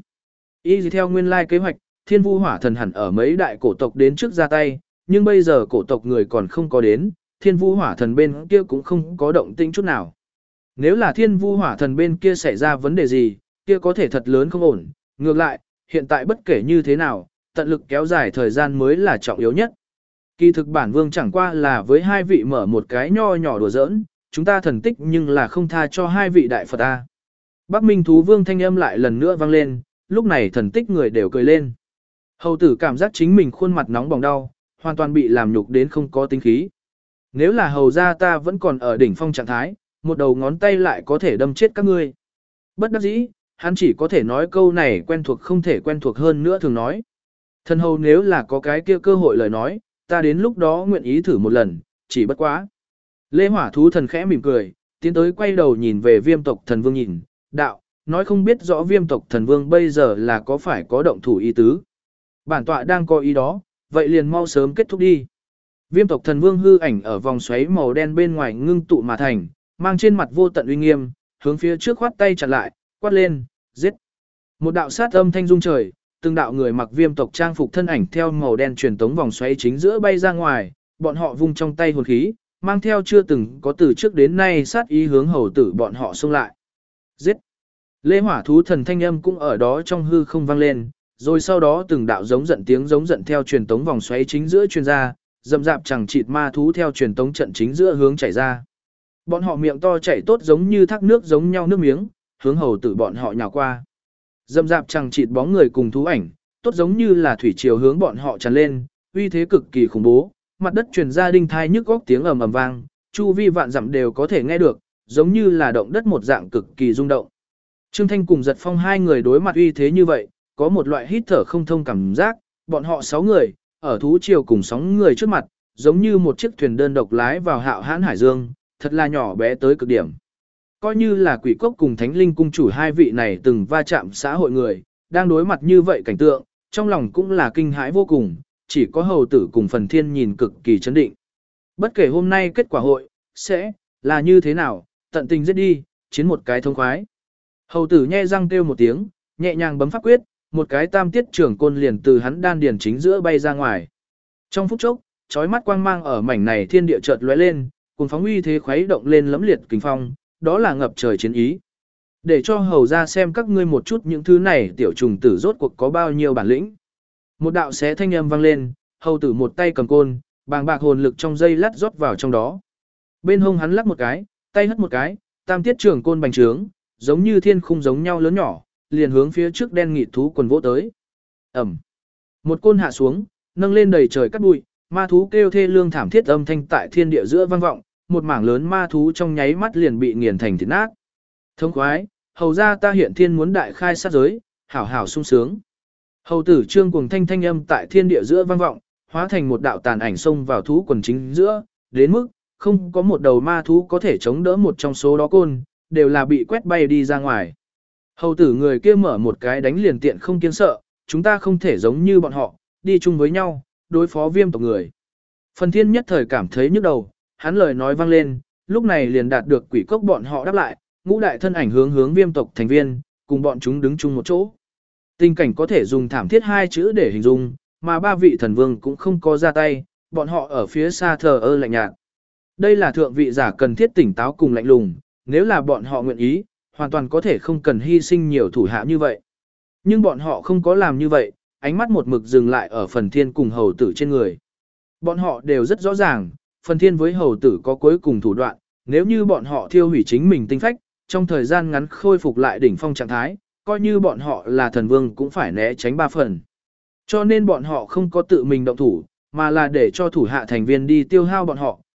Y theo nguyên lai kế hoạch, thiên vu hỏa thần hẳn ở mấy đại cổ tộc đến trước ra tay, nhưng bây giờ cổ tộc người còn không có đến, thiên vu hỏa thần bên kia cũng không có động tĩnh chút nào. Nếu là thiên vu hỏa thần bên kia xảy ra vấn đề gì, kia có thể thật lớn không ổn. Ngược lại, hiện tại bất kể như thế nào, tận lực kéo dài thời gian mới là trọng yếu nhất. Kỳ thực bản vương chẳng qua là với hai vị mở một cái nho nhỏ đùa giỡn, chúng ta thần tích nhưng là không tha cho hai vị đại Phật ta. Bắc Minh thú vương thanh âm lại lần nữa vang lên, lúc này thần tích người đều cười lên. Hầu tử cảm giác chính mình khuôn mặt nóng bỏng đau, hoàn toàn bị làm nhục đến không có tính khí. Nếu là hầu gia ta vẫn còn ở đỉnh phong trạng thái, một đầu ngón tay lại có thể đâm chết các ngươi. Bất đắc dĩ, hắn chỉ có thể nói câu này quen thuộc không thể quen thuộc hơn nữa thường nói. Thần hầu nếu là có cái kia cơ hội lời nói, ta đến lúc đó nguyện ý thử một lần, chỉ bất quá. Lê Hỏa thú thần khẽ mỉm cười, tiến tới quay đầu nhìn về viêm tộc thần vương nhìn, đạo, nói không biết rõ viêm tộc thần vương bây giờ là có phải có động thủ ý tứ. Bản tọa đang có ý đó, vậy liền mau sớm kết thúc đi. Viêm tộc thần vương hư ảnh ở vòng xoáy màu đen bên ngoài ngưng tụ mà thành, mang trên mặt vô tận uy nghiêm, hướng phía trước khoát tay chặn lại, quát lên, giết. Một đạo sát âm thanh rung trời, từng đạo người mặc viêm tộc trang phục thân ảnh theo màu đen truyền tống vòng xoáy chính giữa bay ra ngoài, bọn họ vung trong tay hồn khí, mang theo chưa từng có từ trước đến nay sát ý hướng hầu tử bọn họ xông lại. Giết. Lê Hỏa thú thần thanh âm cũng ở đó trong hư không vang lên, rồi sau đó từng đạo giống giận tiếng giống giận theo truyền tống vòng xoáy chính giữa truyền ra, dậm dạp chẳng chịt ma thú theo truyền tống trận chính giữa hướng chảy ra. Bọn họ miệng to chảy tốt giống như thác nước giống nhau nước miếng, hướng hầu tử bọn họ nhào qua. Dậm dạp chẳng chịt bóng người cùng thú ảnh, tốt giống như là thủy triều hướng bọn họ tràn lên, uy thế cực kỳ khủng bố, mặt đất truyền ra đinh thai nhức góc tiếng ầm ầm vang, chu vi vạn dặm đều có thể nghe được, giống như là động đất một dạng cực kỳ rung động. Trương Thanh cùng Giật Phong hai người đối mặt uy thế như vậy, có một loại hít thở không thông cảm giác, bọn họ 6 người, ở thú triều cùng sóng người trước mặt, giống như một chiếc thuyền đơn độc lái vào hạo hãn hải dương, thật là nhỏ bé tới cực điểm. Coi như là quỷ cốc cùng thánh linh cung chủ hai vị này từng va chạm xã hội người, đang đối mặt như vậy cảnh tượng, trong lòng cũng là kinh hãi vô cùng, chỉ có hầu tử cùng phần thiên nhìn cực kỳ chấn định. Bất kể hôm nay kết quả hội, sẽ là như thế nào, tận tình giết đi, chiến một cái thông khoái. Hầu tử nhe răng kêu một tiếng, nhẹ nhàng bấm pháp quyết, một cái tam tiết trưởng côn liền từ hắn đan điền chính giữa bay ra ngoài. Trong phút chốc, chói mắt quang mang ở mảnh này thiên địa chợt lóe lên, cùng phóng uy thế khuấy động lên lẫm liệt kình phong, đó là ngập trời chiến ý. Để cho hầu ra xem các ngươi một chút những thứ này tiểu trùng tử rốt cuộc có bao nhiêu bản lĩnh. Một đạo xé thanh âm vang lên, hầu tử một tay cầm côn, bàng bạc hồn lực trong dây lát rót vào trong đó. Bên hông hắn lắc một cái, tay hất một cái, tam tiết trưởng côn bành trướng, giống như thiên khung giống nhau lớn nhỏ, liền hướng phía trước đen nghịt thú quần vỗ tới. Ẩm. Một côn hạ xuống, nâng lên đầy trời cát bụi, ma thú kêu thê lương thảm thiết âm thanh tại thiên địa giữa vang vọng, một mảng lớn ma thú trong nháy mắt liền bị nghiền thành thịt nát. Thông khoái, hầu ra ta hiện thiên muốn đại khai sát giới, hảo hảo sung sướng. Hầu tử trương cùng thanh thanh âm tại thiên địa giữa vang vọng, hóa thành một đạo tàn ảnh xông vào thú quần chính giữa, đến mức không có một đầu ma thú có thể chống đỡ một trong số đó côn, đều là bị quét bay đi ra ngoài. Hầu tử người kia mở một cái đánh liền tiện không kiên sợ, chúng ta không thể giống như bọn họ, đi chung với nhau, đối phó viêm tộc người. Phần thiên nhất thời cảm thấy nhức đầu, hắn lời nói vang lên, lúc này liền đạt được quỷ cốc bọn họ đáp lại, ngũ đại thân ảnh hướng viêm tộc thành viên, cùng bọn chúng đứng chung một chỗ. Tình cảnh có thể dùng thảm thiết hai chữ để hình dung, mà ba vị thần vương cũng không có ra tay, bọn họ ở phía xa thờ ơ lạnh nhạt. Đây là thượng vị giả cần thiết tỉnh táo cùng lạnh lùng, nếu là bọn họ nguyện ý, hoàn toàn có thể không cần hy sinh nhiều thủ hạ như vậy. Nhưng bọn họ không có làm như vậy, ánh mắt một mực dừng lại ở phần thiên cùng hầu tử trên người. Bọn họ đều rất rõ ràng, phần thiên với hầu tử có cuối cùng thủ đoạn, nếu như bọn họ thiêu hủy chính mình tinh phách, trong thời gian ngắn khôi phục lại đỉnh phong trạng thái, coi như bọn họ là thần vương cũng phải né tránh 3 phần. Cho nên bọn họ không có tự mình động thủ, mà là để cho thủ hạ thành viên đi tiêu hao bọn họ,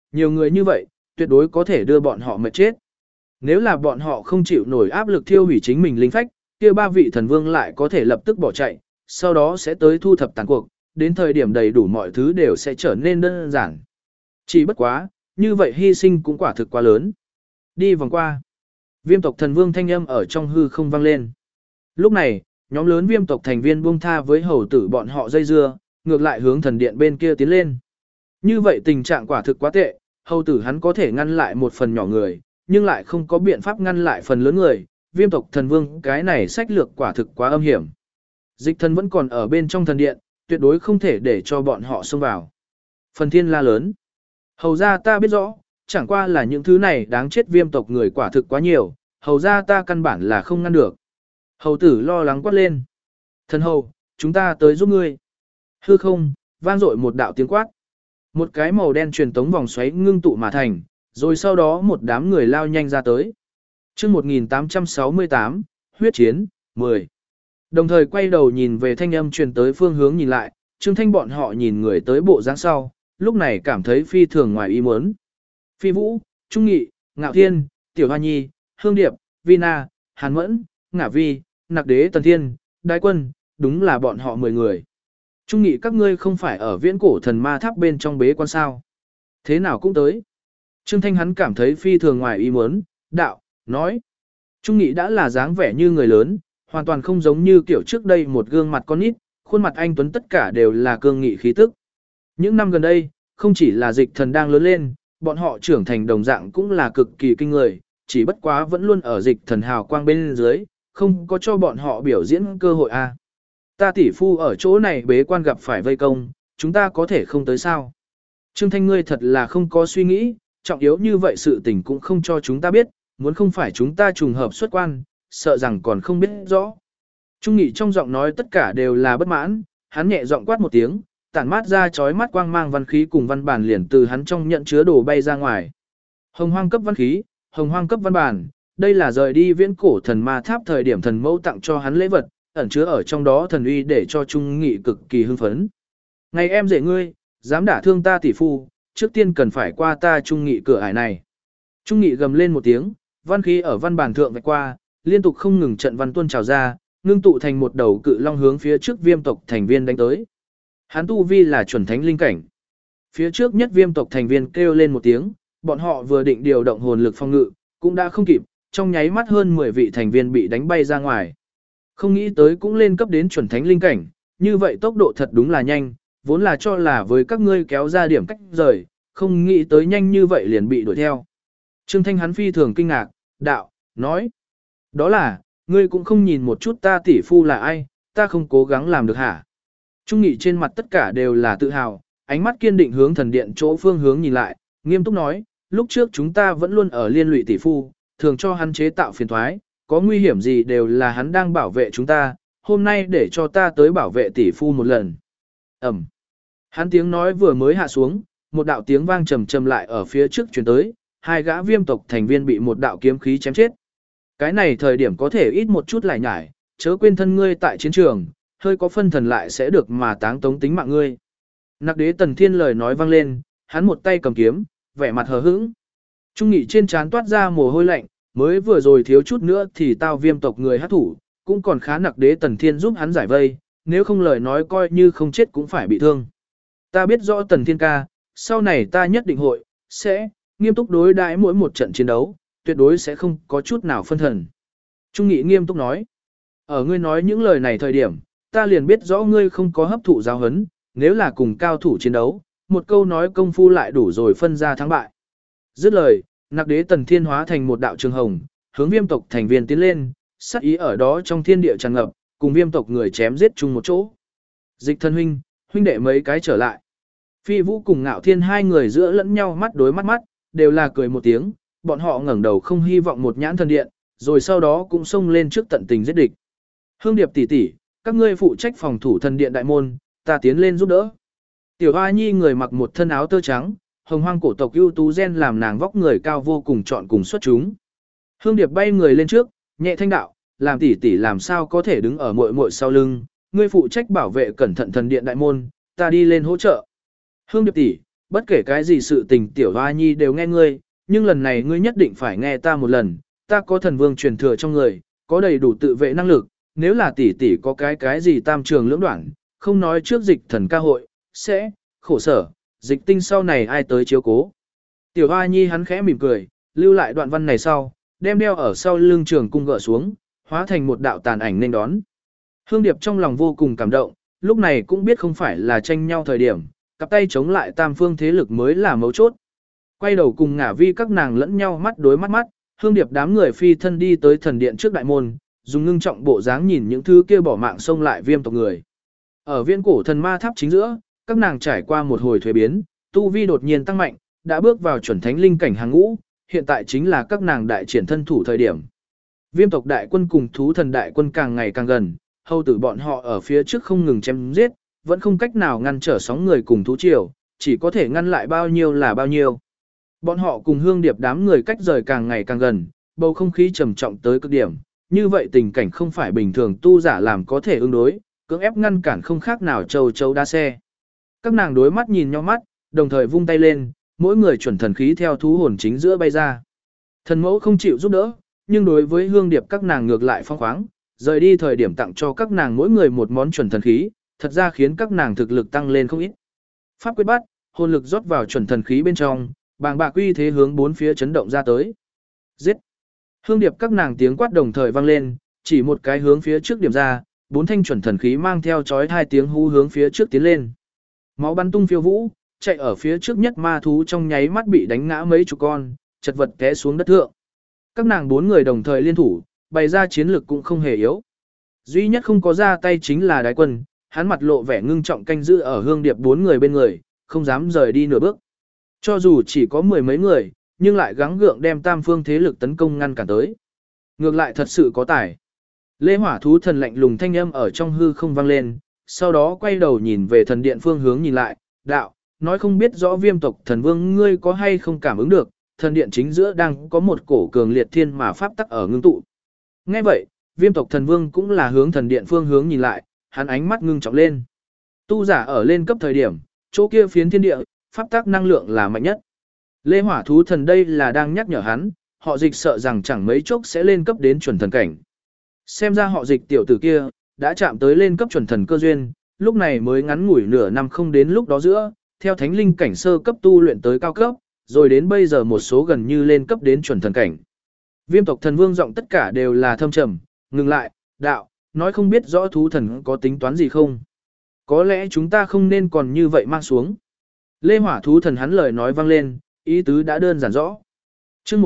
nhiều người như vậy, tuyệt đối có thể đưa bọn họ mệt chết. Nếu là bọn họ không chịu nổi áp lực thiêu hủy chính mình linh phách, kia ba vị thần vương lại có thể lập tức bỏ chạy, sau đó sẽ tới thu thập tàn cuộc, đến thời điểm đầy đủ mọi thứ đều sẽ trở nên đơn giản. Chỉ bất quá, như vậy hy sinh cũng quả thực quá lớn. Đi vòng qua. Viêm tộc thần vương thanh âm ở trong hư không vang lên. Lúc này, nhóm lớn viêm tộc thành viên buông tha với hầu tử bọn họ dây dưa, ngược lại hướng thần điện bên kia tiến lên. Như vậy tình trạng quả thực quá tệ, hầu tử hắn có thể ngăn lại một phần nhỏ người, nhưng lại không có biện pháp ngăn lại phần lớn người. Viêm tộc thần vương cái này sách lược quả thực quá âm hiểm. Dịch thần vẫn còn ở bên trong thần điện, tuyệt đối không thể để cho bọn họ xông vào. Phần thiên la lớn. Hầu ra ta biết rõ, chẳng qua là những thứ này đáng chết viêm tộc người quả thực quá nhiều, hầu ra ta căn bản là không ngăn được. Hầu tử lo lắng quát lên. Thần hầu, chúng ta tới giúp ngươi. Hư không, vang dội một đạo tiếng quát. Một cái màu đen truyền tống vòng xoáy ngưng tụ mà thành, rồi sau đó một đám người lao nhanh ra tới. chương 1868, huyết chiến, 10. Đồng thời quay đầu nhìn về thanh âm truyền tới phương hướng nhìn lại, Trương Thanh bọn họ nhìn người tới bộ dáng sau, lúc này cảm thấy phi thường ngoài ý muốn. Phi Vũ, Trung Nghị, Ngạo Thiên, Tiểu Hoa Nhi, Hương Điệp, Vina, Hàn Mẫn, Ngả Vi, Nặc Đế Tần Thiên, Đại Quân, đúng là bọn họ 10 người. Trung Nghị các ngươi không phải ở viễn cổ thần ma tháp bên trong bế quan sao. Thế nào cũng tới. Trương Thanh hắn cảm thấy phi thường ngoài ý muốn, đạo, nói. Trung Nghị đã là dáng vẻ như người lớn, hoàn toàn không giống như kiểu trước đây một gương mặt con nít, khuôn mặt anh tuấn tất cả đều là cương nghị khí tức. Những năm gần đây, không chỉ là dịch thần đang lớn lên, bọn họ trưởng thành đồng dạng cũng là cực kỳ kinh người, chỉ bất quá vẫn luôn ở dịch thần hào quang bên dưới, không có cho bọn họ biểu diễn cơ hội a. Ta tỷ phu ở chỗ này bế quan gặp phải vây công, chúng ta có thể không tới sao? Trương Thanh ngươi thật là không có suy nghĩ, trọng yếu như vậy sự tình cũng không cho chúng ta biết, muốn không phải chúng ta trùng hợp xuất quan, sợ rằng còn không biết rõ. Trung Nghị trong giọng nói tất cả đều là bất mãn, hắn nhẹ giọng quát một tiếng, tản mát ra chói mắt quang mang văn khí cùng văn bản liền từ hắn trong nhận chứa đồ bay ra ngoài. Hồng hoang cấp văn khí, hồng hoang cấp văn bản, đây là rời đi viễn cổ thần ma tháp thời điểm thần mẫu tặng cho hắn lễ vật, ẩn chứa ở trong đó thần uy để cho Trung Nghị cực kỳ hưng phấn. Ngày em rể ngươi, dám đả thương ta tỷ phu, trước tiên cần phải qua ta Trung Nghị cửa ải này. Trung Nghị gầm lên một tiếng, văn khí ở văn bản thượng vạch qua, liên tục không ngừng trận văn tuôn trào ra, ngưng tụ thành một đầu cự long hướng phía trước viêm tộc thành viên đánh tới. Hắn tu vi là chuẩn thánh linh cảnh. Phía trước nhất viêm tộc thành viên kêu lên một tiếng, bọn họ vừa định điều động hồn lực phong ngự, cũng đã không kịp, trong nháy mắt hơn 10 vị thành viên bị đánh bay ra ngoài. Không nghĩ tới cũng lên cấp đến chuẩn thánh linh cảnh, như vậy tốc độ thật đúng là nhanh, vốn là cho là với các ngươi kéo ra điểm cách rời, không nghĩ tới nhanh như vậy liền bị đuổi theo. Trương Thanh hắn phi thường kinh ngạc, đạo, nói, đó là, ngươi cũng không nhìn một chút ta tỷ phu là ai, ta không cố gắng làm được hả? Trung Nghị trên mặt tất cả đều là tự hào, ánh mắt kiên định hướng thần điện chỗ phương hướng nhìn lại, nghiêm túc nói, lúc trước chúng ta vẫn luôn ở liên lụy tỷ phu, thường cho hắn chế tạo phiền toái, có nguy hiểm gì đều là hắn đang bảo vệ chúng ta, hôm nay để cho ta tới bảo vệ tỷ phu một lần. Ẩm. Hắn tiếng nói vừa mới hạ xuống, một đạo tiếng vang trầm trầm lại ở phía trước truyền tới, hai gã viêm tộc thành viên bị một đạo kiếm khí chém chết. Cái này thời điểm có thể ít một chút lại nhải, chớ quên thân ngươi tại chiến trường, hơi có phân thần lại sẽ được mà táng tống tính mạng ngươi. Nặc Đế Tần Thiên lời nói vang lên, hắn một tay cầm kiếm, vẻ mặt hờ hững. Trung Nghị trên trán toát ra mồ hôi lạnh, mới vừa rồi thiếu chút nữa thì tao viêm tộc người hát thủ, cũng còn khá Nặc Đế Tần Thiên giúp hắn giải vây, nếu không lời nói coi như không chết cũng phải bị thương. Ta biết rõ Tần Thiên ca, sau này ta nhất định sẽ nghiêm túc đối đãi mỗi một trận chiến đấu, tuyệt đối sẽ không có chút nào phân thần. Trung Nghị nghiêm túc nói, ở ngươi nói những lời này thời điểm, ta liền biết rõ ngươi không có hấp thụ giáo huấn, nếu là cùng cao thủ chiến đấu, một câu nói công phu lại đủ rồi phân ra thắng bại. Dứt lời, Nặc Đế Tần Thiên hóa thành một đạo trường hồng, hướng viêm tộc thành viên tiến lên, sát ý ở đó trong thiên địa tràn ngập, cùng viêm tộc người chém giết chung một chỗ. Dịch thân huynh đệ mấy cái trở lại. Phi Vũ cùng Ngạo Thiên hai người giữa lẫn nhau mắt đối mắt, đều là cười một tiếng, bọn họ ngẩng đầu không hy vọng một nhãn thần điện, rồi sau đó cũng xông lên trước tận tình giết địch. Hương Điệp tỷ tỷ, các ngươi phụ trách phòng thủ thần điện đại môn, ta tiến lên giúp đỡ. Tiểu Hoa Nhi người mặc một thân áo tơ trắng, hồng hoang cổ tộc ưu tú gen làm nàng vóc người cao vô cùng chọn cùng xuất chúng. Hương Điệp bay người lên trước, nhẹ thanh đạo, làm tỷ tỷ làm sao có thể đứng ở muội muội sau lưng, ngươi phụ trách bảo vệ cẩn thận thần điện đại môn, ta đi lên hỗ trợ. Hương Điệp tỷ, bất kể cái gì sự tình tiểu hoa nhi đều nghe ngươi, nhưng lần này ngươi nhất định phải nghe ta một lần, ta có thần vương truyền thừa trong người, có đầy đủ tự vệ năng lực, nếu là tỷ tỷ có cái gì tam trường lưỡng đoạn, không nói trước dịch thần ca hội, sẽ, khổ sở, dịch tinh sau này ai tới chiếu cố. Tiểu hoa nhi hắn khẽ mỉm cười, lưu lại đoạn văn này sau, đem đeo ở sau lưng trường cung gỡ xuống, hóa thành một đạo tàn ảnh nên đón. Hương Điệp trong lòng vô cùng cảm động, lúc này cũng biết không phải là tranh nhau thời điểm, cặp tay chống lại tam phương thế lực mới là mấu chốt. Quay đầu cùng Ngả Vi các nàng lẫn nhau mắt đối mắt mắt, Hương Điệp đám người phi thân đi tới thần điện trước đại môn, dùng ngưng trọng bộ dáng nhìn những thứ kia bỏ mạng xông lại Viêm tộc người. Ở viễn cổ thần ma tháp chính giữa, các nàng trải qua một hồi thuế biến, tu vi đột nhiên tăng mạnh, đã bước vào chuẩn thánh linh cảnh hàng ngũ, hiện tại chính là các nàng đại triển thân thủ thời điểm. Viêm tộc đại quân cùng thú thần đại quân càng ngày càng gần, hầu tử bọn họ ở phía trước không ngừng chém giết, vẫn không cách nào ngăn trở sóng người cùng thú triều, chỉ có thể ngăn lại bao nhiêu là bao nhiêu. Bọn họ cùng Hương Điệp đám người cách rời càng ngày càng gần, bầu không khí trầm trọng tới cực điểm, như vậy tình cảnh không phải bình thường tu giả làm có thể ứng đối, cưỡng ép ngăn cản không khác nào châu chấu đá xe. Các nàng đối mắt nhìn nhau mắt, đồng thời vung tay lên, mỗi người chuẩn thần khí theo thú hồn chính giữa bay ra. Thần mẫu không chịu giúp đỡ, nhưng đối với Hương Điệp các nàng ngược lại phong khoáng, rời đi thời điểm tặng cho các nàng mỗi người một món chuẩn thần khí, thật ra khiến các nàng thực lực tăng lên không ít. Pháp quyết bắt, hồn lực rót vào chuẩn thần khí bên trong, bàng bạc uy thế hướng bốn phía chấn động ra tới. Giết! Hương Điệp các nàng tiếng quát đồng thời vang lên, chỉ một cái hướng phía trước điểm ra, bốn thanh chuẩn thần khí mang theo chói hai tiếng hú hướng phía trước tiến lên. Máu bắn tung phiêu vũ, chạy ở phía trước nhất ma thú trong nháy mắt bị đánh ngã mấy chục con, chật vật té xuống đất thượng. Các nàng bốn người đồng thời liên thủ, bày ra chiến lực cũng không hề yếu. Duy nhất không có ra tay chính là Đái Quân, hắn mặt lộ vẻ ngưng trọng canh giữ ở Hương Điệp bốn người bên người, không dám rời đi nửa bước. Cho dù chỉ có mười mấy người, nhưng lại gắng gượng đem tam phương thế lực tấn công ngăn cản tới. Ngược lại thật sự có tài. Lê Hỏa thú thần lạnh lùng thanh âm ở trong hư không vang lên, sau đó quay đầu nhìn về thần điện phương hướng nhìn lại, đạo, nói không biết rõ Viêm tộc thần vương ngươi có hay không cảm ứng được, thần điện chính giữa đang có một cổ cường liệt thiên mà pháp tắc ở ngưng tụ. Nghe vậy, Viêm tộc thần vương cũng là hướng thần điện phương hướng nhìn lại, hắn ánh mắt ngưng trọng lên. Tu giả ở lên cấp thời điểm, chỗ kia phiến thiên địa, pháp tắc năng lượng là mạnh nhất. Lê Hỏa thú thần đây là đang nhắc nhở hắn, họ Dịch sợ rằng chẳng mấy chốc sẽ lên cấp đến chuẩn thần cảnh. Xem ra họ Dịch tiểu tử kia đã chạm tới lên cấp chuẩn thần cơ duyên, lúc này mới ngắn ngủi nửa năm không đến lúc đó giữa, theo thánh linh cảnh sơ cấp tu luyện tới cao cấp, rồi đến bây giờ một số gần như lên cấp đến chuẩn thần cảnh. Viêm tộc thần vương giọng tất cả đều là thâm trầm, ngừng lại, đạo, nói không biết rõ thú thần có tính toán gì không. Có lẽ chúng ta không nên còn như vậy mang xuống. Lê Hỏa thú thần hắn lời nói vang lên, ý tứ đã đơn giản rõ. Chương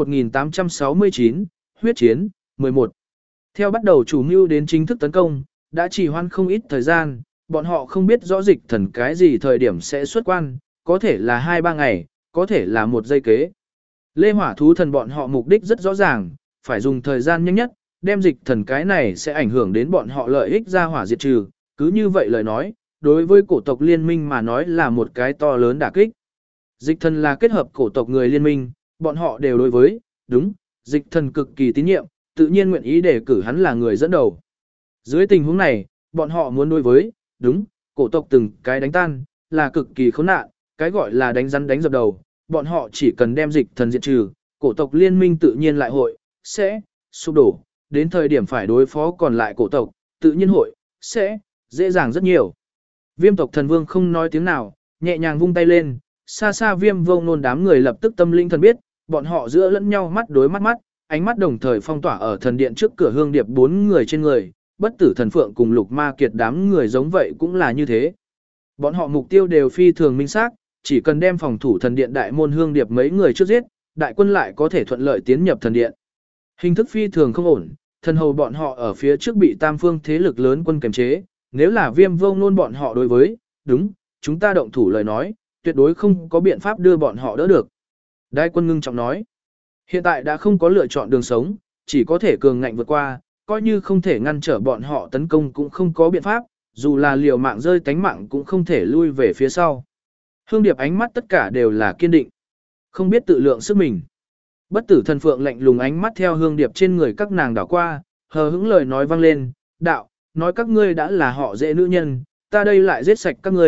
1869, huyết chiến, 11. Theo bắt đầu chủ mưu đến chính thức tấn công, đã trì hoãn không ít thời gian, bọn họ không biết rõ dịch thần cái gì thời điểm sẽ xuất quan, có thể là 2-3 ngày, có thể là một giây kế. Lê Hỏa thú thần bọn họ mục đích rất rõ ràng, phải dùng thời gian nhanh nhất, đem dịch thần cái này sẽ ảnh hưởng đến bọn họ lợi ích ra hỏa diệt trừ, cứ như vậy lời nói, đối với cổ tộc liên minh mà nói là một cái to lớn đả kích. Dịch thần là kết hợp cổ tộc người liên minh, bọn họ đều đối với, đúng, dịch thần cực kỳ tín nhiệm, tự nhiên nguyện ý để cử hắn là người dẫn đầu. Dưới tình huống này, bọn họ muốn đối với, đúng, cổ tộc từng cái đánh tan, là cực kỳ khốn nạn, cái gọi là đánh rắn đánh dập đầu, bọn họ chỉ cần đem dịch thần diệt trừ, cổ tộc liên minh tự nhiên lại hội, sẽ, sụp đổ, đến thời điểm phải đối phó còn lại cổ tộc, tự nhiên hội, sẽ, dễ dàng rất nhiều. Viêm tộc thần vương không nói tiếng nào, nhẹ nhàng vung tay lên, xa xa Viêm Vông Nôn đám người lập tức tâm linh thần biết, bọn họ giữa lẫn nhau mắt đối mắt mắt, ánh mắt đồng thời phong tỏa ở thần điện trước cửa Hương Điệp bốn người trên người, bất tử thần phượng cùng Lục Ma Kiệt đám người giống vậy cũng là như thế. Bọn họ mục tiêu đều phi thường minh xác, chỉ cần đem phòng thủ thần điện đại môn Hương Điệp mấy người trước giết, đại quân lại có thể thuận lợi tiến nhập thần điện. Hình thức phi thường không ổn, thần hầu bọn họ ở phía trước bị tam phương thế lực lớn quân kiềm chế, nếu là Viêm Vông Nôn bọn họ đối với, đúng, chúng ta động thủ lời nói, tuyệt đối không có biện pháp đưa bọn họ đỡ được. Đại quân ngưng trọng nói, hiện tại đã không có lựa chọn đường sống, chỉ có thể cường ngạnh vượt qua, coi như không thể ngăn trở bọn họ tấn công cũng không có biện pháp, dù là liều mạng rơi tánh mạng cũng không thể lui về phía sau. Hương Điệp ánh mắt tất cả đều là kiên định, không biết tự lượng sức mình. Bất tử thần phượng lạnh lùng ánh mắt theo Hương Điệp trên người các nàng đảo qua, hờ hững lời nói vang lên, đạo, nói các ngươi đã là họ dễ nữ nhân, ta đây lại giết sạch các ngươi,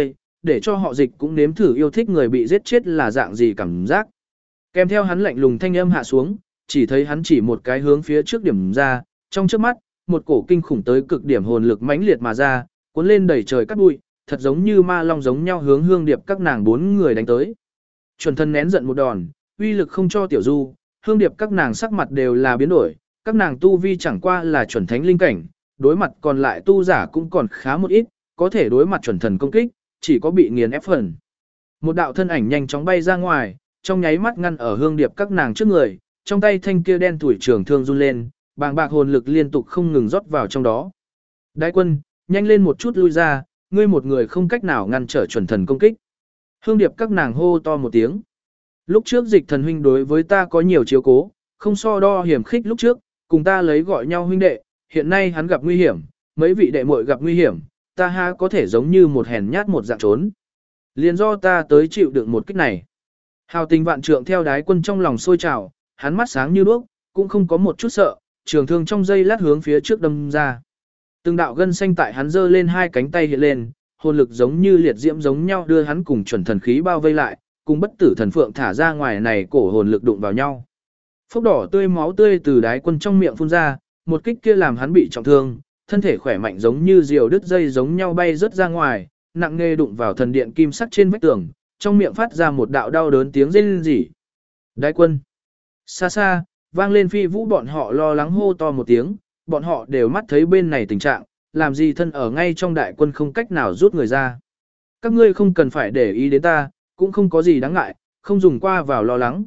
để cho họ Dịch cũng nếm thử yêu thích người bị giết chết là dạng gì cảm giác. Kèm theo hắn lạnh lùng thanh âm hạ xuống, chỉ thấy hắn chỉ một cái hướng phía trước điểm ra, trong chớp mắt, một cổ kinh khủng tới cực điểm hồn lực mãnh liệt mà ra, cuốn lên đầy trời cát bụi, thật giống như ma long giống nhau hướng Hương Điệp các nàng 4 người đánh tới. Chuẩn thân nén giận một đòn, uy lực không cho Tiểu Du, Hương Điệp các nàng sắc mặt đều là biến đổi, các nàng tu vi chẳng qua là chuẩn thánh linh cảnh, đối mặt còn lại tu giả cũng còn khá một ít, có thể đối mặt chuẩn thần công kích, chỉ có bị nghiền ép phần. Một đạo thân ảnh nhanh chóng bay ra ngoài, trong nháy mắt ngăn ở Hương Điệp các nàng trước người, trong tay thanh kia đen tuổi trường thương run lên, bàng bạc hồn lực liên tục không ngừng rót vào trong đó. Đại quân, nhanh lên một chút lui ra, ngươi một người không cách nào ngăn trở chuẩn thần công kích. Hương Điệp các nàng hô to một tiếng. Lúc trước Dịch thần huynh đối với ta có nhiều chiếu cố, không so đo hiểm khích lúc trước, cùng ta lấy gọi nhau huynh đệ, hiện nay hắn gặp nguy hiểm, mấy vị đệ muội gặp nguy hiểm, ta ha có thể giống như một hèn nhát một dạng trốn. Liền do ta tới chịu đựng một kích này. Hào tình vạn trượng theo Đái quân trong lòng sôi trào, hắn mắt sáng như đuốc, cũng không có một chút sợ, trường thương trong dây lát hướng phía trước đâm ra. Từng đạo gân xanh tại hắn giơ lên hai cánh tay hiện lên, hồn lực giống như liệt diễm giống nhau đưa hắn cùng chuẩn thần khí bao vây lại, cùng bất tử thần phượng thả ra ngoài này cổ hồn lực đụng vào nhau. Phốc đỏ tươi máu tươi từ Đái quân trong miệng phun ra, một kích kia làm hắn bị trọng thương, thân thể khỏe mạnh giống như diều đứt dây giống nhau bay rớt ra ngoài, nặng nề đụng vào thần điện kim sắc trên vách tường, trong miệng phát ra một đạo đau đớn tiếng rên rỉ. Đái quân. Xa xa, vang lên Phi Vũ bọn họ lo lắng hô to một tiếng, bọn họ đều mắt thấy bên này tình trạng, làm gì thân ở ngay trong đại quân không cách nào rút người ra. Các ngươi không cần phải để ý đến ta, cũng không có gì đáng ngại, không dùng qua vào lo lắng,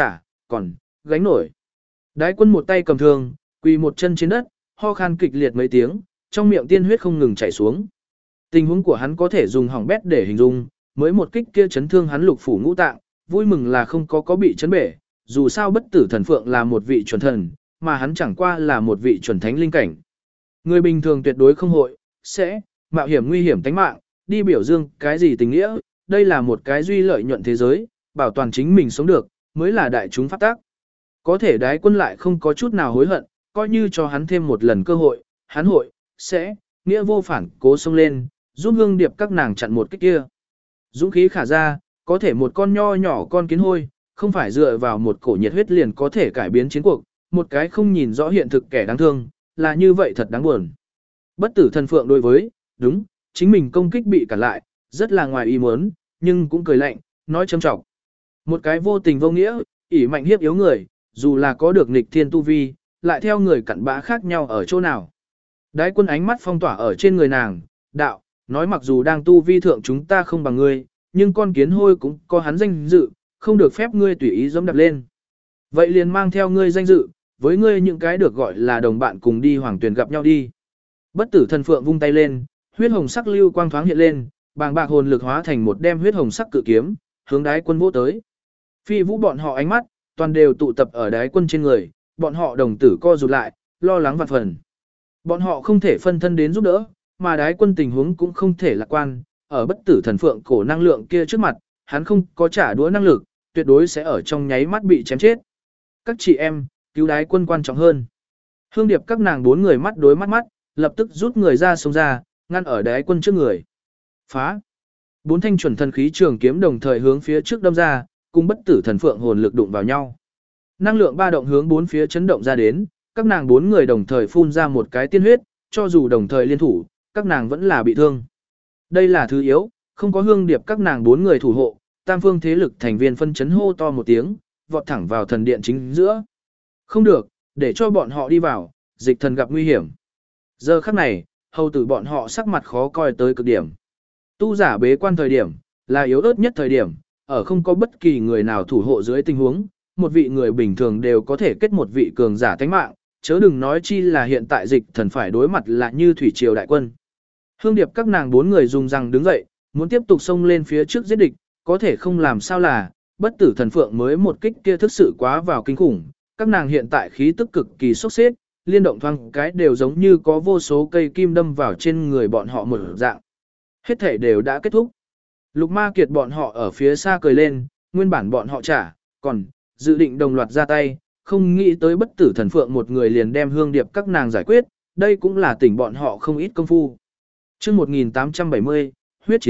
còn, gánh nổi. Đái quân một tay cầm thương, quỳ một chân trên đất, ho khan kịch liệt mấy tiếng, trong miệng tiên huyết không ngừng chảy xuống. Tình huống của hắn có thể dùng hỏng bét để hình dung, mới một kích kia chấn thương hắn lục phủ ngũ tạng, vui mừng là không có bị chấn bể, dù sao bất tử thần phượng là một vị chuẩn thần, mà hắn chẳng qua là một vị chuẩn thánh linh cảnh. Người bình thường tuyệt đối không hội, sẽ, mạo hiểm nguy hiểm tánh mạng, đi biểu dương cái gì tình nghĩa, đây là một cái duy lợi nhuận thế giới, bảo toàn chính mình sống được, mới là đại chúng pháp tác. Có thể Đái quân lại không có chút nào hối hận, coi như cho hắn thêm một lần cơ hội, hắn hội, sẽ, nghĩa vô phản cố xông lên, giúp Hương Điệp các nàng chặn một kích kia. Dũng khí khả ra, có thể một con nho nhỏ con kiến hôi, không phải dựa vào một cổ nhiệt huyết liền có thể cải biến chiến cuộc, một cái không nhìn rõ hiện thực kẻ đáng thương, là như vậy thật đáng buồn. Bất tử thần phượng đối với, đúng, chính mình công kích bị cản lại, rất là ngoài ý muốn, nhưng cũng cười lạnh, nói châm trọng. Một cái vô tình vô nghĩa, ỷ mạnh hiếp yếu người, dù là có được nghịch thiên tu vi, lại theo người cặn bã khác nhau ở chỗ nào. Đái quân ánh mắt phong tỏa ở trên người nàng, đạo, nói mặc dù đang tu vi thượng chúng ta không bằng ngươi, nhưng con kiến hôi cũng có hắn danh dự, không được phép ngươi tùy ý giẫm đạp lên. Vậy liền mang theo ngươi danh dự, với ngươi những cái được gọi là đồng bạn cùng đi hoàng tuyển gặp nhau đi. Bất tử thần phượng vung tay lên, huyết hồng sắc lưu quang thoáng hiện lên, bàng bạc hồn lực hóa thành một đem huyết hồng sắc cự kiếm, hướng Đái quân vỗ tới. Phi Vũ bọn họ ánh mắt, toàn đều tụ tập ở Đái quân trên người, bọn họ đồng tử co rụt lại, lo lắng vạn phần. Bọn họ không thể phân thân đến giúp đỡ, mà Đái quân tình huống cũng không thể lạc quan, ở bất tử thần phượng cổ năng lượng kia trước mặt, hắn không có trả đũa năng lực, tuyệt đối sẽ ở trong nháy mắt bị chém chết. Các chị em, cứu Đái quân quan trọng hơn. Hương Điệp các nàng 4 người mắt đối mắt, lập tức rút người ra xông ra, ngăn ở Đái quân trước người. Phá! 4 thanh chuẩn thần khí trường kiếm đồng thời hướng phía trước đâm ra, cùng bất tử thần phượng hồn lực đụng vào nhau. Năng lượng ba động hướng 4 phía chấn động ra đến, các nàng 4 người đồng thời phun ra một cái tiên huyết, cho dù đồng thời liên thủ, các nàng vẫn là bị thương. Đây là thứ yếu, không có Hương Điệp các nàng 4 người thủ hộ, tam phương thế lực thành viên phân chấn hô to một tiếng, vọt thẳng vào thần điện chính giữa. Không được, để cho bọn họ đi vào, Dịch thần gặp nguy hiểm. Giờ khắc này, hầu tử bọn họ sắc mặt khó coi tới cực điểm. Tu giả bế quan thời điểm, là yếu ớt nhất thời điểm, ở không có bất kỳ người nào thủ hộ dưới tình huống, một vị người bình thường đều có thể kết một vị cường giả tánh mạng, chớ đừng nói chi là hiện tại Dịch thần phải đối mặt là như thủy triều đại quân. Hương Điệp các nàng 4 người dùng răng đứng dậy, muốn tiếp tục xông lên phía trước giết địch, có thể không làm sao là, bất tử thần phượng mới một kích kia thực sự quá vào kinh khủng, các nàng hiện tại khí tức cực kỳ sốc xếp, liên động thoáng cái đều giống như có vô số cây kim đâm vào trên người bọn họ một dạng. Hết thể đều đã kết thúc. Lục Ma Kiệt bọn họ ở phía xa cười lên, nguyên bản bọn họ còn dự định đồng loạt ra tay, không nghĩ tới bất tử thần phượng một người liền đem Hương Điệp các nàng giải quyết, đây cũng là tỉnh bọn họ không ít công phu. Chương 1870, huyết chiến,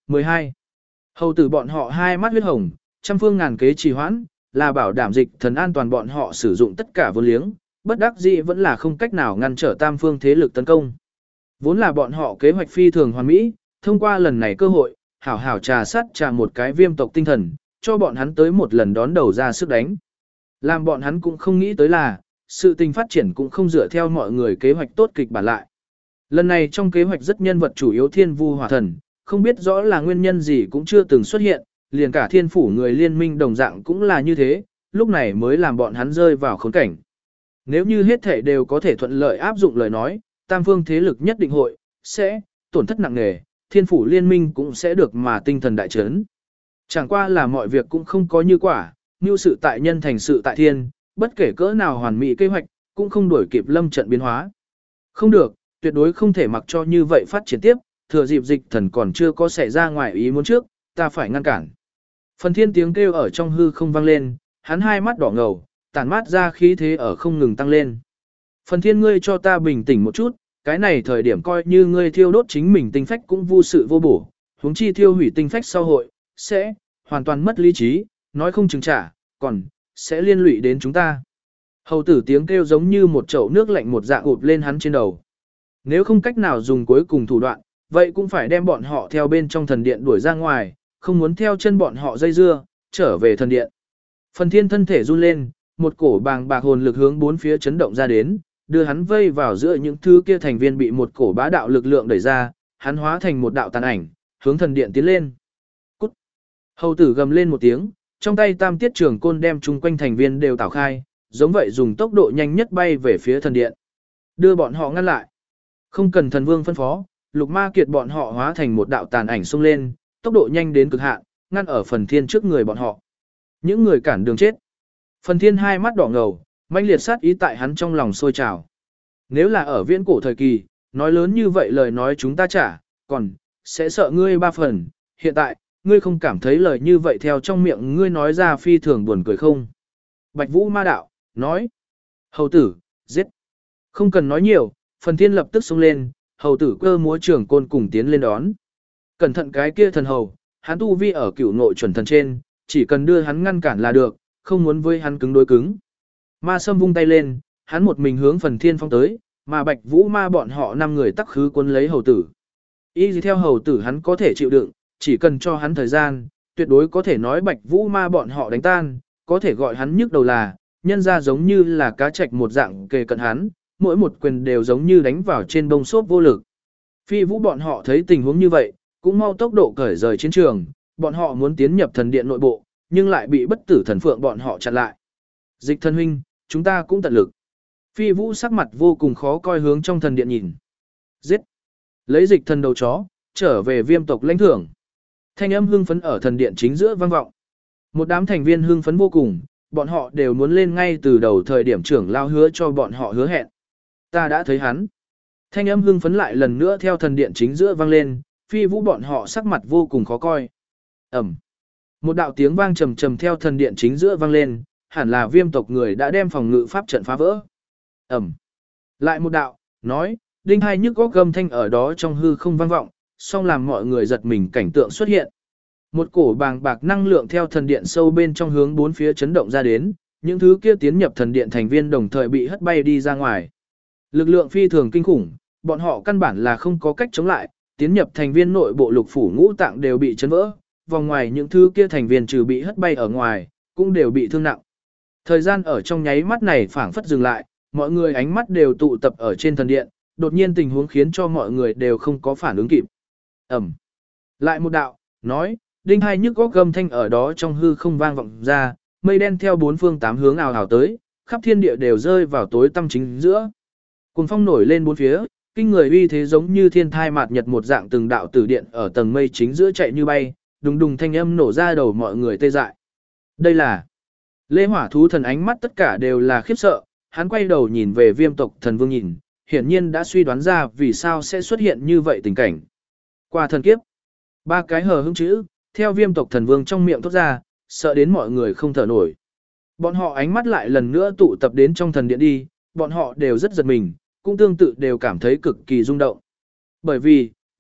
12. Hầu tử bọn họ hai mắt huyết hồng, trăm phương ngàn kế trì hoãn, là bảo đảm dịch thần an toàn bọn họ sử dụng tất cả vốn liếng, bất đắc dĩ vẫn là không cách nào ngăn trở tam phương thế lực tấn công. Vốn là bọn họ kế hoạch phi thường hoàn mỹ, thông qua lần này cơ hội, hảo hảo trà sát trà một cái viêm tộc tinh thần, cho bọn hắn tới một lần đón đầu ra sức đánh. Làm bọn hắn cũng không nghĩ tới là, sự tình phát triển cũng không dựa theo mọi người kế hoạch tốt kịch bản lại. Lần này trong kế hoạch rất nhân vật chủ yếu Thiên Vu Hỏa Thần, không biết rõ là nguyên nhân gì cũng chưa từng xuất hiện, liền cả thiên phủ người liên minh đồng dạng cũng là như thế, lúc này mới làm bọn hắn rơi vào khốn cảnh. Nếu như hết thể đều có thể thuận lợi áp dụng lời nói, tam phương thế lực nhất định hội, sẽ, tổn thất nặng nề, thiên phủ liên minh cũng sẽ được mà tinh thần đại chấn. Chẳng qua là mọi việc cũng không có như quả, như sự tại nhân thành sự tại thiên, bất kể cỡ nào hoàn mỹ kế hoạch, cũng không đuổi kịp lâm trận biến hóa. Không được, tuyệt đối không thể mặc cho như vậy phát triển tiếp, thừa dịp dịch thần còn chưa có xảy ra ngoài ý muốn trước, ta phải ngăn cản. Phần thiên tiếng kêu ở trong hư không vang lên, hắn hai mắt đỏ ngầu, tản mát ra khí thế ở không ngừng tăng lên. Phần thiên ngươi cho ta bình tĩnh một chút, cái này thời điểm coi như ngươi thiêu đốt chính mình tinh phách cũng vô sự vô bổ, huống chi thiêu hủy tinh phách sau hội, sẽ hoàn toàn mất lý trí, nói không chừng trả, còn sẽ liên lụy đến chúng ta. Hầu tử tiếng kêu giống như một chậu nước lạnh một dạng ụp lên hắn trên đầu. Nếu không cách nào dùng cuối cùng thủ đoạn, vậy cũng phải đem bọn họ theo bên trong thần điện đuổi ra ngoài, không muốn theo chân bọn họ dây dưa, trở về thần điện. Phần thiên thân thể run lên, một cổ bàng bạc hồn lực hướng bốn phía chấn động ra đến, đưa hắn vây vào giữa những thứ kia thành viên bị một cổ bá đạo lực lượng đẩy ra, hắn hóa thành một đạo tàn ảnh, hướng thần điện tiến lên. Cút! Hầu tử gầm lên một tiếng, trong tay tam tiết trường côn đem chung quanh thành viên đều tảo khai, giống vậy dùng tốc độ nhanh nhất bay về phía thần điện. Đưa bọn họ ngăn lại. Không cần thần vương phân phó, lục ma kiệt bọn họ hóa thành một đạo tàn ảnh xông lên, tốc độ nhanh đến cực hạn, ngăn ở phần thiên trước người bọn họ. Những người cản đường chết. Phần thiên hai mắt đỏ ngầu, mãnh liệt sát ý tại hắn trong lòng sôi trào. Nếu là ở viễn cổ thời kỳ, nói lớn như vậy lời nói chúng ta trả, còn sẽ sợ ngươi ba phần. Hiện tại, ngươi không cảm thấy lời như vậy theo trong miệng ngươi nói ra phi thường buồn cười không? Bạch Vũ ma đạo, nói. Hầu tử, giết. Không cần nói nhiều, phần thiên lập tức xông lên, hầu tử cơ múa trường côn cùng tiến lên đón. Cẩn thận cái kia thần hầu, hắn tu vi ở cửu nội chuẩn thần trên, chỉ cần đưa hắn ngăn cản là được, không muốn với hắn cứng đối cứng. Ma Sâm vung tay lên, hắn một mình hướng phần thiên phong tới, mà Bạch Vũ ma bọn họ 5 người tắc khứ quân lấy hầu tử. Y gì theo hầu tử hắn có thể chịu đựng, chỉ cần cho hắn thời gian, tuyệt đối có thể nói Bạch Vũ ma bọn họ đánh tan, có thể gọi hắn nhức đầu là, nhân ra giống như là cá trạch một dạng kề cận hắn, mỗi một quyền đều giống như đánh vào trên bông xốp vô lực. Phi Vũ bọn họ thấy tình huống như vậy, cũng mau tốc độ cởi rời chiến trường, bọn họ muốn tiến nhập thần điện nội bộ, nhưng lại bị bất tử thần phượng bọn họ chặn lại. Dịch thần huynh, chúng ta cũng tận lực. Phi Vũ sắc mặt vô cùng khó coi hướng trong thần điện nhìn. Giết! Lấy dịch thần đầu chó, trở về viêm tộc lãnh thưởng. Thanh âm hưng phấn ở thần điện chính giữa vang vọng. Một đám thành viên hưng phấn vô cùng, bọn họ đều muốn lên ngay từ đầu thời điểm trưởng lao hứa cho bọn họ hứa hẹn. Ta đã thấy hắn. Thanh âm hưng phấn lại lần nữa theo thần điện chính giữa vang lên, Phi Vũ bọn họ sắc mặt vô cùng khó coi. Ẩm. Một đạo tiếng vang trầm trầm theo thần điện chính giữa vang lên, hẳn là viêm tộc người đã đem phòng ngự pháp trận phá vỡ. Ẩm. Lại một đạo, nói, đinh hai nhức góc gầm thanh ở đó trong hư không vang vọng, song làm mọi người giật mình cảnh tượng xuất hiện. Một cổ bàng bạc năng lượng theo thần điện sâu bên trong hướng bốn phía chấn động ra đến, những thứ kia tiến nhập thần điện thành viên đồng thời bị hất bay đi ra ngoài. Lực lượng phi thường kinh khủng, bọn họ căn bản là không có cách chống lại, tiến nhập thành viên nội bộ lục phủ ngũ tạng đều bị chấn vỡ, vòng ngoài những thứ kia thành viên trừ bị hất bay ở ngoài, cũng đều bị thương nặng. Thời gian ở trong nháy mắt này phảng phất dừng lại, mọi người ánh mắt đều tụ tập ở trên thần điện, đột nhiên tình huống khiến cho mọi người đều không có phản ứng kịp. Ẩm. Lại một đạo, nói, đinh hai nhức góc gầm thanh ở đó trong hư không vang vọng ra, mây đen theo bốn phương tám hướng ào ào tới, khắp thiên địa đều rơi vào tối tăm chính giữa. Cuồng phong nổi lên bốn phía, kinh người uy thế giống như thiên thai mạt nhật một dạng từng đạo tử điện ở tầng mây chính giữa chạy như bay, đùng đùng thanh âm nổ ra đầu mọi người tê dại. Đây là Lê Hỏa thú thần, ánh mắt tất cả đều là khiếp sợ, hắn quay đầu nhìn về viêm tộc thần vương nhìn, hiển nhiên đã suy đoán ra vì sao sẽ xuất hiện như vậy tình cảnh. Qua thần kiếp, 3 cái hờ hững chữ, theo viêm tộc thần vương trong miệng thốt ra, sợ đến mọi người không thở nổi. Bọn họ ánh mắt lại lần nữa tụ tập đến trong thần điện đi, bọn họ đều rất giật mình, cũng tương tự đều cảm thấy cực kỳ rung động. Bởi vì,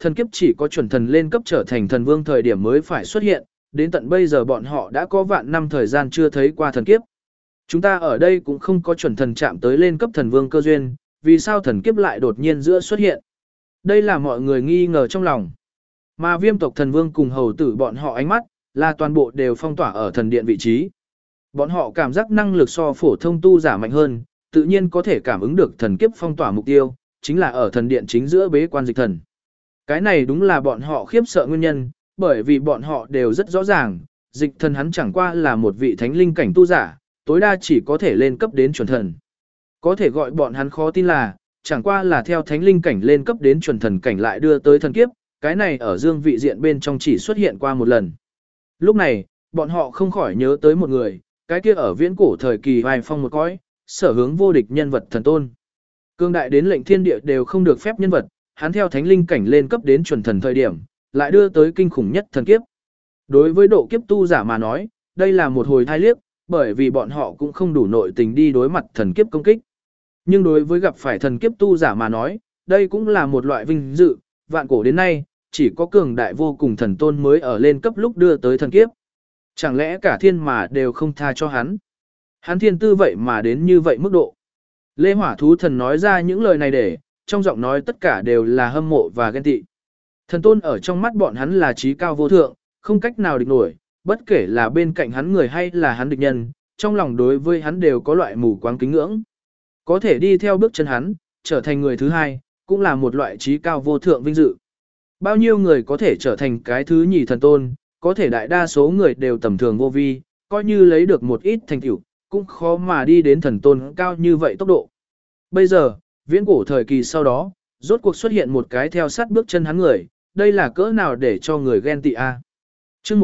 Thần kiếp chỉ có chuẩn thần lên cấp trở thành thần vương thời điểm mới phải xuất hiện, đến tận bây giờ bọn họ đã có vạn năm thời gian chưa thấy qua thần kiếp. Chúng ta ở đây cũng không có chuẩn thần chạm tới lên cấp thần vương cơ duyên, vì sao thần kiếp lại đột nhiên giữa xuất hiện? Đây là mọi người nghi ngờ trong lòng. Mà Viêm tộc thần vương cùng hầu tử bọn họ ánh mắt, là toàn bộ đều phong tỏa ở thần điện vị trí. Bọn họ cảm giác năng lực so phổ thông tu giả mạnh hơn, tự nhiên có thể cảm ứng được thần kiếp phong tỏa mục tiêu, chính là ở thần điện chính giữa bế quan dịch thần. Cái này đúng là bọn họ khiếp sợ nguyên nhân, bởi vì bọn họ đều rất rõ ràng, dịch thần hắn chẳng qua là một vị thánh linh cảnh tu giả, tối đa chỉ có thể lên cấp đến chuẩn thần. Có thể gọi bọn hắn khó tin là, chẳng qua là theo thánh linh cảnh lên cấp đến chuẩn thần cảnh lại đưa tới thần kiếp, cái này ở dương vị diện bên trong chỉ xuất hiện qua một lần. Lúc này, bọn họ không khỏi nhớ tới một người, cái kia ở viễn cổ thời kỳ hoài phong một cõi, sở hướng vô địch nhân vật thần tôn. Cương đại đến lệnh thiên địa đều không được phép nhân vật, hắn theo thánh linh cảnh lên cấp đến chuẩn thần thời điểm, lại đưa tới kinh khủng nhất thần kiếp. Đối với độ kiếp tu giả mà nói, đây là một hồi thai liếc, bởi vì bọn họ cũng không đủ nội tình đi đối mặt thần kiếp công kích. Nhưng đối với gặp phải thần kiếp tu giả mà nói, đây cũng là một loại vinh dự, vạn cổ đến nay, chỉ có cường đại vô cùng thần tôn mới ở lên cấp lúc đưa tới thần kiếp. Chẳng lẽ cả thiên mà đều không tha cho hắn? Hắn thiên tư vậy mà đến như vậy mức độ. Lê Hỏa Thú Thần nói ra những lời này để, trong giọng nói tất cả đều là hâm mộ và ghen tị. Thần tôn ở trong mắt bọn hắn là trí cao vô thượng, không cách nào địch nổi, bất kể là bên cạnh hắn người hay là hắn địch nhân, trong lòng đối với hắn đều có loại mù quáng kính ngưỡng. Có thể đi theo bước chân hắn, trở thành người thứ hai, cũng là một loại trí cao vô thượng vinh dự. Bao nhiêu người có thể trở thành cái thứ nhì thần tôn, có thể đại đa số người đều tầm thường vô vi, coi như lấy được một ít thành tựu, cũng khó mà đi đến thần tôn cao như vậy tốc độ. Bây giờ, viễn cổ thời kỳ sau đó, rốt cuộc xuất hiện một cái theo sát bước chân hắn người, đây là cỡ nào để cho người ghen tị a. Chương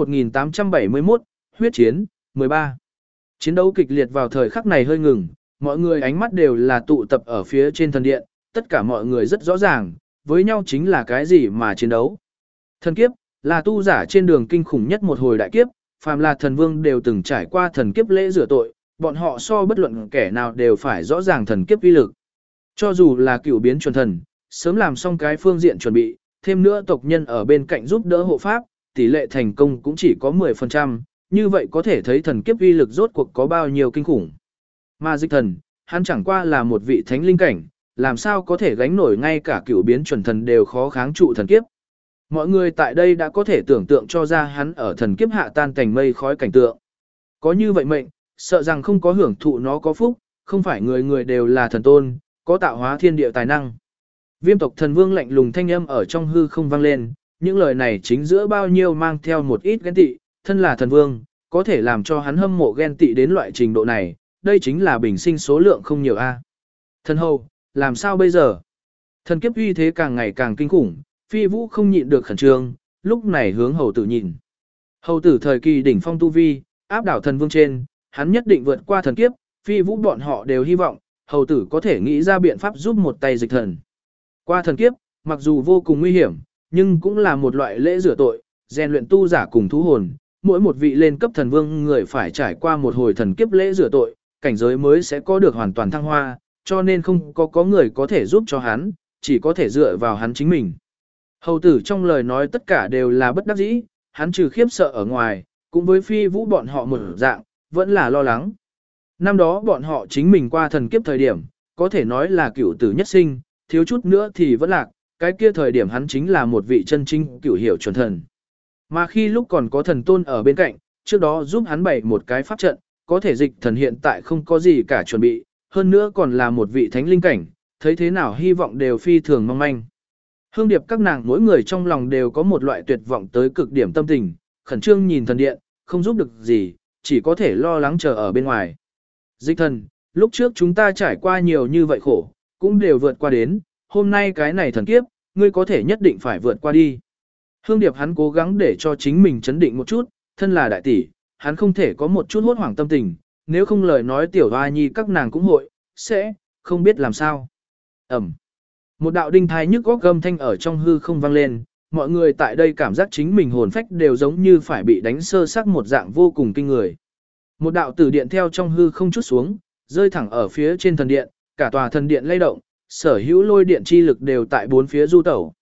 1871, huyết chiến, 13. Chiến đấu kịch liệt vào thời khắc này hơi ngừng, mọi người ánh mắt đều là tụ tập ở phía trên thần điện, tất cả mọi người rất rõ ràng, với nhau chính là cái gì mà chiến đấu. Thần kiếp, là tu giả trên đường kinh khủng nhất một hồi đại kiếp, phàm là thần vương đều từng trải qua thần kiếp lễ rửa tội, bọn họ so bất luận kẻ nào đều phải rõ ràng thần kiếp uy lực. Cho dù là cửu biến chuẩn thần, sớm làm xong cái phương diện chuẩn bị, thêm nữa tộc nhân ở bên cạnh giúp đỡ hộ pháp, tỷ lệ thành công cũng chỉ có 10%, như vậy có thể thấy thần kiếp uy lực rốt cuộc có bao nhiêu kinh khủng. Mà dịch thần, hắn chẳng qua là một vị thánh linh cảnh, làm sao có thể gánh nổi ngay cả cửu biến chuẩn thần đều khó kháng trụ thần kiếp. Mọi người tại đây đã có thể tưởng tượng cho ra hắn ở thần kiếp hạ tan cảnh mây khói cảnh tượng. Có như vậy mệnh, sợ rằng không có hưởng thụ nó có phúc, không phải người người đều là thần tôn, có tạo hóa thiên địa tài năng. Viêm tộc thần vương lạnh lùng thanh âm ở trong hư không vang lên, những lời này chính giữa bao nhiêu mang theo một ít ghen tị, thân là thần vương, có thể làm cho hắn hâm mộ ghen tị đến loại trình độ này, đây chính là bình sinh số lượng không nhiều a. Thần hầu, làm sao bây giờ? Thần kiếp uy thế càng ngày càng kinh khủng, Phi Vũ không nhịn được khẩn trương, lúc này hướng hầu tử nhìn. Hầu tử thời kỳ đỉnh phong tu vi, áp đảo thần vương trên, hắn nhất định vượt qua thần kiếp, Phi Vũ bọn họ đều hy vọng, hầu tử có thể nghĩ ra biện pháp giúp một tay dịch thần. Qua thần kiếp, mặc dù vô cùng nguy hiểm, nhưng cũng là một loại lễ rửa tội, rèn luyện tu giả cùng thú hồn, mỗi một vị lên cấp thần vương người phải trải qua một hồi thần kiếp lễ rửa tội, cảnh giới mới sẽ có được hoàn toàn thăng hoa, cho nên không có người có thể giúp cho hắn, chỉ có thể dựa vào hắn chính mình. Hầu tử trong lời nói tất cả đều là bất đắc dĩ, hắn trừ khiếp sợ ở ngoài, cũng với Phi Vũ bọn họ một dạng, vẫn là lo lắng. Năm đó bọn họ chính mình qua thần kiếp thời điểm, có thể nói là cửu tử nhất sinh, thiếu chút nữa thì vẫn lạc, cái kia thời điểm hắn chính là một vị chân chính cửu hiểu chuẩn thần. Mà khi lúc còn có thần tôn ở bên cạnh, trước đó giúp hắn bày một cái pháp trận, có thể dịch thần hiện tại không có gì cả chuẩn bị, hơn nữa còn là một vị thánh linh cảnh, thấy thế nào hy vọng đều phi thường mong manh. Hương điệp các nàng mỗi người trong lòng đều có một loại tuyệt vọng tới cực điểm tâm tình, khẩn trương nhìn thần điện, không giúp được gì, chỉ có thể lo lắng chờ ở bên ngoài. Dịch thần, lúc trước chúng ta trải qua nhiều như vậy khổ, cũng đều vượt qua đến, hôm nay cái này thần kiếp, ngươi có thể nhất định phải vượt qua đi. Hương điệp hắn cố gắng để cho chính mình chấn định một chút, thân là đại tỷ, hắn không thể có một chút hốt hoảng tâm tình, nếu không lời nói tiểu hoa nhi các nàng cũng hội, sẽ, không biết làm sao. Ẩm. Một đạo đinh thai nhức góc gầm thanh ở trong hư không vang lên, mọi người tại đây cảm giác chính mình hồn phách đều giống như phải bị đánh sơ xác một dạng vô cùng kinh người. Một đạo tử điện theo trong hư không chút xuống, rơi thẳng ở phía trên thần điện, cả tòa thần điện lay động, sở hữu lôi điện chi lực đều tại bốn phía du tẩu.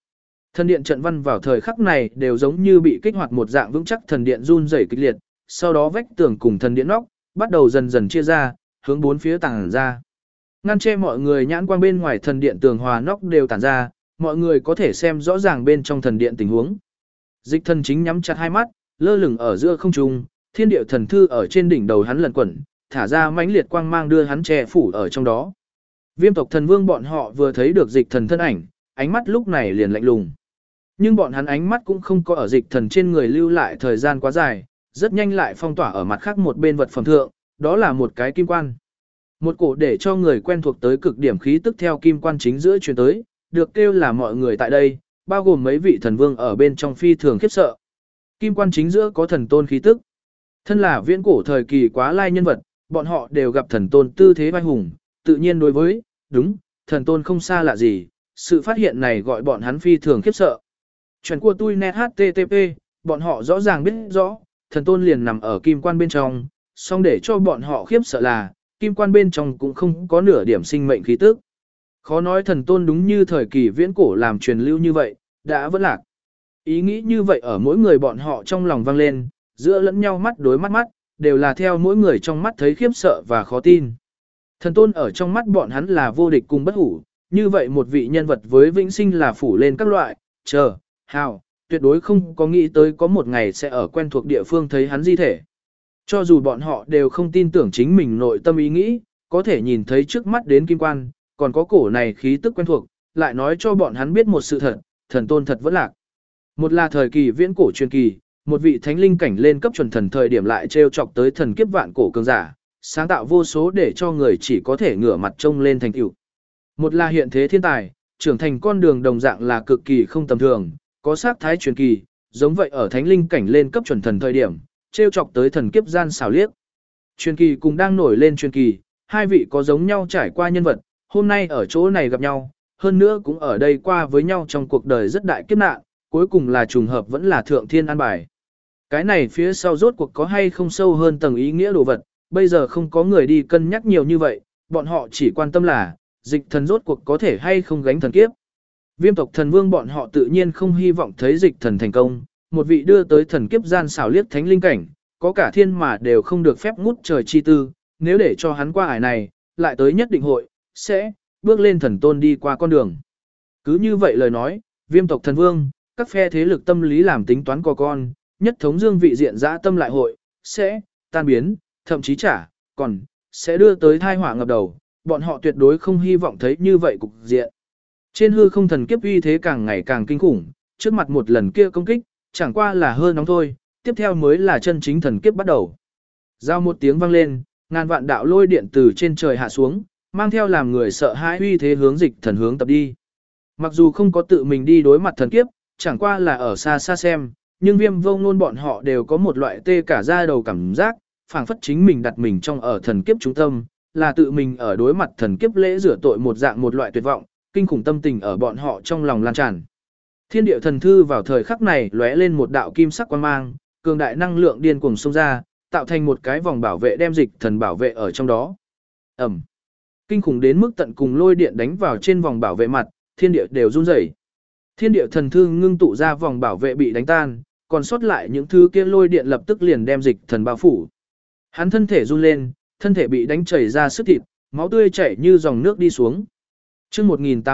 Thần điện trận văn vào thời khắc này đều giống như bị kích hoạt một dạng vững chắc, thần điện run rẩy kịch liệt, sau đó vách tường cùng thần điện nóc bắt đầu dần dần chia ra, hướng bốn phía tản ra. Ngăn che mọi người nhãn quang bên ngoài thần điện tường hòa nóc đều tản ra, mọi người có thể xem rõ ràng bên trong thần điện tình huống. Dịch thần chính nhắm chặt hai mắt, lơ lửng ở giữa không trung, thiên địa thần thư ở trên đỉnh đầu hắn lẩn quẩn, thả ra mãnh liệt quang mang đưa hắn che phủ ở trong đó. Viêm tộc thần vương bọn họ vừa thấy được dịch thần thân ảnh, ánh mắt lúc này liền lạnh lùng. Nhưng bọn hắn ánh mắt cũng không có ở dịch thần trên người lưu lại thời gian quá dài, rất nhanh lại phong tỏa ở mặt khác một bên vật phẩm thượng, đó là một cái kim quan. Một cổ để cho người quen thuộc tới cực điểm khí tức theo kim quan chính giữa truyền tới, được kêu là mọi người tại đây, bao gồm mấy vị thần vương ở bên trong phi thường khiếp sợ. Kim quan chính giữa có thần tôn khí tức. Thân là viễn cổ thời kỳ quá lai nhân vật, bọn họ đều gặp thần tôn tư thế vai hùng, tự nhiên đối với, đúng, thần tôn không xa lạ gì, sự phát hiện này gọi bọn hắn phi thường khiếp sợ. Chuyện của tôi net HTTP, bọn họ rõ ràng biết rõ, thần tôn liền nằm ở kim quan bên trong, song để cho bọn họ khiếp sợ là, kim quan bên trong cũng không có nửa điểm sinh mệnh khí tức. Khó nói thần tôn đúng như thời kỳ viễn cổ làm truyền lưu như vậy, đã vẫn lạc. Ý nghĩ như vậy ở mỗi người bọn họ trong lòng vang lên, giữa lẫn nhau mắt đối mắt mắt, đều là theo mỗi người trong mắt thấy khiếp sợ và khó tin. Thần tôn ở trong mắt bọn hắn là vô địch cùng bất hủ, như vậy một vị nhân vật với vĩnh sinh là phủ lên các loại, hào, tuyệt đối không có nghĩ tới có một ngày sẽ ở quen thuộc địa phương thấy hắn di thể. Cho dù bọn họ đều không tin tưởng chính mình nội tâm ý nghĩ, có thể nhìn thấy trước mắt đến kim quan, còn có cổ này khí tức quen thuộc, lại nói cho bọn hắn biết một sự thật, thần tôn thật vẫn lạc. Một là thời kỳ viễn cổ truyền kỳ, một vị thánh linh cảnh lên cấp chuẩn thần thời điểm lại trêu chọc tới thần kiếp vạn cổ cường giả, sáng tạo vô số để cho người chỉ có thể ngửa mặt trông lên thành tựu. Một là hiện thế thiên tài, trưởng thành con đường đồng dạng là cực kỳ không tầm thường, có sát thái truyền kỳ, giống vậy ở thánh linh cảnh lên cấp chuẩn thần thời điểm, trêu chọc tới thần kiếp gian xảo liếc. Truyền kỳ cùng đang nổi lên truyền kỳ, hai vị có giống nhau trải qua nhân vật, hôm nay ở chỗ này gặp nhau, hơn nữa cũng ở đây qua với nhau trong cuộc đời rất đại kiếp nạn, cuối cùng là trùng hợp vẫn là thượng thiên an bài. Cái này phía sau rốt cuộc có hay không sâu hơn tầng ý nghĩa đồ vật, bây giờ không có người đi cân nhắc nhiều như vậy, bọn họ chỉ quan tâm là, dịch thần rốt cuộc có thể hay không gánh thần kiếp. Viêm tộc thần vương bọn họ tự nhiên không hy vọng thấy dịch thần thành công, một vị đưa tới thần kiếp gian xảo liếc thánh linh cảnh, có cả thiên mà đều không được phép ngút trời chi tư, nếu để cho hắn qua ải này, lại tới nhất định hội, sẽ bước lên thần tôn đi qua con đường. Cứ như vậy lời nói, viêm tộc thần vương, các phe thế lực tâm lý làm tính toán co con, nhất thống dương vị diện dã tâm lại hội, sẽ tan biến, thậm chí còn sẽ đưa tới thai họa ngập đầu, bọn họ tuyệt đối không hy vọng thấy như vậy cục diện. Trên hư không thần kiếp uy thế càng ngày càng kinh khủng, trước mặt một lần kia công kích, chẳng qua là hơi nóng thôi, tiếp theo mới là chân chính thần kiếp bắt đầu. Giao một tiếng vang lên, ngàn vạn đạo lôi điện từ trên trời hạ xuống, mang theo làm người sợ hãi uy thế hướng dịch thần hướng tập đi. Mặc dù không có tự mình đi đối mặt thần kiếp, chẳng qua là ở xa xa xem, nhưng Viêm Vô Ngôn bọn họ đều có một loại tê cả da đầu cảm giác, phảng phất chính mình đặt mình trong ở thần kiếp trung tâm, là tự mình ở đối mặt thần kiếp lễ rửa tội một dạng một loại tuyệt vọng, kinh khủng tâm tình ở bọn họ trong lòng lan tràn. Thiên địa thần thư vào thời khắc này lóe lên một đạo kim sắc quang mang, cường đại năng lượng điên cuồng xông ra, tạo thành một cái vòng bảo vệ đem dịch thần bảo vệ ở trong đó. Ầm. Kinh khủng đến mức tận cùng lôi điện đánh vào trên vòng bảo vệ mặt, thiên địa đều run rẩy. Thiên địa thần thư ngưng tụ ra vòng bảo vệ bị đánh tan, còn sót lại những thứ kia lôi điện lập tức liền đem dịch thần bao phủ. Hắn thân thể run lên, thân thể bị đánh chảy ra sức thịt, máu tươi chảy như dòng nước đi xuống. Chương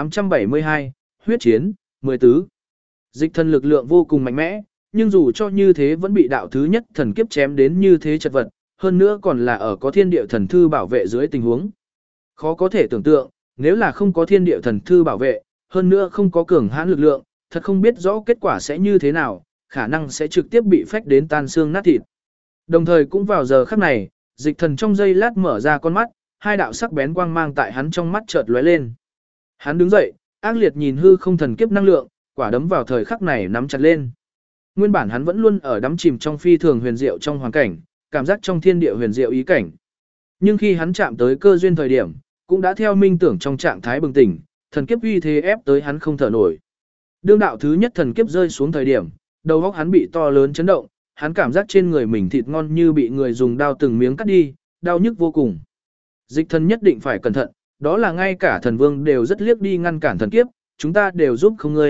1872, huyết chiến, 10 tứ. Dịch thần lực lượng vô cùng mạnh mẽ, nhưng dù cho như thế vẫn bị đạo thứ nhất thần kiếp chém đến như thế chật vật, hơn nữa còn là ở có thiên địa thần thư bảo vệ dưới tình huống. Khó có thể tưởng tượng, nếu là không có thiên địa thần thư bảo vệ, hơn nữa không có cường hãn lực lượng, thật không biết rõ kết quả sẽ như thế nào, khả năng sẽ trực tiếp bị phách đến tan xương nát thịt. Đồng thời cũng vào giờ khắc này, dịch thần trong giây lát mở ra con mắt, hai đạo sắc bén quang mang tại hắn trong mắt chợt lóe lên. Hắn đứng dậy, ác liệt nhìn hư không thần kiếp năng lượng, quả đấm vào thời khắc này nắm chặt lên. Nguyên bản hắn vẫn luôn ở đắm chìm trong phi thường huyền diệu trong hoàn cảnh, cảm giác trong thiên địa huyền diệu ý cảnh. Nhưng khi hắn chạm tới cơ duyên thời điểm, cũng đã theo minh tưởng trong trạng thái bừng tỉnh, thần kiếp uy thế ép tới hắn không thở nổi. Đương đạo thứ nhất thần kiếp rơi xuống thời điểm, đầu óc hắn bị to lớn chấn động, hắn cảm giác trên người mình thịt ngon như bị người dùng đao từng miếng cắt đi, đau nhức vô cùng. Dịch thần nhất định phải cẩn thận, đó là ngay cả thần vương đều rất liếc đi ngăn cản thần kiếp, chúng ta đều giúp không ngươi,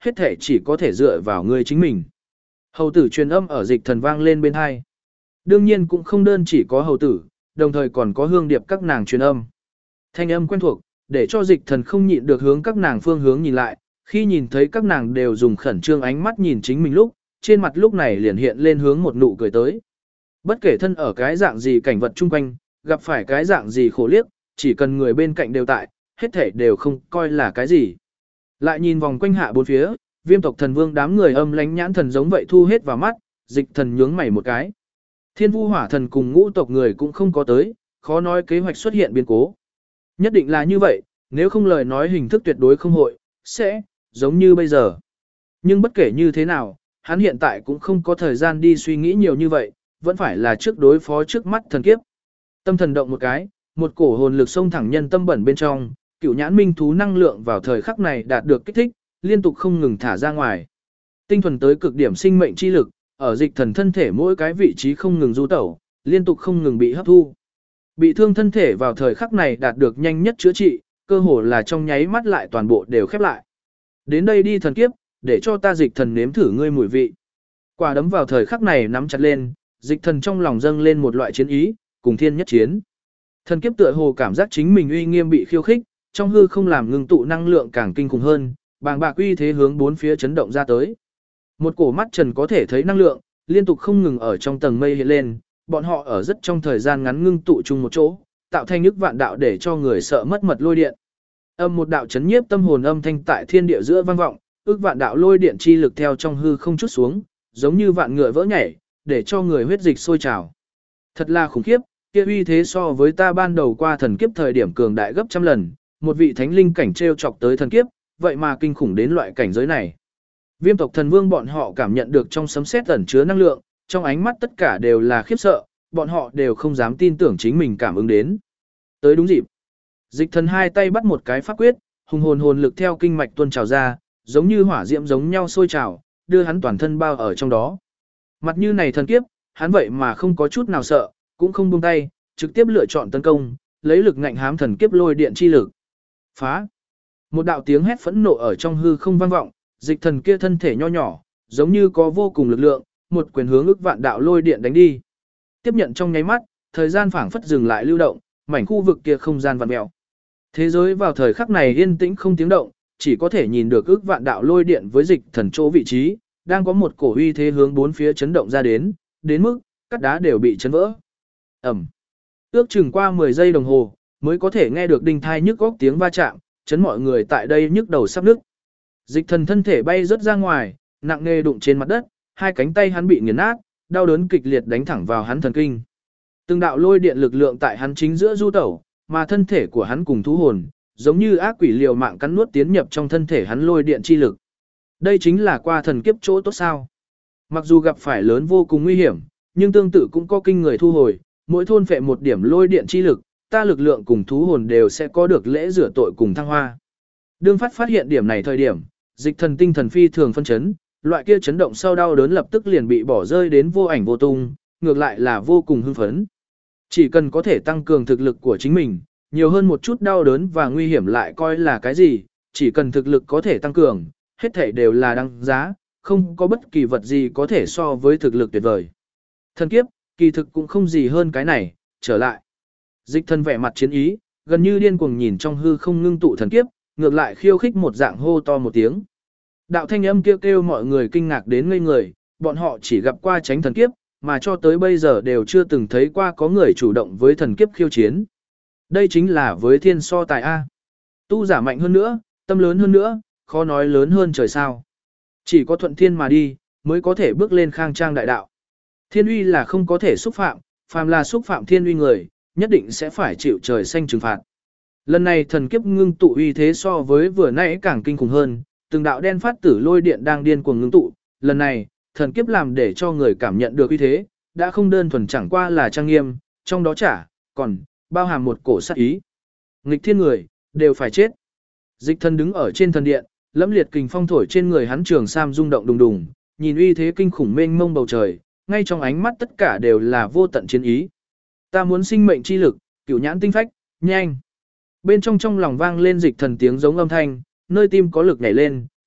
hết thể chỉ có thể dựa vào ngươi chính mình. Hầu tử truyền âm ở dịch thần vang lên bên hai. Đương nhiên cũng không đơn chỉ có hầu tử, đồng thời còn có hương điệp các nàng truyền âm. Thanh âm quen thuộc, để cho dịch thần không nhịn được hướng các nàng phương hướng nhìn lại, khi nhìn thấy các nàng đều dùng khẩn trương ánh mắt nhìn chính mình lúc, trên mặt lúc này liền hiện lên hướng một nụ cười tới. Bất kể thân ở cái dạng gì cảnh vật chung quanh, gặp phải cái dạng gì khổ liếc, chỉ cần người bên cạnh đều tại, hết thể đều không coi là cái gì. Lại nhìn vòng quanh hạ bốn phía, Viêm tộc thần vương đám người âm lánh nhãn thần giống vậy thu hết vào mắt, dịch thần nhướng mày một cái. Thiên vu hỏa thần cùng ngũ tộc người cũng không có tới, khó nói kế hoạch xuất hiện biến cố. Nhất định là như vậy, nếu không lời nói hình thức tuyệt đối không hội, sẽ, giống như bây giờ. Nhưng bất kể như thế nào, hắn hiện tại cũng không có thời gian đi suy nghĩ nhiều như vậy, vẫn phải là trước đối phó trước mắt thần kiếp. Tâm thần động một cái, một cổ hồn lực xông thẳng nhân tâm bẩn bên trong, cửu nhãn minh thú năng lượng vào thời khắc này đạt được kích thích, liên tục không ngừng thả ra ngoài. Tinh thuần tới cực điểm sinh mệnh chi lực, ở dịch thần thân thể mỗi cái vị trí không ngừng du tẩu, liên tục không ngừng bị hấp thu. Bị thương thân thể vào thời khắc này đạt được nhanh nhất chữa trị, cơ hồ là trong nháy mắt lại toàn bộ đều khép lại. Đến đây đi thần kiếp, để cho ta dịch thần nếm thử ngươi mùi vị. Quả đấm vào thời khắc này nắm chặt lên, dịch thần trong lòng dâng lên một loại chiến ý, cùng thiên nhất chiến. Thần kiếp tựa hồ cảm giác chính mình uy nghiêm bị khiêu khích, trong hư không làm ngưng tụ năng lượng càng kinh khủng hơn, bàng bạc uy thế hướng bốn phía chấn động ra tới. Một cổ mắt trần có thể thấy năng lượng, liên tục không ngừng ở trong tầng mây hiện lên, bọn họ ở rất trong thời gian ngắn ngưng tụ chung một chỗ, tạo thành nước vạn đạo để cho người sợ mất mật lôi điện. Âm một đạo chấn nhiếp tâm hồn âm thanh tại thiên địa giữa vang vọng, ước vạn đạo lôi điện chi lực theo trong hư không chút xuống, giống như vạn ngựa vỡ nhảy, để cho người huyết dịch sôi trào. Thật là khủng khiếp, kia uy thế so với ta ban đầu qua thần kiếp thời điểm cường đại gấp trăm lần, một vị thánh linh cảnh treo chọc tới thần kiếp, vậy mà kinh khủng đến loại cảnh giới này. Viêm tộc thần vương bọn họ cảm nhận được trong sấm sét ẩn chứa năng lượng, trong ánh mắt tất cả đều là khiếp sợ, bọn họ đều không dám tin tưởng chính mình cảm ứng đến. Tới đúng dịp, dịch thần hai tay bắt một cái pháp quyết, hùng hồn lực theo kinh mạch tuôn trào ra, giống như hỏa diễm giống nhau sôi trào, đưa hắn toàn thân bao ở trong đó. Mặt như này thần kiếp, hắn vậy mà không có chút nào sợ, cũng không buông tay, trực tiếp lựa chọn tấn công, lấy lực ngạnh hám thần kiếp lôi điện chi lực. Phá! Một đạo tiếng hét phẫn nộ ở trong hư không vang vọng, dịch thần kia thân thể nho nhỏ, giống như có vô cùng lực lượng, một quyền hướng ức vạn đạo lôi điện đánh đi. Tiếp nhận trong nháy mắt, thời gian phảng phất dừng lại lưu động, mảnh khu vực kia không gian vặn mèo. Thế giới vào thời khắc này yên tĩnh không tiếng động, chỉ có thể nhìn được ức vạn đạo lôi điện với dịch thần chỗ vị trí, đang có một cổ uy thế hướng bốn phía chấn động ra đến mức các đá đều bị chấn vỡ. Ầm. Ước chừng qua 10 giây đồng hồ, mới có thể nghe được đinh thai nhức góc tiếng va chạm, chấn mọi người tại đây nhức đầu sắp nức. Dịch thần thân thể bay rớt ra ngoài, nặng nề đụng trên mặt đất, hai cánh tay hắn bị nghiền nát, đau đớn kịch liệt đánh thẳng vào hắn thần kinh. Từng đạo lôi điện lực lượng tại hắn chính giữa du tẩu, mà thân thể của hắn cùng thú hồn, giống như ác quỷ liều mạng cắn nuốt tiến nhập trong thân thể hắn lôi điện chi lực. Đây chính là qua thần kiếp chỗ tốt sao? Mặc dù gặp phải lớn vô cùng nguy hiểm, nhưng tương tự cũng có kinh người thu hồi, mỗi thôn phệ một điểm lôi điện chi lực, ta lực lượng cùng thú hồn đều sẽ có được lễ rửa tội cùng thăng hoa. Đương phát hiện điểm này thời điểm, dịch thần tinh thần phi thường phân chấn, loại kia chấn động sau đau đớn lập tức liền bị bỏ rơi đến vô ảnh vô tung, ngược lại là vô cùng hưng phấn. Chỉ cần có thể tăng cường thực lực của chính mình, nhiều hơn một chút đau đớn và nguy hiểm lại coi là cái gì, chỉ cần thực lực có thể tăng cường, hết thảy đều là đăng giá, không có bất kỳ vật gì có thể so với thực lực tuyệt vời. Thần kiếp, kỳ thực cũng không gì hơn cái này, trở lại. Dịch thần vẻ mặt chiến ý, gần như điên cuồng nhìn trong hư không ngưng tụ thần kiếp, ngược lại khiêu khích một dạng hô to một tiếng. Đạo thanh âm kêu mọi người kinh ngạc đến ngây người, bọn họ chỉ gặp qua tránh thần kiếp, mà cho tới bây giờ đều chưa từng thấy qua có người chủ động với thần kiếp khiêu chiến. Đây chính là với thiên so tài A. Tu giả mạnh hơn nữa, tâm lớn hơn nữa, khó nói lớn hơn trời sao. Chỉ có thuận thiên mà đi, mới có thể bước lên khang trang đại đạo. Thiên uy là không có thể xúc phạm, phàm là xúc phạm thiên uy người, nhất định sẽ phải chịu trời xanh trừng phạt. Lần này thần kiếp ngưng tụ uy thế so với vừa nãy càng kinh khủng hơn, từng đạo đen phát tử lôi điện đang điên cuồng ngưng tụ, lần này, thần kiếp làm để cho người cảm nhận được uy thế, đã không đơn thuần chẳng qua là trang nghiêm, trong đó còn bao hàm một cổ sát ý. Nghịch thiên người, đều phải chết. Dịch thần đứng ở trên thần điện, lẫm liệt kình phong thổi trên người hắn trường sam rung động đùng đùng, nhìn uy thế kinh khủng mênh mông bầu trời, ngay trong ánh mắt tất cả đều là vô tận chiến ý. Ta muốn sinh mệnh chi lực, cửu nhãn tinh phách, nhanh. Bên trong lòng vang lên dịch thần tiếng giống âm thanh, nơi tim có lực nhảy lên,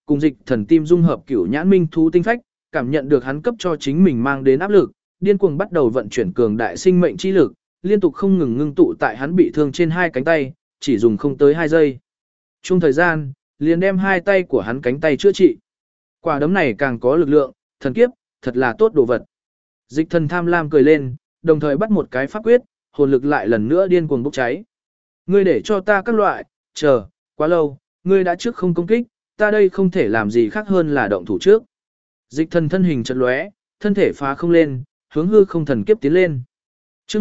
cùng dịch thần tim dung hợp cửu nhãn minh thú tinh phách, cảm nhận được hắn cấp cho chính mình mang đến áp lực, điên cuồng bắt đầu vận chuyển cường đại sinh mệnh chi lực, liên tục không ngừng ngưng tụ tại hắn bị thương trên hai cánh tay, chỉ dùng không tới 2 giây. Chung thời gian, liền đem hai tay của hắn cánh tay chữa trị. Quả đấm này càng có lực lượng, thần kiếp, thật là tốt đồ vật. Dịch thần tham lam cười lên, đồng thời bắt một cái pháp quyết, hồn lực lại lần nữa điên cuồng bốc cháy. Ngươi để cho ta các loại, chờ, quá lâu, ngươi đã trước không công kích, ta đây không thể làm gì khác hơn là động thủ trước. Dịch thần thân hình chợt lóe, thân thể phá không lên, hướng hư không thần kiếp tiến lên. Chương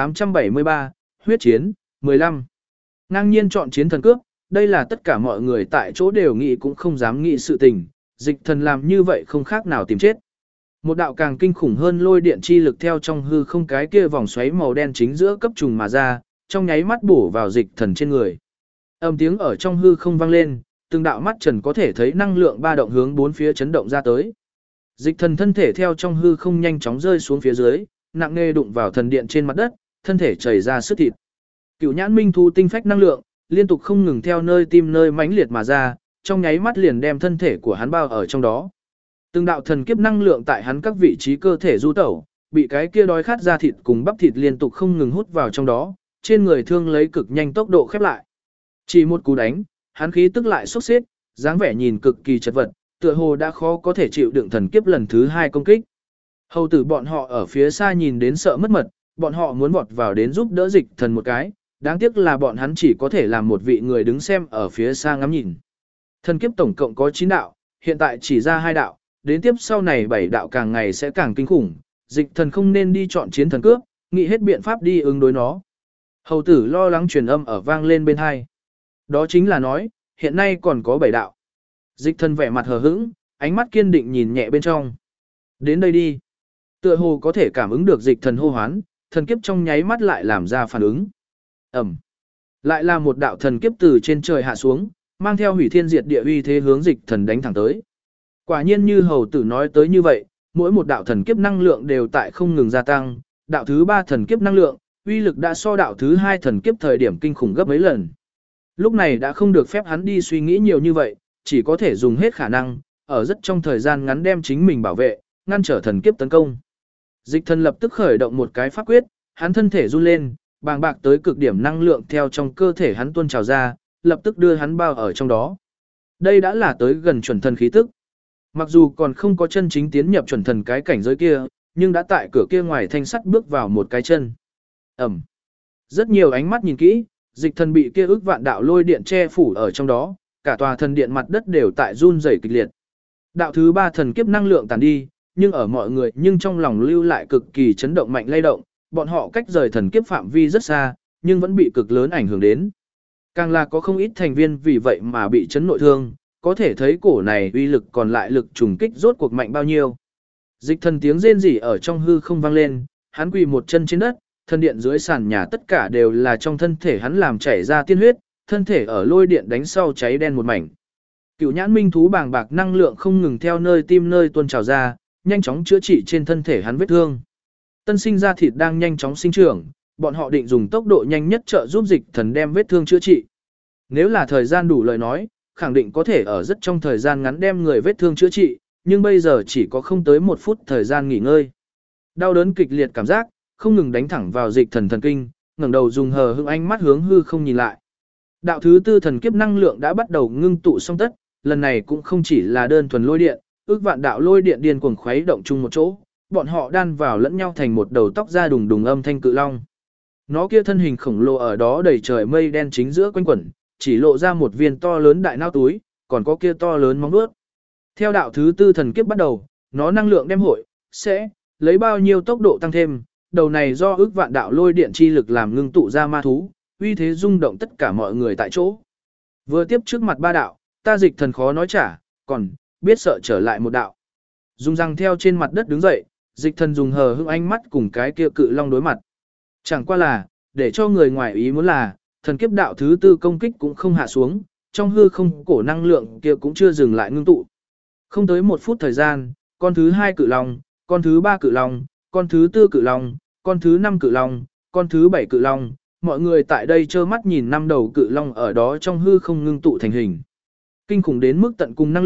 1873, huyết chiến, 15. Ngang nhiên chọn chiến thần cướp, đây là tất cả mọi người tại chỗ đều nghĩ cũng không dám nghĩ sự tình, dịch thần làm như vậy không khác nào tìm chết. Một đạo càng kinh khủng hơn lôi điện chi lực theo trong hư không cái kia vòng xoáy màu đen chính giữa cấp trùng mà ra, trong nháy mắt bổ vào dịch thần trên người. Âm tiếng ở trong hư không vang lên, từng đạo mắt trần có thể thấy năng lượng ba động hướng bốn phía chấn động ra tới. Dịch thần thân thể theo trong hư không nhanh chóng rơi xuống phía dưới, nặng nề đụng vào thần điện trên mặt đất, thân thể chảy ra sức thịt. Cửu nhãn minh thu tinh phách năng lượng, liên tục không ngừng theo nơi tim nơi mãnh liệt mà ra, trong nháy mắt liền đem thân thể của hắn bao ở trong đó. Từng đạo thần kiếp năng lượng tại hắn các vị trí cơ thể du tẩu, bị cái kia đói khát ra thịt cùng bắp thịt liên tục không ngừng hút vào trong đó, trên người thương lấy cực nhanh tốc độ khép lại. Chỉ một cú đánh, hắn khí tức lại sốc xếp, dáng vẻ nhìn cực kỳ chật vật, tựa hồ đã khó có thể chịu đựng thần kiếp lần thứ 2 công kích. Hầu tử bọn họ ở phía xa nhìn đến sợ mất mật, bọn họ muốn vọt vào đến giúp đỡ dịch thần một cái, đáng tiếc là bọn hắn chỉ có thể làm một vị người đứng xem ở phía xa ngắm nhìn. Thần kiếp tổng cộng có 9 đạo, hiện tại chỉ ra 2 đạo, đến tiếp sau này 7 đạo càng ngày sẽ càng kinh khủng, dịch thần không nên đi chọn chiến thần cướp, nghĩ hết biện pháp đi ứng đối nó. Hầu tử lo lắng truyền âm ở vang lên bên hai. Đó chính là nói, hiện nay còn có 7 đạo. Dịch thần vẻ mặt hờ hững, ánh mắt kiên định nhìn nhẹ bên trong. Đến đây đi. Tựa hồ có thể cảm ứng được dịch thần hô hoán, thần kiếp trong nháy mắt lại làm ra phản ứng. Ẩm. Lại là một đạo thần kiếp từ trên trời hạ xuống, mang theo hủy thiên diệt địa uy thế hướng dịch thần đánh thẳng tới. Quả nhiên như hầu tử nói tới như vậy, mỗi một đạo thần kiếp năng lượng đều tại không ngừng gia tăng, đạo thứ 3 thần kiếp năng lượng, uy lực đã so đạo thứ 2 thần kiếp thời điểm kinh khủng gấp mấy lần. Lúc này đã không được phép hắn đi suy nghĩ nhiều như vậy, chỉ có thể dùng hết khả năng, ở rất trong thời gian ngắn đem chính mình bảo vệ, ngăn trở thần kiếp tấn công. Dịch thần lập tức khởi động một cái pháp quyết, hắn thân thể run lên, bàng bạc tới cực điểm năng lượng theo trong cơ thể hắn tuôn trào ra, lập tức đưa hắn bao ở trong đó. Đây đã là tới gần chuẩn thần khí tức. Mặc dù còn không có chân chính tiến nhập chuẩn thần cái cảnh giới kia, nhưng đã tại cửa kia ngoài thanh sắt bước vào một cái chân. Ẩm. Rất nhiều ánh mắt nhìn kỹ, dịch thần bị kia ức vạn đạo lôi điện che phủ ở trong đó, cả tòa thần điện mặt đất đều tại run rẩy kịch liệt. Đạo thứ 3 thần kiếp năng lượng tàn đi, nhưng ở mọi người nhưng trong lòng lưu lại cực kỳ chấn động mạnh lay động, bọn họ cách rời thần kiếp phạm vi rất xa, nhưng vẫn bị cực lớn ảnh hưởng đến. Càng là có không ít thành viên vì vậy mà bị chấn nội thương, có thể thấy cổ này uy lực còn lại lực trùng kích rốt cuộc mạnh bao nhiêu. Dịch thần tiếng rên rỉ ở trong hư không vang lên, hắn quỳ một chân trên đất, thân điện dưới sàn nhà tất cả đều là trong thân thể hắn làm chảy ra tiên huyết, thân thể ở lôi điện đánh sau cháy đen một mảnh. Cửu nhãn minh thú bàng bạc năng lượng không ngừng theo nơi tim nơi tuôn trào ra, nhanh chóng chữa trị trên thân thể hắn vết thương. Tân sinh ra thịt đang nhanh chóng sinh trưởng, bọn họ định dùng tốc độ nhanh nhất trợ giúp dịch thần đem vết thương chữa trị. Nếu là thời gian đủ lời nói, khẳng định có thể ở rất trong thời gian ngắn đem người vết thương chữa trị, nhưng bây giờ chỉ có không tới 1 phút thời gian nghỉ ngơi. Đau đớn kịch liệt cảm giác, không ngừng đánh thẳng vào dịch thần thần kinh, ngẩng đầu dùng hờ hững ánh mắt hướng hư không nhìn lại. Đạo thứ 4 thần kiếp năng lượng đã bắt đầu ngưng tụ xong tất, lần này cũng không chỉ là đơn thuần lôi điện, ước vạn đạo lôi điện điên cuồng khuấy động chung một chỗ, bọn họ đan vào lẫn nhau thành một đầu tóc ra đùng đùng âm thanh cự long. Nó kia thân hình khổng lồ ở đó đầy trời mây đen chính giữa quanh quẩn, chỉ lộ ra một viên to lớn đại nao túi, còn có kia to lớn móng vuốt. Theo đạo thứ 4 thần kiếp bắt đầu, nó năng lượng đem hội, sẽ lấy bao nhiêu tốc độ tăng thêm, đầu này do ước vạn đạo lôi điện chi lực làm ngưng tụ ra ma thú, uy thế rung động tất cả mọi người tại chỗ. Vừa tiếp trước mặt 3 đạo, ta dịch thần khó nói trả, còn biết sợ trở lại một đạo. Dùng răng theo trên mặt đất đứng dậy, dịch thần dùng hờ hững ánh mắt cùng cái kia cự long đối mặt. Chẳng qua là, để cho người ngoài ý muốn là, thần kiếp đạo thứ 4 công kích cũng không hạ xuống, trong hư không cổ năng lượng kia cũng chưa dừng lại ngưng tụ. Không tới 1 phút thời gian, con thứ 2 cự long, con thứ 3 cự long, con thứ 4 cự long, con thứ 5 cự long, con thứ 7 cự long, mọi người tại đây trơ mắt nhìn 5 đầu cự long ở đó trong hư không ngưng tụ thành hình. Kinh khủng đến mức tận cùng năng lượng,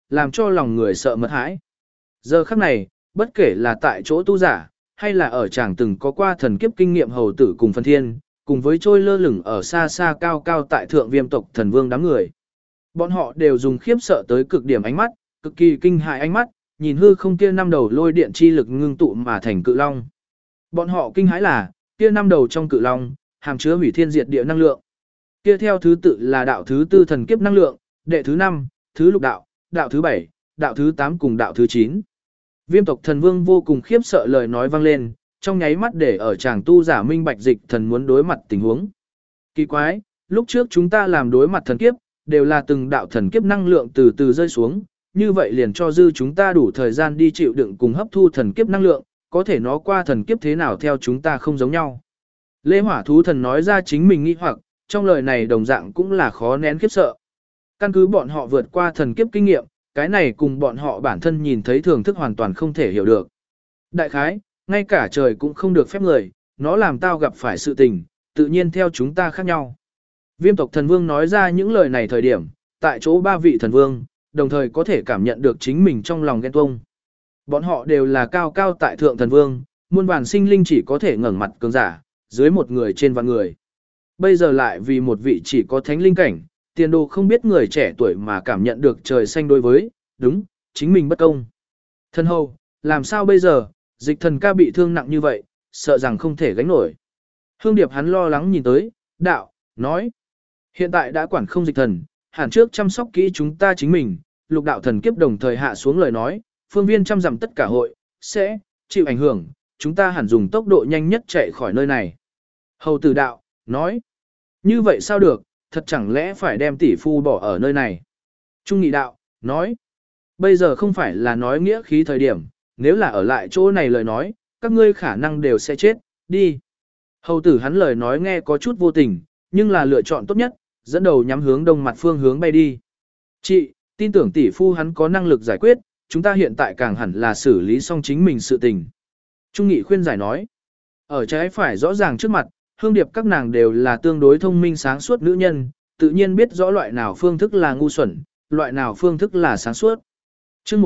làm cho lòng người sợ mất hãi. Giờ khắc này, bất kể là tại chỗ tu giả, hay là ở chàng từng có qua thần kiếp kinh nghiệm hầu tử cùng phân thiên, cùng với trôi lơ lửng ở xa xa cao cao tại thượng viêm tộc thần vương đám người. Bọn họ đều dùng khiếp sợ tới cực điểm ánh mắt, cực kỳ kinh hại ánh mắt, nhìn hư không kia năm đầu lôi điện chi lực ngưng tụ mà thành cự long. Bọn họ kinh hãi là, kia năm đầu trong cự long, hàm chứa hủy thiên diệt địa năng lượng. Kia theo thứ tự là đạo thứ tư thần kiếp năng lượng, đệ thứ 5, thứ lục đạo, đạo thứ 7, đạo thứ 8 cùng đạo thứ 9. Viêm tộc thần vương vô cùng khiếp sợ lời nói vang lên, trong nháy mắt để ở chàng tu giả minh bạch dịch thần muốn đối mặt tình huống. Kỳ quái, lúc trước chúng ta làm đối mặt thần kiếp, đều là từng đạo thần kiếp năng lượng từ từ rơi xuống, như vậy liền cho dư chúng ta đủ thời gian đi chịu đựng cùng hấp thu thần kiếp năng lượng, có thể nó qua thần kiếp thế nào theo chúng ta không giống nhau. Lê Hỏa Thú Thần nói ra chính mình nghi hoặc, trong lời này đồng dạng cũng là khó nén khiếp sợ. Căn cứ bọn họ vượt qua thần kiếp kinh nghiệm, cái này cùng bọn họ bản thân nhìn thấy thưởng thức hoàn toàn không thể hiểu được. Đại khái, ngay cả trời cũng không được phép người, nó làm tao gặp phải sự tình, tự nhiên theo chúng ta khác nhau. Viêm tộc thần vương nói ra những lời này thời điểm, tại chỗ ba vị thần vương, đồng thời có thể cảm nhận được chính mình trong lòng ghen tuông. Bọn họ đều là cao cao tại thượng thần vương, muôn vàn sinh linh chỉ có thể ngẩng mặt cường giả, dưới một người trên vạn người. Bây giờ lại vì một vị chỉ có thánh linh cảnh, tiền đồ không biết người trẻ tuổi mà cảm nhận được trời xanh đối với, đúng, chính mình bất công. Thân hầu, làm sao bây giờ, dịch thần ca bị thương nặng như vậy, sợ rằng không thể gánh nổi. Hương Điệp hắn lo lắng nhìn tới, đạo, nói. Hiện tại đã quản không dịch thần, hẳn trước chăm sóc kỹ chúng ta chính mình, lục đạo thần kiếp đồng thời hạ xuống lời nói, phương viên trăm dặm tất cả hội, sẽ, chịu ảnh hưởng, chúng ta hẳn dùng tốc độ nhanh nhất chạy khỏi nơi này. Hầu tử đạo, nói. Như vậy sao được, thật chẳng lẽ phải đem tỷ phu bỏ ở nơi này. Trung nghị đạo, nói. Bây giờ không phải là nói nghĩa khí thời điểm, nếu là ở lại chỗ này lời nói, các ngươi khả năng đều sẽ chết, đi. Hầu tử hắn lời nói nghe có chút vô tình, nhưng là lựa chọn tốt nhất, dẫn đầu nhắm hướng đông mặt phương hướng bay đi. Chị, tin tưởng tỷ phu hắn có năng lực giải quyết, chúng ta hiện tại càng hẳn là xử lý xong chính mình sự tình. Trung nghị khuyên giải nói, ở trái phải rõ ràng trước mặt, Hương Điệp các nàng đều là tương đối thông minh sáng suốt nữ nhân, tự nhiên biết rõ loại nào phương thức là ngu xuẩn, loại nào phương thức là sáng suốt. Chương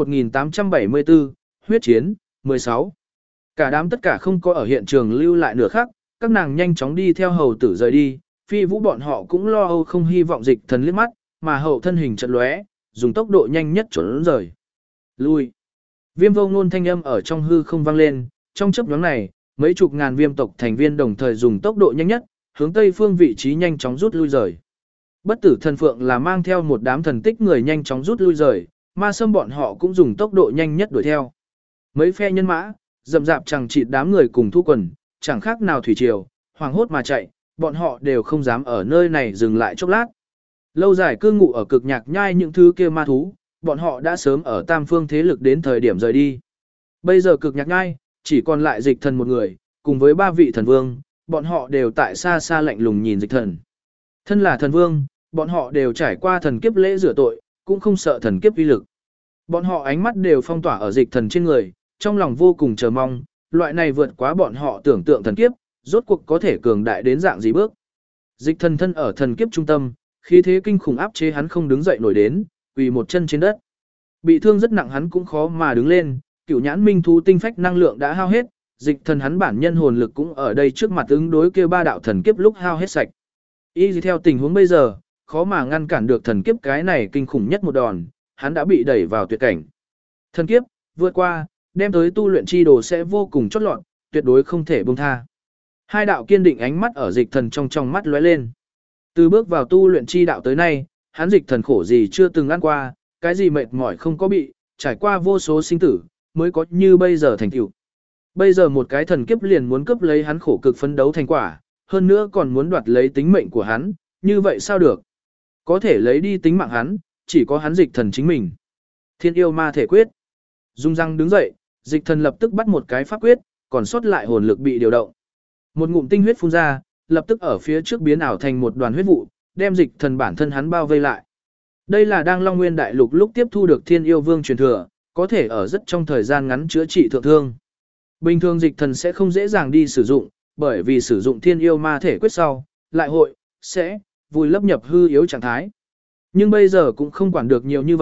1874, huyết chiến, 16. Cả đám tất cả không có ở hiện trường lưu lại nửa khắc, các nàng nhanh chóng đi theo hầu tử rời đi, phi vũ bọn họ cũng lo âu không hy vọng dịch thần liếc mắt, mà hậu thân hình chợt lóe, dùng tốc độ nhanh nhất trốn rời. Lui. Viêm vô ngôn thanh âm ở trong hư không vang lên, trong chớp nhoáng này, mấy chục ngàn viêm tộc thành viên đồng thời dùng tốc độ nhanh nhất, hướng tây phương vị trí nhanh chóng rút lui rời. Bất tử thần phượng là mang theo một đám thần tích người nhanh chóng rút lui rời, ma sâm bọn họ cũng dùng tốc độ nhanh nhất đuổi theo. Mấy phe nhân mã, rậm rạp chẳng chịt đám người cùng thu quần, chẳng khác nào thủy triều, hoàng hốt mà chạy, bọn họ đều không dám ở nơi này dừng lại chốc lát. Lâu dài cư ngụ ở cực nhạc nhai những thứ kia ma thú, bọn họ đã sớm ở tam phương thế lực đến thời điểm rời đi. Bây giờ cực nhạc nhai, chỉ còn lại dịch thần một người, cùng với ba vị thần vương, bọn họ đều tại xa xa lạnh lùng nhìn dịch thần. Thân là thần vương, bọn họ đều trải qua thần kiếp lễ rửa tội, cũng không sợ thần kiếp uy lực. Bọn họ ánh mắt đều phong tỏa ở dịch thần trên người, trong lòng vô cùng chờ mong, loại này vượt quá bọn họ tưởng tượng thần kiếp, rốt cuộc có thể cường đại đến dạng gì bước. Dịch thần thân ở thần kiếp trung tâm, khí thế kinh khủng áp chế hắn không đứng dậy nổi đến, quỳ một chân trên đất. Bị thương rất nặng hắn cũng khó mà đứng lên, cửu nhãn minh thú tinh phách năng lượng đã hao hết, dịch thần hắn bản nhân hồn lực cũng ở đây trước mặt ứng đối kia ba đạo thần kiếp lúc hao hết sạch. Y theo tình huống bây giờ, khó mà ngăn cản được thần kiếp cái này kinh khủng nhất một đòn, hắn đã bị đẩy vào tuyệt cảnh. Thần kiếp, vượt qua, đem tới tu luyện chi đồ sẽ vô cùng chót lọt, tuyệt đối không thể buông tha. Hai đạo kiên định ánh mắt ở dịch thần trong mắt lóe lên. Từ bước vào tu luyện chi đạo tới nay, hắn dịch thần khổ gì chưa từng ăn qua, cái gì mệt mỏi không có bị, trải qua vô số sinh tử, mới có như bây giờ thành tựu. Bây giờ một cái thần kiếp liền muốn cướp lấy hắn khổ cực phấn đấu thành quả, hơn nữa còn muốn đoạt lấy tính mệnh của hắn, như vậy sao được? Có thể lấy đi tính mạng hắn, chỉ có hắn dịch thần chính mình. Thiên yêu ma thể quyết. Dung răng đứng dậy, dịch thần lập tức bắt một cái pháp quyết, còn sót lại hồn lực bị điều động. Một ngụm tinh huyết phun ra, lập tức ở phía trước biến ảo thành một đoàn huyết vụ, đem dịch thần bản thân hắn bao vây lại. Đây là đang Long Nguyên Đại Lục lúc tiếp thu được Thiên Yêu Vương truyền thừa, có thể ở rất trong thời gian ngắn chữa trị thượng thương. Bình thường dịch thần sẽ không dễ dàng đi sử dụng, bởi vì sử dụng Thiên Yêu Ma thể quyết sau, lại hội, sẽ, vùi lấp nhập hư yếu trạng thái. Nhưng bây giờ cũng không quản được nhiều như vậy,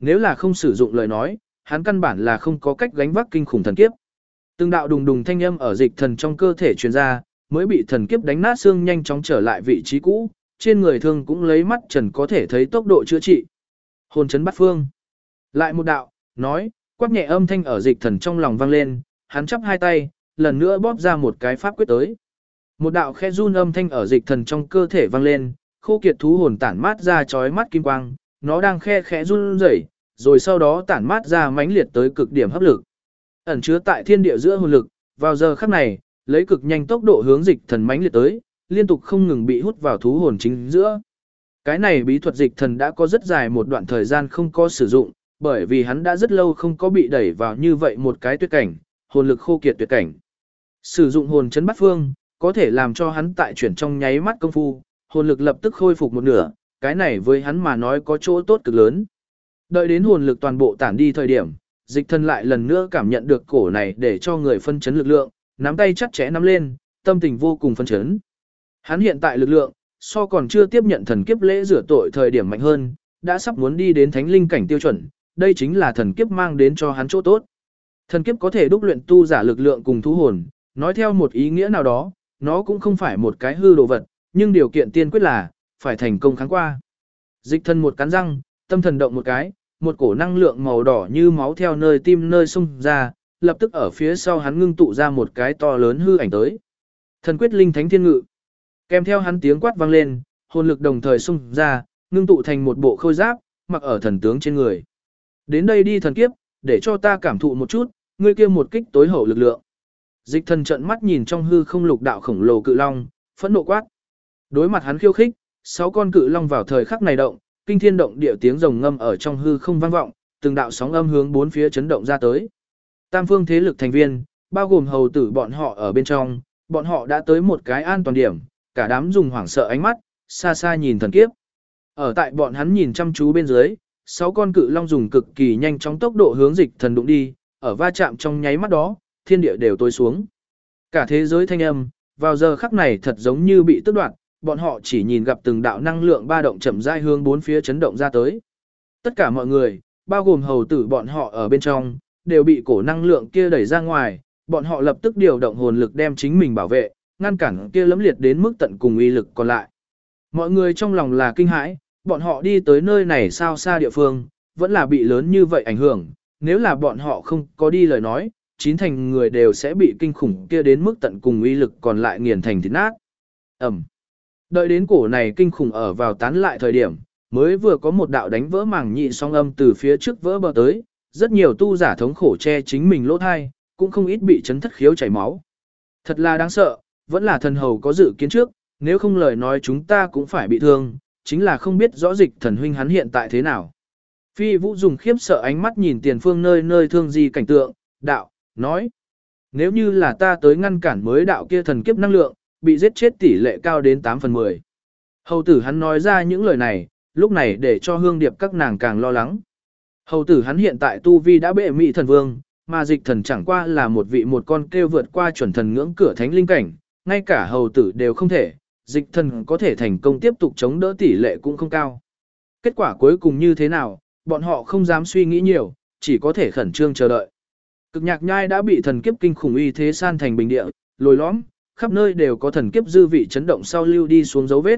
nếu là không sử dụng lời nói, hắn căn bản là không có cách gánh vác kinh khủng thần kiếp. Từng đạo đùng đùng thanh âm ở dịch thần trong cơ thể truyền ra, mới bị thần kiếp đánh nát xương nhanh chóng trở lại vị trí cũ, trên người thương cũng lấy mắt trần có thể thấy tốc độ chữa trị. Hồn chấn bắt phương. Lại một đạo, nói, quát nhẹ âm thanh ở dịch thần trong lòng vang lên, hắn chắp hai tay, lần nữa bóp ra một cái pháp quyết tới. Một đạo khe run âm thanh ở dịch thần trong cơ thể vang lên, khô kiệt thú hồn tản mát ra chói mắt kim quang, nó đang khe khẽ run rẩy, rồi sau đó tản mát ra mãnh liệt tới cực điểm hấp lực. Ẩn chứa tại thiên địa giữa hồn lực, vào giờ khắc này, lấy cực nhanh tốc độ hướng dịch thần mãnh liệt tới, liên tục không ngừng bị hút vào thú hồn chính giữa. Cái này bí thuật dịch thần đã có rất dài một đoạn thời gian không có sử dụng, bởi vì hắn đã rất lâu không có bị đẩy vào như vậy một cái tuyệt cảnh, hồn lực khô kiệt tuyệt cảnh. Sử dụng hồn chấn bắt phương, có thể làm cho hắn tại chuyển trong nháy mắt công phu, hồn lực lập tức khôi phục một nửa, cái này với hắn mà nói có chỗ tốt cực lớn. Đợi đến hồn lực toàn bộ tản đi thời điểm, dịch thần lại lần nữa cảm nhận được cổ này để cho người phân chấn lực lượng, nắm tay chặt chẽ nắm lên, tâm tình vô cùng phân chấn. Hắn hiện tại lực lượng, so còn chưa tiếp nhận thần kiếp lễ rửa tội thời điểm mạnh hơn, đã sắp muốn đi đến thánh linh cảnh tiêu chuẩn, đây chính là thần kiếp mang đến cho hắn chỗ tốt. Thần kiếp có thể đúc luyện tu giả lực lượng cùng thú hồn, nói theo một ý nghĩa nào đó, nó cũng không phải một cái hư đồ vật, nhưng điều kiện tiên quyết là phải thành công kháng qua. Dịch thần một cắn răng, tâm thần động một cái, một cổ năng lượng màu đỏ như máu theo nơi tim nơi xung ra, lập tức ở phía sau hắn ngưng tụ ra một cái to lớn hư ảnh tới. Thần quyết linh thánh thiên ngự. Kèm theo hắn tiếng quát vang lên, hồn lực đồng thời xung ra, ngưng tụ thành một bộ khôi giáp, mặc ở thần tướng trên người. Đến đây đi thần kiếp, để cho ta cảm thụ một chút, ngươi kia một kích tối hậu lực lượng. Dịch thần trợn mắt nhìn trong hư không lục đạo khổng lồ cự long, phẫn nộ quát. Đối mặt hắn khiêu khích, 6 con cự long vào thời khắc này động, kinh thiên động địa tiếng rồng ngâm ở trong hư không vang vọng, từng đạo sóng âm hướng bốn phía chấn động ra tới. Tam phương thế lực thành viên, bao gồm hầu tử bọn họ ở bên trong, bọn họ đã tới một cái an toàn điểm, cả đám dùng hoảng sợ ánh mắt, xa xa nhìn thần kiếp. Ở tại bọn hắn nhìn chăm chú bên dưới, 6 con cự long dùng cực kỳ nhanh chóng tốc độ hướng dịch thần đụng đi, ở va chạm trong nháy mắt đó, thiên địa đều tối xuống. Cả thế giới thanh âm, vào giờ khắc này thật giống như bị tước đoạt, bọn họ chỉ nhìn gặp từng đạo năng lượng ba động chậm rãi hướng bốn phía chấn động ra tới. Tất cả mọi người, bao gồm hầu tử bọn họ ở bên trong, đều bị cổ năng lượng kia đẩy ra ngoài, bọn họ lập tức điều động hồn lực đem chính mình bảo vệ, ngăn cản kia lẫm liệt đến mức tận cùng uy lực còn lại. Mọi người trong lòng là kinh hãi, bọn họ đi tới nơi này sao xa địa phương, vẫn là bị lớn như vậy ảnh hưởng, nếu là bọn họ không có đi lời nói, chín thành người đều sẽ bị kinh khủng kia đến mức tận cùng uy lực còn lại nghiền thành thịt nát. Ẩm. Đợi đến cổ này kinh khủng ở vào tán lại thời điểm, mới vừa có một đạo đánh vỡ màng nhị song âm từ phía trước vỡ bờ tới, rất nhiều tu giả thống khổ che chính mình lỗ thai, cũng không ít bị chấn thất khiếu chảy máu. Thật là đáng sợ, vẫn là thần hầu có dự kiến trước, nếu không lời nói chúng ta cũng phải bị thương, chính là không biết rõ dịch thần huynh hắn hiện tại thế nào. Phi Vũ dùng khiếp sợ ánh mắt nhìn tiền phương nơi nơi thương gì cảnh tượng, đạo, nói. Nếu như là ta tới ngăn cản mới đạo kia thần kiếp năng lượng, bị giết chết tỷ lệ cao đến 8/10. Hầu tử hắn nói ra những lời này, lúc này để cho hương điệp các nàng càng lo lắng. Hầu tử hắn hiện tại tu vi đã bệ mỹ thần vương, mà dịch thần chẳng qua là một vị một con kêu vượt qua chuẩn thần ngưỡng cửa thánh linh cảnh, ngay cả hầu tử đều không thể, dịch thần có thể thành công tiếp tục chống đỡ tỷ lệ cũng không cao. Kết quả cuối cùng như thế nào, bọn họ không dám suy nghĩ nhiều, chỉ có thể khẩn trương chờ đợi. Cực nhạc nhai đã bị thần kiếp kinh khủng uy thế san thành bình địa, lồi lõm, khắp nơi đều có thần kiếp dư vị chấn động sau lưu đi xuống dấu vết.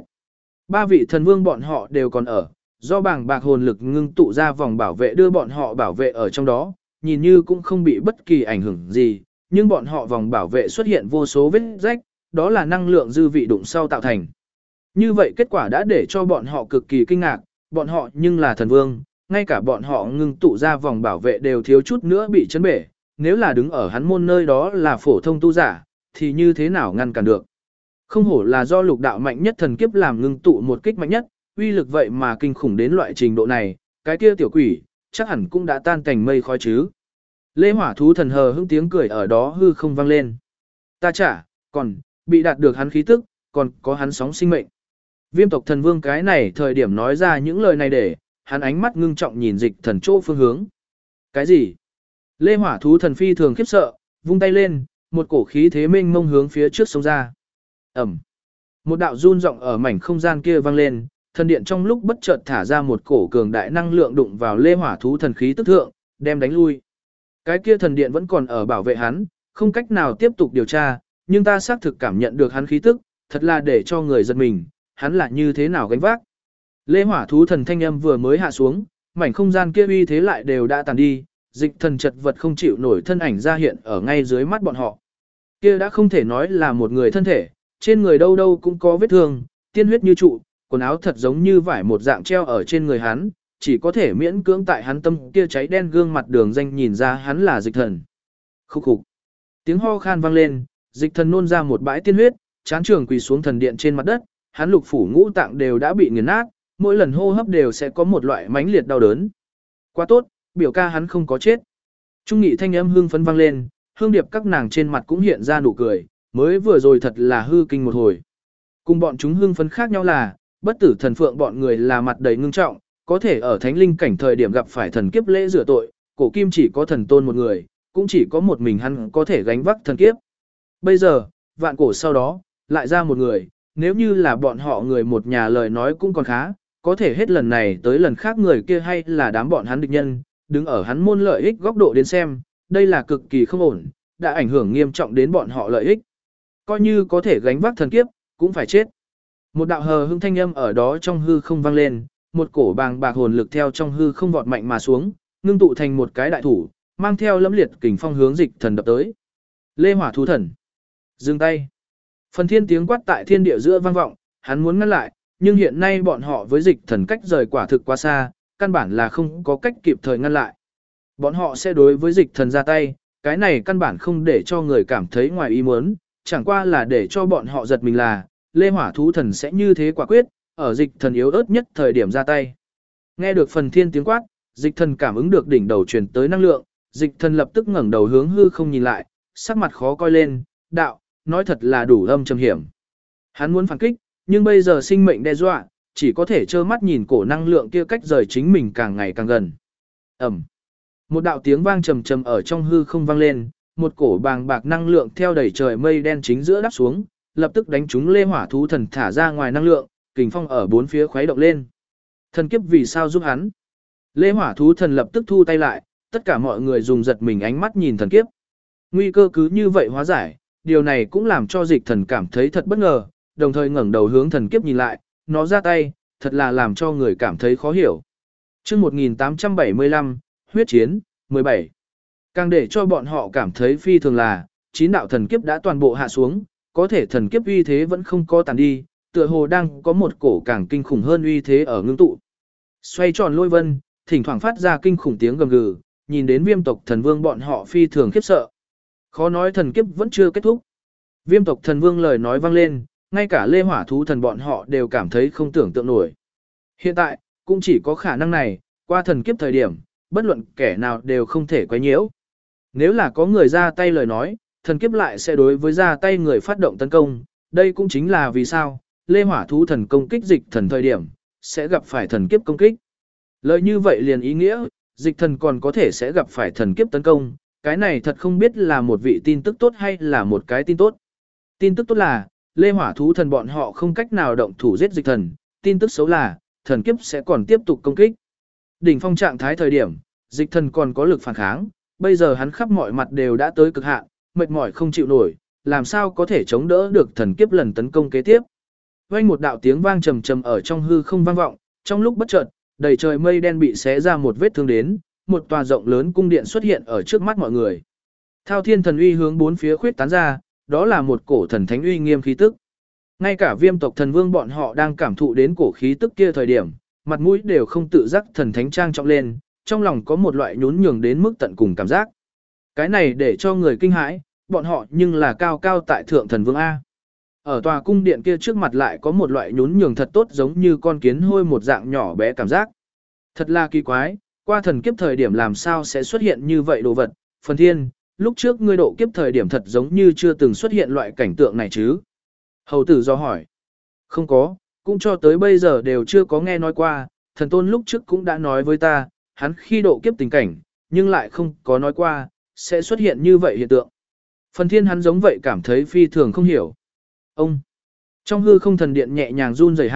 3 vị thần vương bọn họ đều còn ở, do bảng bạc hồn lực ngưng tụ ra vòng bảo vệ đưa bọn họ bảo vệ ở trong đó, nhìn như cũng không bị bất kỳ ảnh hưởng gì, nhưng bọn họ vòng bảo vệ xuất hiện vô số vết rách, đó là năng lượng dư vị đụng sau tạo thành. Như vậy kết quả đã để cho bọn họ cực kỳ kinh ngạc, bọn họ nhưng là thần vương, ngay cả bọn họ ngưng tụ ra vòng bảo vệ đều thiếu chút nữa bị chấn bể, nếu là đứng ở hắn môn nơi đó là phổ thông tu giả, thì như thế nào ngăn cản được. Không hổ là do lục đạo mạnh nhất thần kiếp làm ngưng tụ một kích mạnh nhất, uy lực vậy mà kinh khủng đến loại trình độ này, cái kia tiểu quỷ, chắc hẳn cũng đã tan thành mây khói chứ. Lê Hỏa thú thần hờ hững tiếng cười ở đó hư không vang lên. Ta chả, còn, bị đạt được hắn khí tức, còn có hắn sóng sinh mệnh. Viêm tộc thần vương cái này thời điểm nói ra những lời này để, hắn ánh mắt ngưng trọng nhìn dịch thần chỗ phương hướng. Cái gì? Lê Hỏa thú thần phi thường khiếp sợ, vung tay lên, một cổ khí thế mênh mông hướng phía trước sông ra. Ẩm. Một đạo run rộng ở mảnh không gian kia vang lên, thần điện trong lúc bất chợt thả ra một cổ cường đại năng lượng đụng vào Lê Hỏa thú thần khí tức thượng, đem đánh lui. Cái kia thần điện vẫn còn ở bảo vệ hắn, không cách nào tiếp tục điều tra, nhưng ta xác thực cảm nhận được hắn khí tức, thật là để cho người giật mình, hắn là như thế nào gánh vác. Lê Hỏa thú thần thanh âm vừa mới hạ xuống, mảnh không gian kia uy thế lại đều đã tàn đi, dịch thần chật vật không chịu nổi thân ảnh ra hiện ở ngay dưới mắt bọn họ. Kia đã không thể nói là một người thân thể, trên người đâu đâu cũng có vết thương, tiên huyết như trụ, quần áo thật giống như vải một dạng treo ở trên người hắn, chỉ có thể miễn cưỡng tại hắn tâm kia cháy đen gương mặt đường danh nhìn ra hắn là dịch thần. Khúc khục. Tiếng ho khan vang lên, dịch thần nôn ra một bãi tiên huyết, chán trường quỳ xuống thần điện trên mặt đất, hắn lục phủ ngũ tạng đều đã bị nghiền nát, mỗi lần hô hấp đều sẽ có một loại mãnh liệt đau đớn. Quá tốt, biểu ca hắn không có chết. Trung nghị thanh âm hương phấn vang lên, hương điệp các nàng trên mặt cũng hiện ra nụ cười, mới vừa rồi thật là hư kinh một hồi. Cùng bọn chúng hương phấn khác nhau là, bất tử thần phượng bọn người là mặt đầy ngưng trọng, có thể ở thánh linh cảnh thời điểm gặp phải thần kiếp lễ rửa tội, cổ kim chỉ có thần tôn một người, cũng chỉ có một mình hắn có thể gánh vác thần kiếp. Bây giờ, vạn cổ sau đó, lại ra một người, nếu như là bọn họ người một nhà lời nói cũng còn khá, có thể hết lần này tới lần khác người kia hay là đám bọn hắn địch nhân, đứng ở hắn môn lợi ích góc độ đến xem, đây là cực kỳ không ổn, đã ảnh hưởng nghiêm trọng đến bọn họ lợi ích. Coi như có thể gánh vác thần kiếp, cũng phải chết. Một đạo hờ hững thanh âm ở đó trong hư không vang lên, một cổ bàng bạc hồn lực theo trong hư không vọt mạnh mà xuống, ngưng tụ thành một cái đại thủ, mang theo lẫm liệt kình phong hướng dịch thần đập tới. Lê Hỏa thú thần, dừng tay. Phần thiên tiếng quát tại thiên địa giữa vang vọng, hắn muốn ngăn lại, nhưng hiện nay bọn họ với dịch thần cách rời quả thực quá xa, căn bản là không có cách kịp thời ngăn lại. Bọn họ sẽ đối với dịch thần ra tay, cái này căn bản không để cho người cảm thấy ngoài ý muốn, chẳng qua là để cho bọn họ giật mình là, Lê Hỏa thú thần sẽ như thế quả quyết, ở dịch thần yếu ớt nhất thời điểm ra tay. Nghe được phần thiên tiếng quát, dịch thần cảm ứng được đỉnh đầu truyền tới năng lượng, dịch thần lập tức ngẩng đầu hướng hư không nhìn lại, sắc mặt khó coi lên, đạo, nói thật là đủ âm trầm hiểm. Hắn muốn phản kích, nhưng bây giờ sinh mệnh đe dọa, chỉ có thể trơ mắt nhìn cổ năng lượng kia cách rời chính mình càng ngày càng gần. Ẩm. Một đạo tiếng vang trầm trầm ở trong hư không vang lên, một cổ bàng bạc năng lượng theo đầy trời mây đen chính giữa đáp xuống, lập tức đánh trúng Lê Hỏa thú thần thả ra ngoài năng lượng, kình phong ở bốn phía khuấy động lên. Thần kiếp vì sao giúp hắn? Lê Hỏa thú thần lập tức thu tay lại, tất cả mọi người dùng giật mình ánh mắt nhìn thần kiếp. Nguy cơ cứ như vậy hóa giải, điều này cũng làm cho dịch thần cảm thấy thật bất ngờ, đồng thời ngẩng đầu hướng thần kiếp nhìn lại, nó ra tay, thật là làm cho người cảm thấy khó hiểu. Chương 1875, huyết chiến, 17. Càng để cho bọn họ cảm thấy phi thường là, 9 đạo thần kiếp đã toàn bộ hạ xuống, có thể thần kiếp uy thế vẫn không có tàn đi, tựa hồ đang có một cổ càng kinh khủng hơn uy thế ở ngưng tụ. Xoay tròn lôi vân, thỉnh thoảng phát ra kinh khủng tiếng gầm gừ, nhìn đến Viêm tộc thần vương bọn họ phi thường khiếp sợ. Khó nói thần kiếp vẫn chưa kết thúc. Viêm tộc thần vương lời nói vang lên, ngay cả Lê Hỏa thú thần bọn họ đều cảm thấy không tưởng tượng nổi. Hiện tại, cũng chỉ có khả năng này, qua thần kiếp thời điểm, bất luận kẻ nào đều không thể quấy nhiễu. Nếu là có người ra tay lời nói, thần kiếp lại sẽ đối với ra tay người phát động tấn công, đây cũng chính là vì sao, Lê Hỏa thú thần công kích dịch thần thời điểm, sẽ gặp phải thần kiếp công kích. Lời như vậy liền ý nghĩa, dịch thần còn có thể sẽ gặp phải thần kiếp tấn công, cái này thật không biết là một vị tin tức tốt hay là một cái tin tốt. Tin tức tốt là, Lê Hỏa thú thần bọn họ không cách nào động thủ giết dịch thần, tin tức xấu là, thần kiếp sẽ còn tiếp tục công kích. Đỉnh phong trạng thái thời điểm, dịch thần còn có lực phản kháng, bây giờ hắn khắp mọi mặt đều đã tới cực hạn, mệt mỏi không chịu nổi, làm sao có thể chống đỡ được thần kiếp lần tấn công kế tiếp. Vang một đạo tiếng vang trầm trầm ở trong hư không vang vọng, trong lúc bất chợt, đầy trời mây đen bị xé ra một vết thương đến, một tòa rộng lớn cung điện xuất hiện ở trước mắt mọi người. Thao thiên thần uy hướng bốn phía khuyết tán ra, đó là một cổ thần thánh uy nghiêm khí tức. Ngay cả Viêm tộc thần vương bọn họ đang cảm thụ đến cổ khí tức kia thời điểm, mặt mũi đều không tự giác thần thánh trang trọng lên, trong lòng có một loại nhún nhường đến mức tận cùng cảm giác. Cái này để cho người kinh hãi, bọn họ nhưng là cao cao tại thượng thần vương A. Ở tòa cung điện kia trước mặt lại có một loại nhún nhường thật tốt giống như con kiến hôi một dạng nhỏ bé cảm giác. Thật là kỳ quái, qua thần kiếp thời điểm làm sao sẽ xuất hiện như vậy đồ vật, phần thiên, lúc trước ngươi độ kiếp thời điểm thật giống như chưa từng xuất hiện loại cảnh tượng này chứ. Hầu tử do hỏi. Không có, cũng cho tới bây giờ đều chưa có nghe nói qua, thần tôn lúc trước cũng đã nói với ta, hắn khi độ kiếp tình cảnh, nhưng lại không có nói qua, sẽ xuất hiện như vậy hiện tượng. Phần thiên hắn giống vậy cảm thấy phi thường không hiểu. Ông! Trong hư không thần điện nhẹ nhàng run rẩy hạ,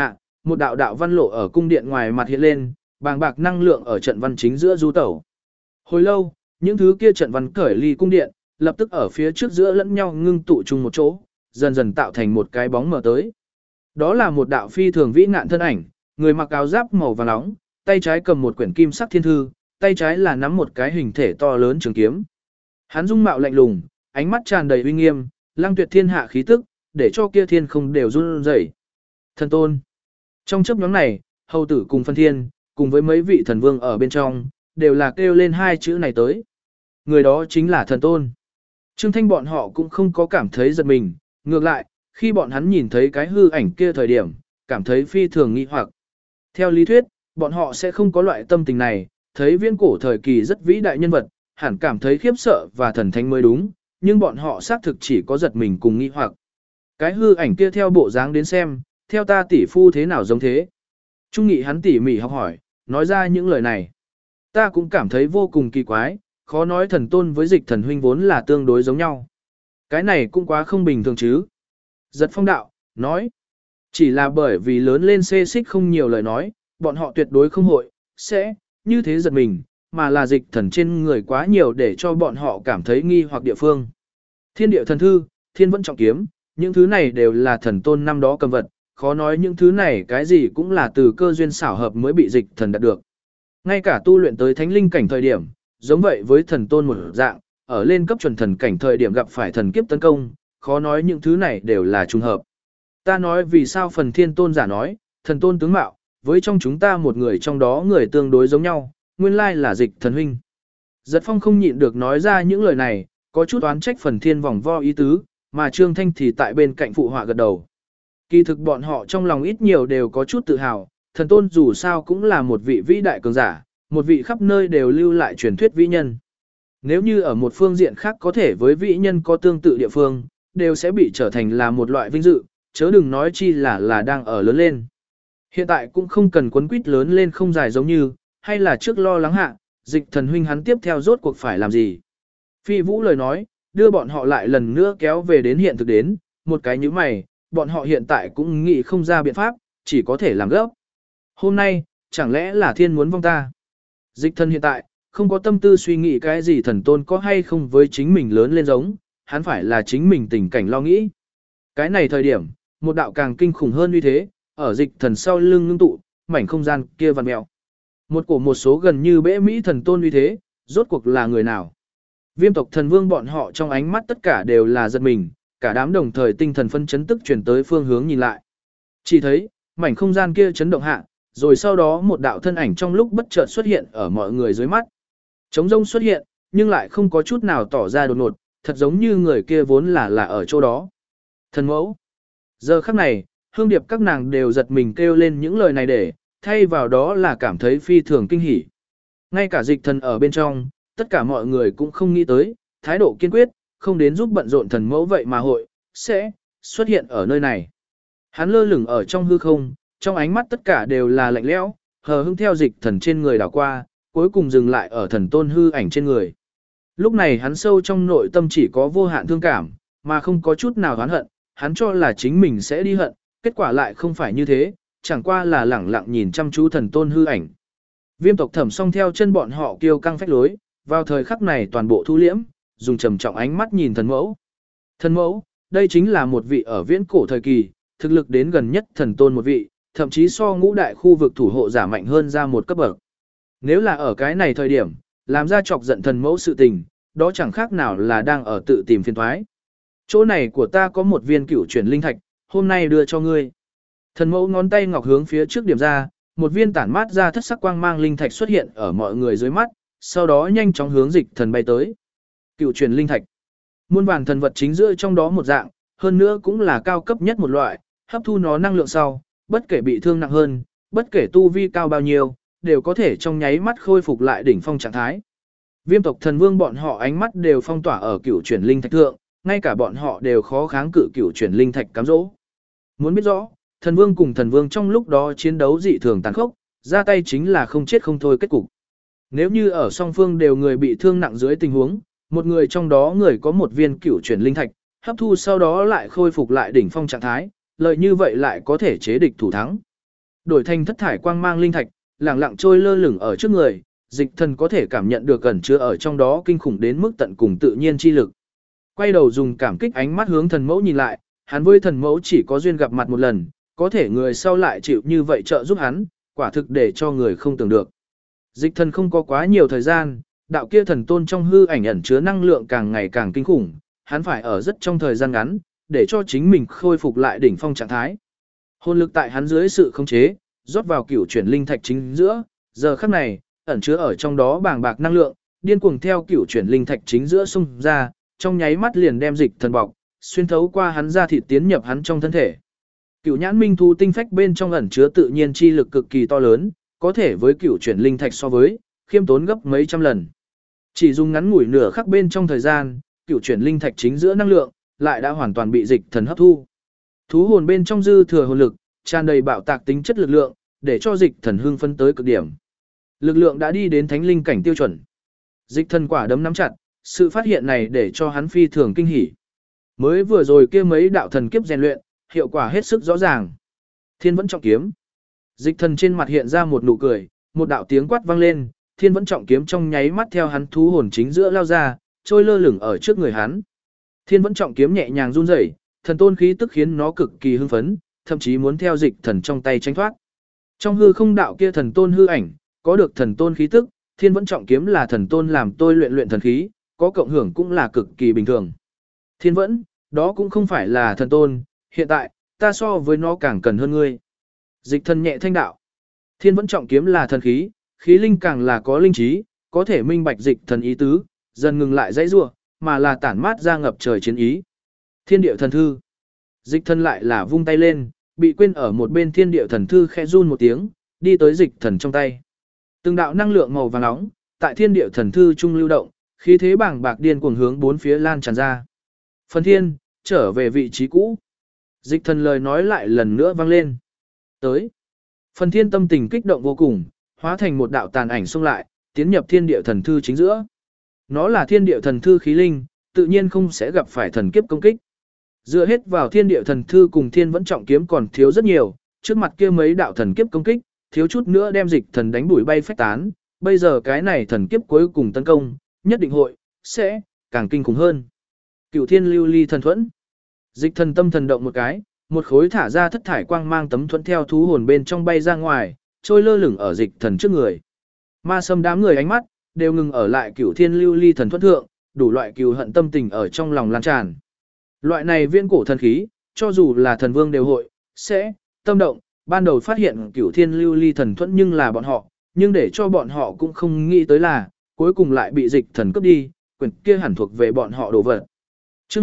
một đạo đạo văn lộ ở cung điện ngoài mặt hiện lên, bàng bạc năng lượng ở trận văn chính giữa du tẩu. Hồi lâu, những thứ kia trận văn cởi ly cung điện, lập tức ở phía trước giữa lẫn nhau ngưng tụ chung một chỗ, dần dần tạo thành một cái bóng mờ tới. Đó là một đạo phi thường vĩ ngạn thân ảnh, người mặc áo giáp màu vàng nóng, tay trái cầm một quyển kim sắc thiên thư, tay trái là nắm một cái hình thể to lớn trường kiếm. Hắn dung mạo lạnh lùng, ánh mắt tràn đầy uy nghiêm, lăng tuyệt thiên hạ khí tức, để cho kia thiên không đều run rẩy. Thần tôn. Trong chớp nhoáng này, hầu tử cùng phân thiên, cùng với mấy vị thần vương ở bên trong, đều là kêu lên hai chữ này tới. Người đó chính là thần tôn. Trương Thanh bọn họ cũng không có cảm thấy giật mình, ngược lại, khi bọn hắn nhìn thấy cái hư ảnh kia thời điểm, cảm thấy phi thường nghi hoặc. Theo lý thuyết, bọn họ sẽ không có loại tâm tình này, thấy viễn cổ thời kỳ rất vĩ đại nhân vật, hẳn cảm thấy khiếp sợ và thần thánh mới đúng, nhưng bọn họ xác thực chỉ có giật mình cùng nghi hoặc. Cái hư ảnh kia theo bộ dáng đến xem, theo ta tỷ phu thế nào giống thế. Trung nghị hắn tỉ mỉ học hỏi, nói ra những lời này. Ta cũng cảm thấy vô cùng kỳ quái, khó nói thần tôn với dịch thần huynh vốn là tương đối giống nhau. Cái này cũng quá không bình thường chứ. Giật phong đạo, nói. Chỉ là bởi vì lớn lên xê xích không nhiều lời nói, bọn họ tuyệt đối không hội, sẽ, như thế giật mình, mà là dịch thần trên người quá nhiều để cho bọn họ cảm thấy nghi hoặc địa phương. Thiên địa thần thư, thiên vẫn trọng kiếm, những thứ này đều là thần tôn năm đó cầm vật, khó nói những thứ này cái gì cũng là từ cơ duyên xảo hợp mới bị dịch thần đạt được. Ngay cả tu luyện tới thánh linh cảnh thời điểm, giống vậy với thần tôn một dạng, ở lên cấp chuẩn thần cảnh thời điểm gặp phải thần kiếp tấn công, khó nói những thứ này đều là trùng hợp. Ta nói vì sao phần thiên tôn giả nói, thần tôn tướng mạo, với trong chúng ta một người trong đó người tương đối giống nhau, nguyên lai là dịch thần huynh. Giật phong không nhịn được nói ra những lời này, có chút oán trách phần thiên vòng vo ý tứ, mà Trương Thanh thì tại bên cạnh phụ họa gật đầu. Kỳ thực bọn họ trong lòng ít nhiều đều có chút tự hào, thần tôn dù sao cũng là một vị vĩ đại cường giả, một vị khắp nơi đều lưu lại truyền thuyết vĩ nhân. Nếu như ở một phương diện khác có thể với vĩ nhân có tương tự địa phương, đều sẽ bị trở thành là một loại vinh dự, chớ đừng nói chi là đang ở lớn lên. Hiện tại cũng không cần quấn quýt lớn lên không dài giống như, hay là trước lo lắng hạ, dịch thần huynh hắn tiếp theo rốt cuộc phải làm gì. Phi Vũ lời nói, đưa bọn họ lại lần nữa kéo về đến hiện thực đến, một cái như mày, bọn họ hiện tại cũng nghĩ không ra biện pháp, chỉ có thể làm gấp. Hôm nay, chẳng lẽ là thiên muốn vong ta? Dịch thần hiện tại, không có tâm tư suy nghĩ cái gì thần tôn có hay không với chính mình lớn lên giống, hắn phải là chính mình tình cảnh lo nghĩ. Cái này thời điểm, một đạo càng kinh khủng hơn như thế, ở dịch thần sau lưng ngưng tụ, mảnh không gian kia vằn mèo. Một cổ một số gần như bẽ Mỹ thần tôn như thế, rốt cuộc là người nào? Viêm tộc thần vương bọn họ trong ánh mắt tất cả đều là giật mình, cả đám đồng thời tinh thần phân chấn tức chuyển tới phương hướng nhìn lại. Chỉ thấy, mảnh không gian kia chấn động hạ, rồi sau đó một đạo thân ảnh trong lúc bất chợt xuất hiện ở mọi người dưới mắt. Trống rông xuất hiện, nhưng lại không có chút nào tỏ ra đột ngột, thật giống như người kia vốn là ở chỗ đó. Thần mẫu. Giờ khắc này, hương điệp các nàng đều giật mình kêu lên những lời này để, thay vào đó là cảm thấy phi thường kinh hỉ. Ngay cả dịch thần ở bên trong, tất cả mọi người cũng không nghĩ tới, thái độ kiên quyết, không đến giúp bận rộn thần mẫu vậy mà hội, sẽ, xuất hiện ở nơi này. Hắn lơ lửng ở trong hư không, trong ánh mắt tất cả đều là lạnh lẽo, hờ hững theo dịch thần trên người đảo qua, cuối cùng dừng lại ở thần tôn hư ảnh trên người. Lúc này hắn sâu trong nội tâm chỉ có vô hạn thương cảm, mà không có chút nào oán hận, hắn cho là chính mình sẽ đi hận, kết quả lại không phải như thế, chẳng qua là lẳng lặng nhìn chăm chú thần tôn hư ảnh. Viêm tộc Thẩm song theo chân bọn họ kiêu căng phách lối, vào thời khắc này toàn bộ thu liễm, dùng trầm trọng ánh mắt nhìn thần mẫu. Thần mẫu, đây chính là một vị ở viễn cổ thời kỳ, thực lực đến gần nhất thần tôn một vị, thậm chí so ngũ đại khu vực thủ hộ giả mạnh hơn ra một cấp bậc. Nếu là ở cái này thời điểm, làm ra chọc giận thần mẫu sự tình, đó chẳng khác nào là đang ở tự tìm phiền toái. Chỗ này của ta có một viên cửu chuyển linh thạch, hôm nay đưa cho ngươi. Thần mẫu ngón tay ngọc hướng phía trước điểm ra, một viên tản mát ra thất sắc quang mang linh thạch xuất hiện ở mọi người dưới mắt, sau đó nhanh chóng hướng dịch thần bay tới. Cửu chuyển linh thạch, muôn vàn thần vật chính giữa trong đó một dạng, hơn nữa cũng là cao cấp nhất một loại, hấp thu nó năng lượng sau, bất kể bị thương nặng hơn, bất kể tu vi cao bao nhiêu, đều có thể trong nháy mắt khôi phục lại đỉnh phong trạng thái. Viêm tộc thần vương bọn họ ánh mắt đều phong tỏa ở cửu chuyển linh thạch thượng, ngay cả bọn họ đều khó kháng cự cửu chuyển linh thạch cám dỗ. Muốn biết rõ, thần vương cùng thần vương trong lúc đó chiến đấu dị thường tàn khốc, ra tay chính là không chết không thôi kết cục. Nếu như ở song phương đều người bị thương nặng dưới tình huống, một người trong đó người có một viên cửu chuyển linh thạch, hấp thu sau đó lại khôi phục lại đỉnh phong trạng thái, lợi như vậy lại có thể chế địch thủ thắng. đổi thành thất thải quang mang linh thạch, lẳng lặng trôi lơ lửng ở trước người, dịch thần có thể cảm nhận được ẩn chứa ở trong đó kinh khủng đến mức tận cùng tự nhiên chi lực. Quay đầu dùng cảm kích ánh mắt hướng thần mẫu nhìn lại, hắn với thần mẫu chỉ có duyên gặp mặt một lần, có thể người sau lại chịu như vậy trợ giúp hắn, quả thực để cho người không tưởng được. Dịch thần không có quá nhiều thời gian, đạo kia thần tôn trong hư ảnh ẩn chứa năng lượng càng ngày càng kinh khủng, hắn phải ở rất trong thời gian ngắn, để cho chính mình khôi phục lại đỉnh phong trạng thái. Hồn lực tại hắn dưới sự khống chế, rót vào cửu chuyển linh thạch chính giữa, giờ khắc này, ẩn chứa ở trong đó bàng bạc năng lượng, điên cuồng theo cửu chuyển linh thạch chính giữa xung ra, trong nháy mắt liền đem dịch thần bọc, xuyên thấu qua hắn ra thịt tiến nhập hắn trong thân thể. Cửu nhãn minh thú tinh phách bên trong ẩn chứa tự nhiên chi lực cực kỳ to lớn, có thể với cửu chuyển linh thạch so với, khiêm tốn gấp mấy trăm lần. Chỉ dùng ngắn ngủi nửa khắc bên trong thời gian, cửu chuyển linh thạch chính giữa năng lượng lại đã hoàn toàn bị dịch thần hấp thu. Thú hồn bên trong dư thừa hồn lực, tràn đầy bạo tạc tính chất lực lượng, để cho dịch thần hưng phấn tới cực điểm. Lực lượng đã đi đến thánh linh cảnh tiêu chuẩn. Dịch thần quả đấm nắm chặt, sự phát hiện này để cho hắn phi thường kinh hỉ. Mới vừa rồi kia mấy đạo thần kiếp rèn luyện, hiệu quả hết sức rõ ràng. Thiên vẫn trọng kiếm. Dịch thần trên mặt hiện ra một nụ cười, một đạo tiếng quát vang lên, thiên vẫn trọng kiếm trong nháy mắt theo hắn thú hồn chính giữa lao ra, trôi lơ lửng ở trước người hắn. Thiên vẫn trọng kiếm nhẹ nhàng run rẩy, thần tôn khí tức khiến nó cực kỳ hưng phấn, thậm chí muốn theo dịch thần trong tay tránh thoát. Trong hư không đạo kia thần tôn hư ảnh, có được thần tôn khí tức, thiên vẫn trọng kiếm là thần tôn làm tôi luyện thần khí, có cộng hưởng cũng là cực kỳ bình thường. Thiên vẫn, đó cũng không phải là thần tôn, hiện tại, ta so với nó càng cần hơn ngươi. Dịch thần nhẹ thanh đạo. Thiên vẫn trọng kiếm là thần khí, khí linh càng là có linh trí, có thể minh bạch dịch thần ý tứ, dần ngừng lại dãy rủa, mà là tản mát ra ngập trời chiến ý. Thiên địa thần thư. Dịch thần lại là vung tay lên, bị quên ở một bên thiên địa thần thư khẽ run một tiếng, đi tới dịch thần trong tay. Từng đạo năng lượng màu vàng nóng, tại thiên địa thần thư trung lưu động, khí thế bàng bạc điên cuồng hướng bốn phía lan tràn ra. Phần thiên, trở về vị trí cũ. Dịch thần lời nói lại lần nữa vang lên. Tới. Phần thiên tâm tình kích động vô cùng, hóa thành một đạo tàn ảnh xông lại, tiến nhập thiên địa thần thư chính giữa. Nó là thiên địa thần thư khí linh, tự nhiên không sẽ gặp phải thần kiếp công kích. Dựa hết vào thiên địa thần thư cùng thiên vẫn trọng kiếm còn thiếu rất nhiều, trước mặt kia mấy đạo thần kiếp công kích, thiếu chút nữa đem dịch thần đánh đuổi bay phách tán, bây giờ cái này thần kiếp cuối cùng tấn công, nhất định sẽ càng kinh khủng hơn. Cửu thiên lưu ly thần thuẫn. Dịch thần tâm thần động một cái, một khối thả ra thất thải quang mang tấm thuẫn theo thú hồn bên trong bay ra ngoài, trôi lơ lửng ở dịch thần trước người. Ma sâm đám người ánh mắt đều ngừng ở lại cửu thiên lưu ly thần thuẫn thượng, đủ loại cừu hận tâm tình ở trong lòng lan tràn. Loại này viễn cổ thần khí, cho dù là thần vương đều sẽ tâm động, ban đầu phát hiện cửu thiên lưu ly thần thuẫn nhưng là bọn họ, nhưng để cho bọn họ cũng không nghĩ tới là, cuối cùng lại bị dịch thần cướp đi, quyền kia hẳn thuộc về bọn họ đồ vật. Chương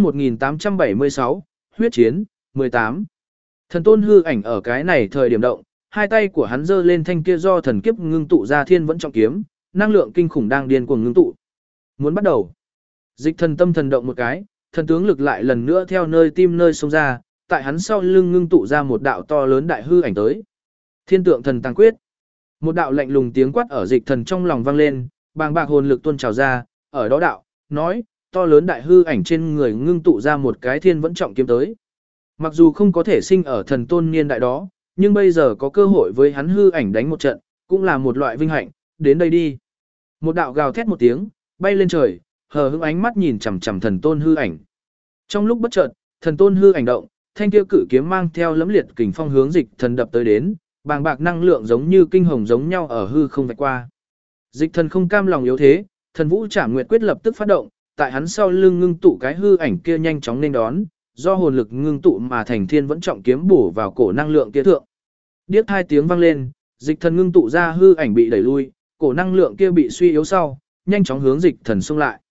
1876, huyết chiến, 18. Thần tôn hư ảnh ở cái này thời điểm động, hai tay của hắn giơ lên thanh kia do thần kiếp ngưng tụ ra thiên vẫn trọng kiếm, năng lượng kinh khủng đang điên cuồng ngưng tụ. Muốn bắt đầu. Dịch thần tâm thần động một cái, thần tướng lực lại lần nữa theo nơi tim nơi xông ra, tại hắn sau lưng ngưng tụ ra một đạo to lớn đại hư ảnh tới. Thiên tượng thần tăng quyết. Một đạo lạnh lùng tiếng quát ở dịch thần trong lòng vang lên, bàng bạc hồn lực tuôn trào ra, ở đó đạo, nói, to lớn đại hư ảnh trên người ngưng tụ ra một cái thiên vẫn trọng kiếm tới. Mặc dù không có thể sinh ở thần tôn niên đại đó, nhưng bây giờ có cơ hội với hắn hư ảnh đánh một trận, cũng là một loại vinh hạnh, đến đây đi. Một đạo gào thét một tiếng, bay lên trời, hờ hững ánh mắt nhìn chằm chằm thần tôn hư ảnh. Trong lúc bất chợt, thần tôn hư ảnh động, thanh kia cự kiếm mang theo lẫm liệt kình phong hướng dịch thần đập tới đến, bàng bạc năng lượng giống như kinh hồng giống nhau ở hư không vạch qua. Dịch thần không cam lòng yếu thế, thần vũ trảm nguyệt quyết lập tức phát động, tại hắn sau lưng ngưng tụ cái hư ảnh kia nhanh chóng nên đón, do hồn lực ngưng tụ mà thành thiên vẫn trọng kiếm bổ vào cổ năng lượng kia thượng. Điếc hai tiếng vang lên, dịch thần ngưng tụ ra hư ảnh bị đẩy lui, cổ năng lượng kia bị suy yếu sau, nhanh chóng hướng dịch thần xông lại.